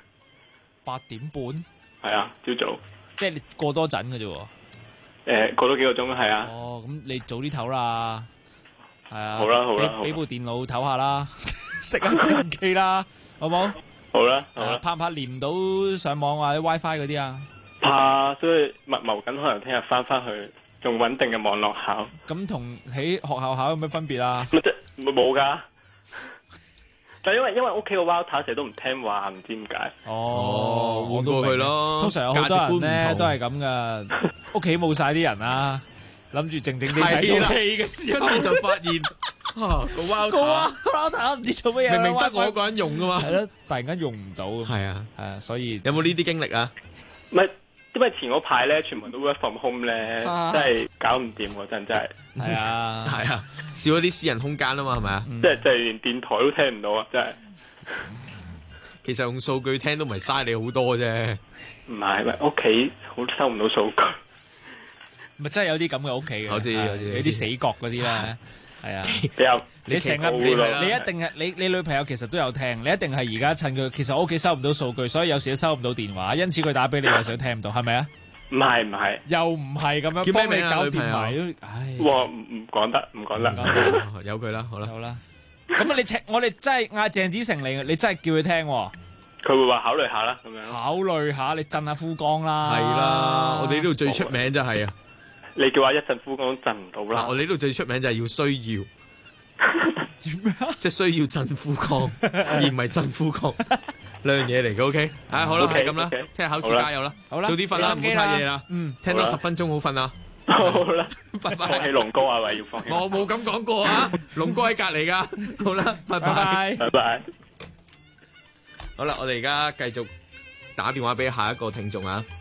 8點半？ 係啊，朝早。 即係你過多陣嘅啫喎。 過多幾個鐘係啊。 哦，咁你早啲唞啦。係啊。 好啦好啦。 俾部電腦唞下啦，熄下電機啦，好冇？ 好啦好啦。 怕唔怕連唔到上網或者 WiFi 嗰啲啊？ 怕，所以密謀緊，可能聽日翻去仲穩定嘅網絡考。 咁同喺學校考有咩分別啊？ 冇㗎。但因為屋企個 router 成日都唔聽話，唔知點解。 哦，換過佢咯。 通常有好多人咧都係咁噶，屋企冇晒啲人啦，諗住靜靜地睇套戲嘅時候， 跟住就發現個 router 唔知做乜嘢， 明明得我一個人用噶嘛， 係咯，突然間用唔到。 係啊， 係啊，所以有冇呢啲經歷啊？ 唔係，因為前嗰排咧，全部都 work from home 咧，真係搞唔掂喎，真係。 係啊， 係啊，少咗啲私人空間啊嘛，係咪啊？ 即係連電台都聽唔到啊！真係。 其實用數據聽都唔係嘥你好多啫。 唔係，屋企好收唔到數據。 咪真係有啲咁嘅屋企嘅， 我知有啲死角嗰啲咧，係啊。 比較你成日你一定係你女朋友其實都有聽，你一定係而家趁佢其實我屋企收唔到數據，所以有時都收唔到電話，因此佢打俾你又想聽唔到，係咪啊？ 唔係， 又唔係咁樣幫你搞掂埋都，唉！ 哇，唔講得， 由佢啦，好啦， 好啦。咁啊，我哋真係嗌鄭子誠嚟，你真係叫佢聽喎。 佢會話考慮下啦，咁樣。 考慮下，你震下夫綱啦。 係啦，我哋呢度最出名就係啊。 你叫話一陣夫綱震唔到啦。 我哋呢度最出名就係要需要。即係需要震夫綱，而唔係震夫綱。兩樣嘢嚟嘅 ，OK，好啦，係咁啦，聽日考試加油啦，好啦，早啲瞓啦，唔好太夜啦，聽多10分鐘好瞓啊， 好啦， 拜拜。 放棄龍哥啊，喂，要放棄。 我冇咁講過啊，龍哥喺隔籬噶，好啦，拜拜， 拜拜。 好啦，我哋而家繼續打電話俾下一個聽眾啊，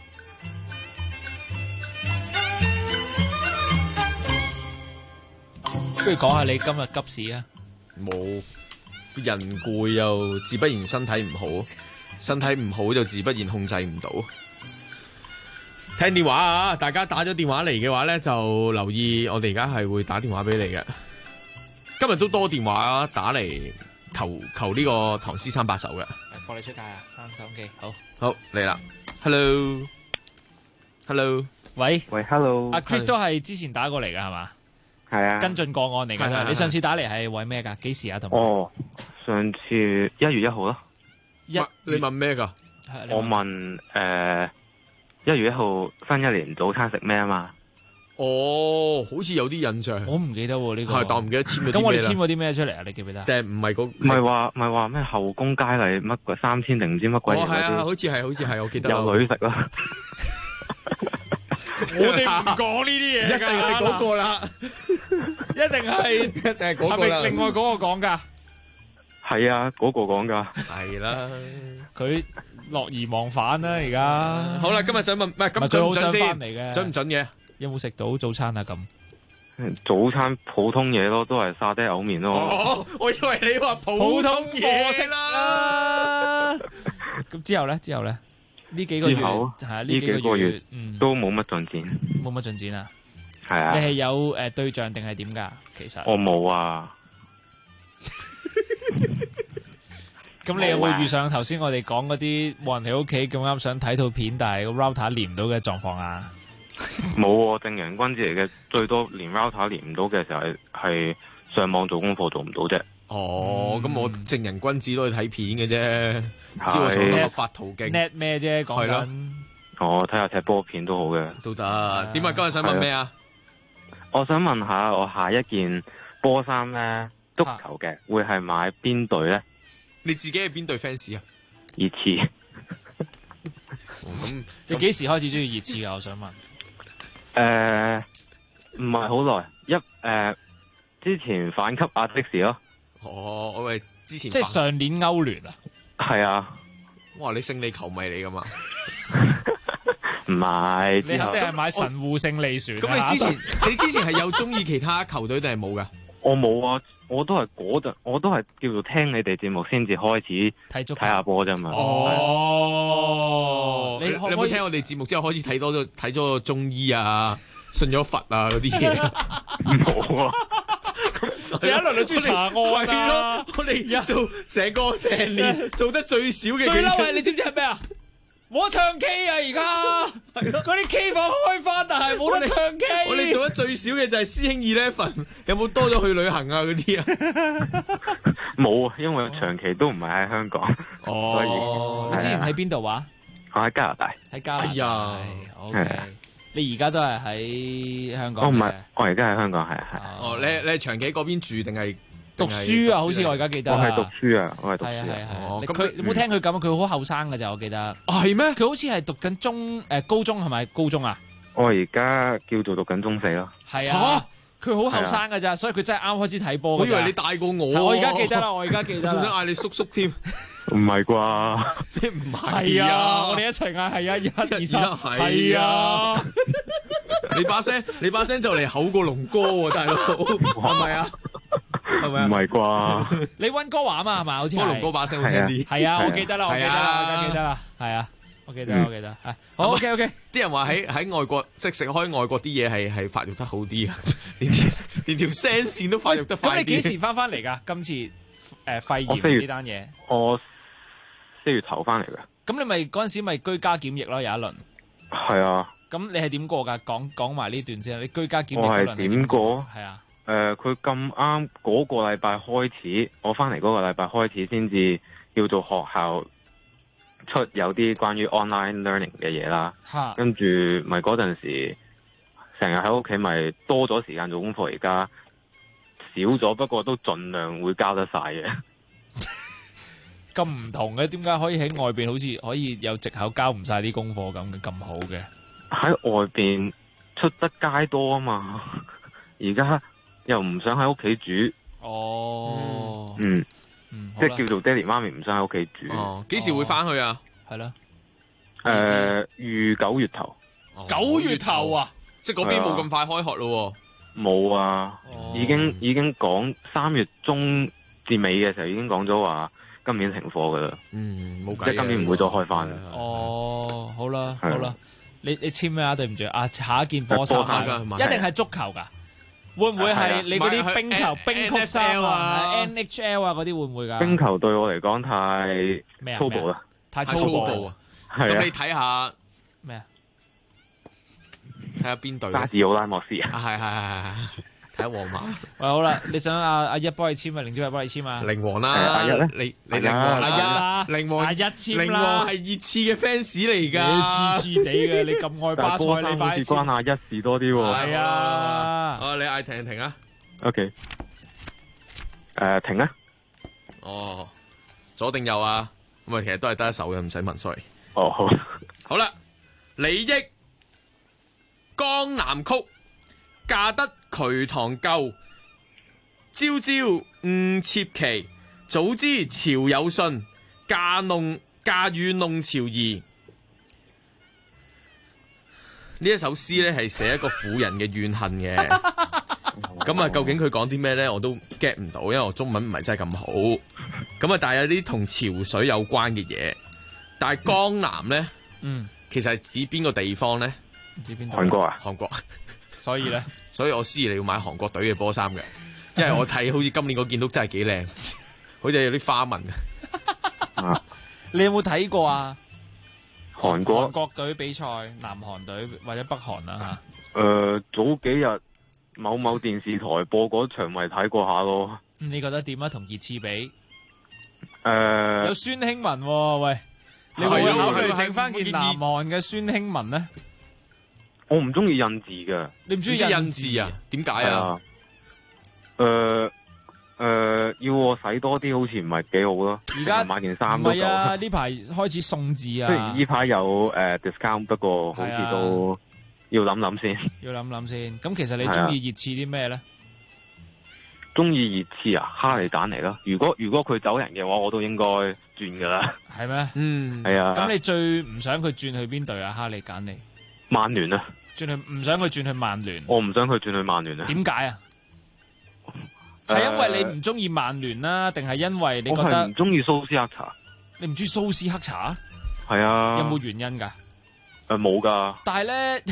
不如講下你今日急事啊？ 冇。人攰又自不然身體唔好，身體唔好就自不然控制唔到。聽電話啊！大家打咗電話嚟嘅話咧，就留意我哋而家係會打電話俾你嘅。今日都多電話打嚟求呢個唐詩三百首嘅。 放你出街啊！閂手機， 好嚟啦。Hello， 喂 ，Hello。 阿 Chris 都係之前打過嚟嘅係嘛？ 係啊， 跟進個案嚟㗎。你上次打嚟係為咩㗎？幾時啊？同哦，上次1月1號咯。 你問咩㗎？ 我問1月1號新一年早餐食咩啊嘛？ 哦，好似有啲印象。 我唔記得喎呢個。 係，但我唔記得簽咗啲咩啦。 咁我哋簽過啲咩出嚟啊？你記唔記得？ 定唔係嗰？ 唔係話咩後宮佳麗乜鬼3000定唔知乜鬼嘢嗰啲？ 係啊，好似係，我記得。 有女食咯。 我哋唔講呢啲嘢， 一定係嗰個啦， 一定係嗰個啦。 係咪另外嗰個講㗎？ 係啊，嗰個講㗎。 係啦， 佢樂而忘返啦，而家。 好啦，今日想問，唔係咁準唔準先？準唔準嘅？ 有冇食到早餐啊？咁早餐普通嘢咯，都係沙爹牛麵咯。 哦，我以為你話普通嘢啦。 咁之後咧？呢幾個月係啊，呢幾個月都冇乜進展。 冇乜進展啊？ 係啊。 你係有對象定係點㗎？其實我冇啊。 咁你有冇遇上頭先我哋講嗰啲冇人喺屋企咁啱想睇套片，但係個 router 連唔到嘅狀況啊？ 冇喎，正人君子嚟嘅，最多連 router 連唔到嘅時候係上網做功課做唔到啫。 哦，咁我正人君子都去睇片嘅啫，只係做合法途徑。 net 咩啫？講緊。 哦，睇下踢波片都好嘅。 都得。點啊？今日想問咩啊？ 我想問下，我下一件波衫咧，足球嘅會係買邊隊咧？ 你自己係邊隊 fans 啊？ 熱刺。 咁你幾時開始中意熱刺噶？我想問。 唔係好耐，之前反級亞積士咯。 哦，我係之前。 即係上年歐聯啊？ 係啊。 哇！你勝利球迷嚟噶嘛？ 唔係。 你肯定係買神戶勝利船。 咁你之前係有中意其他球隊定係冇噶？ 我冇啊。我都係嗰陣，我都係叫做聽你哋節目先至開始睇下波啫嘛。 哦，你有冇聽我哋節目之後開始睇咗個中醫啊、信咗佛啊嗰啲嘢？ 冇啊！ 有一輪你中意查案啊！ 我哋而家做成年做得最少嘅， 最嬲係你知唔知係咩啊？冇得唱 K 啊！而家係咯，嗰啲 K 房開翻，但係冇得唱 K。 我哋做得最少嘅就係師兄11，有冇多咗去旅行啊嗰啲啊？ 冇啊，因為長期都唔係喺香港。 哦，你之前喺邊度話？ 我喺加拿大。 喺加拿大。 哎呀 ，OK。你而家都係喺香港？ 我唔係，我而家喺香港係。 哦，你係長期嗰邊住定係？ 讀書啊，好似我而家記得。 我係讀書啊，我係讀書。 係。佢你冇聽佢咁，佢好後生㗎咋，我記得。 係咩？ 佢好似係讀緊高中係咪？高中啊？ 我而家叫做讀緊中4咯。 係啊。佢好後生㗎咋，所以佢真係啱開始睇波。 我以為你大過我。 我而家記得啦，我仲想嗌你叔叔添。 唔係啩？ 你唔係啊？我哋一齊嗌係啊，1、2、3，係啊！ 你把聲就嚟厚過龍哥喎，大佬，係咪啊？係咪啊？ 唔係啩？ 你溫哥華啊嘛，係咪？好似龍哥把聲好聽啲。 係啊，我記得啦，我記得啦，係啊，我記得。好 OK。 啲人話喺外國即係食開外國啲嘢係發育得好啲啊，連條聲線都發育得快啲。 咁你幾時翻嚟㗎？今次肺炎呢單嘢？ 我4月頭翻嚟嘅。 咁你咪嗰陣時咪居家檢疫咯，有一輪。 係啊。 咁你係點過㗎？講埋呢段先。你居家檢疫我係點過？ 係啊。 佢咁啱嗰個禮拜開始，我翻嚟嗰個禮拜開始先至叫做學校出有啲關於 online learning 嘅嘢啦。跟住咪嗰陣時成日喺屋企咪多咗時間做功課，而家少咗，不過都盡量會交得晒嘅。 咁唔同嘅，點解可以喺外邊好似可以有藉口交唔晒啲功課咁好嘅？喺外邊出得街多啊嘛，而家又唔想喺屋企煮。 哦， 即係叫做爹哋媽咪唔想喺屋企煮。 哦，幾時會翻去啊？ 係咯。 預9月頭。 9月頭啊！ 即係嗰邊冇咁快開學咯。 冇啊，已經講3月中至尾嘅時候已經講咗話今年停課噶啦。 冇計。 即係今年唔會再開翻。 哦，好啦。你簽咩啊？對唔住啊，下一件波衫一定係足球噶。會唔會係你嗰啲冰球、冰曲衫啊、NHL 啊嗰啲會唔會噶？ 冰球對我嚟講太粗暴啦， 太粗暴啊！ 咁你睇下咩啊？ 睇下邊隊？ 沙士奧拉莫斯啊！ 係。睇下皇馬。 喂，好啦，你想阿一幫你簽啊，凌主任幫你簽啊？ 凌王啦， 阿一咧？ 你凌王阿一啦， 凌王阿一簽啦。 凌王係熱刺嘅 fans 嚟㗎。 你黐黐地嘅，你咁愛巴塞，你快啲關阿一事多啲喎。 係啊。 你嗌停啊 ！OK。停啊！ 哦，左定右啊？咁啊，其實都係得一手嘅，唔使問 sorry。 哦，好。 好啦，李益江南曲。嫁得渠塘舊，朝朝誤妾期， 早知潮有信，駕雨弄潮兒。呢一首詩咧係寫一個婦人嘅怨恨嘅。咁啊，究竟佢講啲咩咧？我都 get 唔到，因為我中文唔係真係咁好。咁啊，但係有啲同潮水有關嘅嘢。但係江南咧，其實係指邊個地方咧？ 指邊度？ 韓國啊？ 韓國。 所以咧， 所以我思怡你要買韓國隊嘅波衫嘅，因為我睇好似今年嗰件都真係幾靚，好似有啲花紋嘅。 你有冇睇過啊？ 韓國隊比賽，南韓隊或者北韓啊嚇？早幾日某電視台播嗰場咪睇過下咯。 你覺得點啊？同熱刺比？有孫興文喎，喂，你會唔會考慮整翻件南韓嘅孫興文呢？ 我唔中意印字嘅。 你唔中意印字啊？ 點解啊？ 要我使多啲，好似唔係幾好咯。 而家買件衫都夠。唔係啊，呢排開始送字啊。 雖然呢排有discount，不過好似都要諗諗先。 要諗諗先。咁其實你中意熱刺啲咩咧？ 中意熱刺啊，哈利簡尼咯。如果佢走人嘅話，我都應該轉噶啦。 係咩？ 係啊。 咁你最唔想佢轉去邊隊啊？哈利簡尼。 曼聯啊。 唔想佢轉去曼聯。 我唔想佢轉去曼聯啊。 點解啊？係因為你唔中意曼聯啦，定係因為你覺得唔中意蘇斯克查？ 你唔中意蘇斯克查？ 係啊。 有冇原因㗎？ 冇㗎。 但係咧，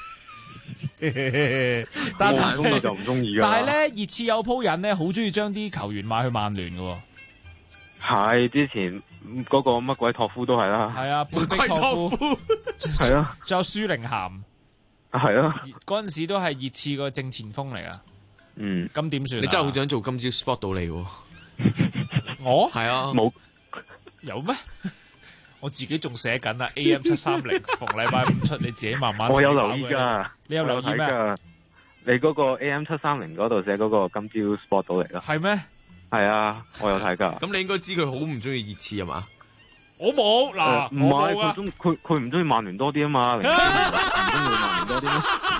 但係就唔中意㗎。 但係咧，熱刺有鋪人咧，好中意將啲球員買去曼聯㗎。 係之前嗰個乜鬼托夫都係啦。 係啊，貝碧托夫係啊， 仲有舒寧咸係啊。 嗰陣時都係熱刺個正前鋒嚟㗎。咁點算？ 你真係好想做今朝 sport 到你喎？ 我係啊， 冇有咩？我自己仲寫緊啊 AM730，逢禮拜五出，你自己慢慢。 我有留意㗎， 你有留意咩？ 你嗰個 AM730嗰度寫嗰個今朝 sport 到嚟咯。 係咩？ 係啊，我有睇㗎。 咁你應該知佢好唔中意熱刺係嘛？ 我冇嗱， 唔係佢唔中意曼聯多啲啊嘛，唔中意曼聯多啲咩？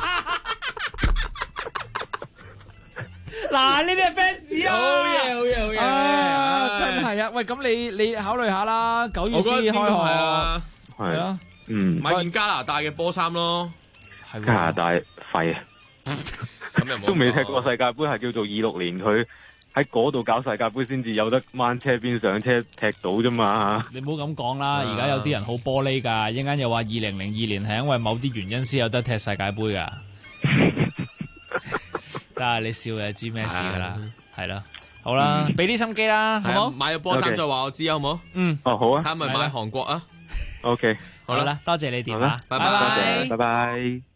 嗱，呢啲係 fans 啊！ 好嘢！ 啊，真係啊！喂，咁你考慮下啦，9月先開學啊， 係啊， 買件加拿大嘅波衫咯， 加拿大廢啊！都未踢過世界盃，係叫做26年佢喺嗰度搞世界盃先至有得掹車邊上車踢到啫嘛！ 你唔好咁講啦，而家有啲人好玻璃㗎，一陣間又話2002年係因為某啲原因先有得踢世界盃㗎。得啊！你笑就知咩事噶啦，係啦，好啦，俾啲心機啦，好冇？ 買咗波衫再話我知好冇？ 好啊， 睇咪買韓國啊 ？OK， 好啦，多謝你電話， 拜拜， 拜拜。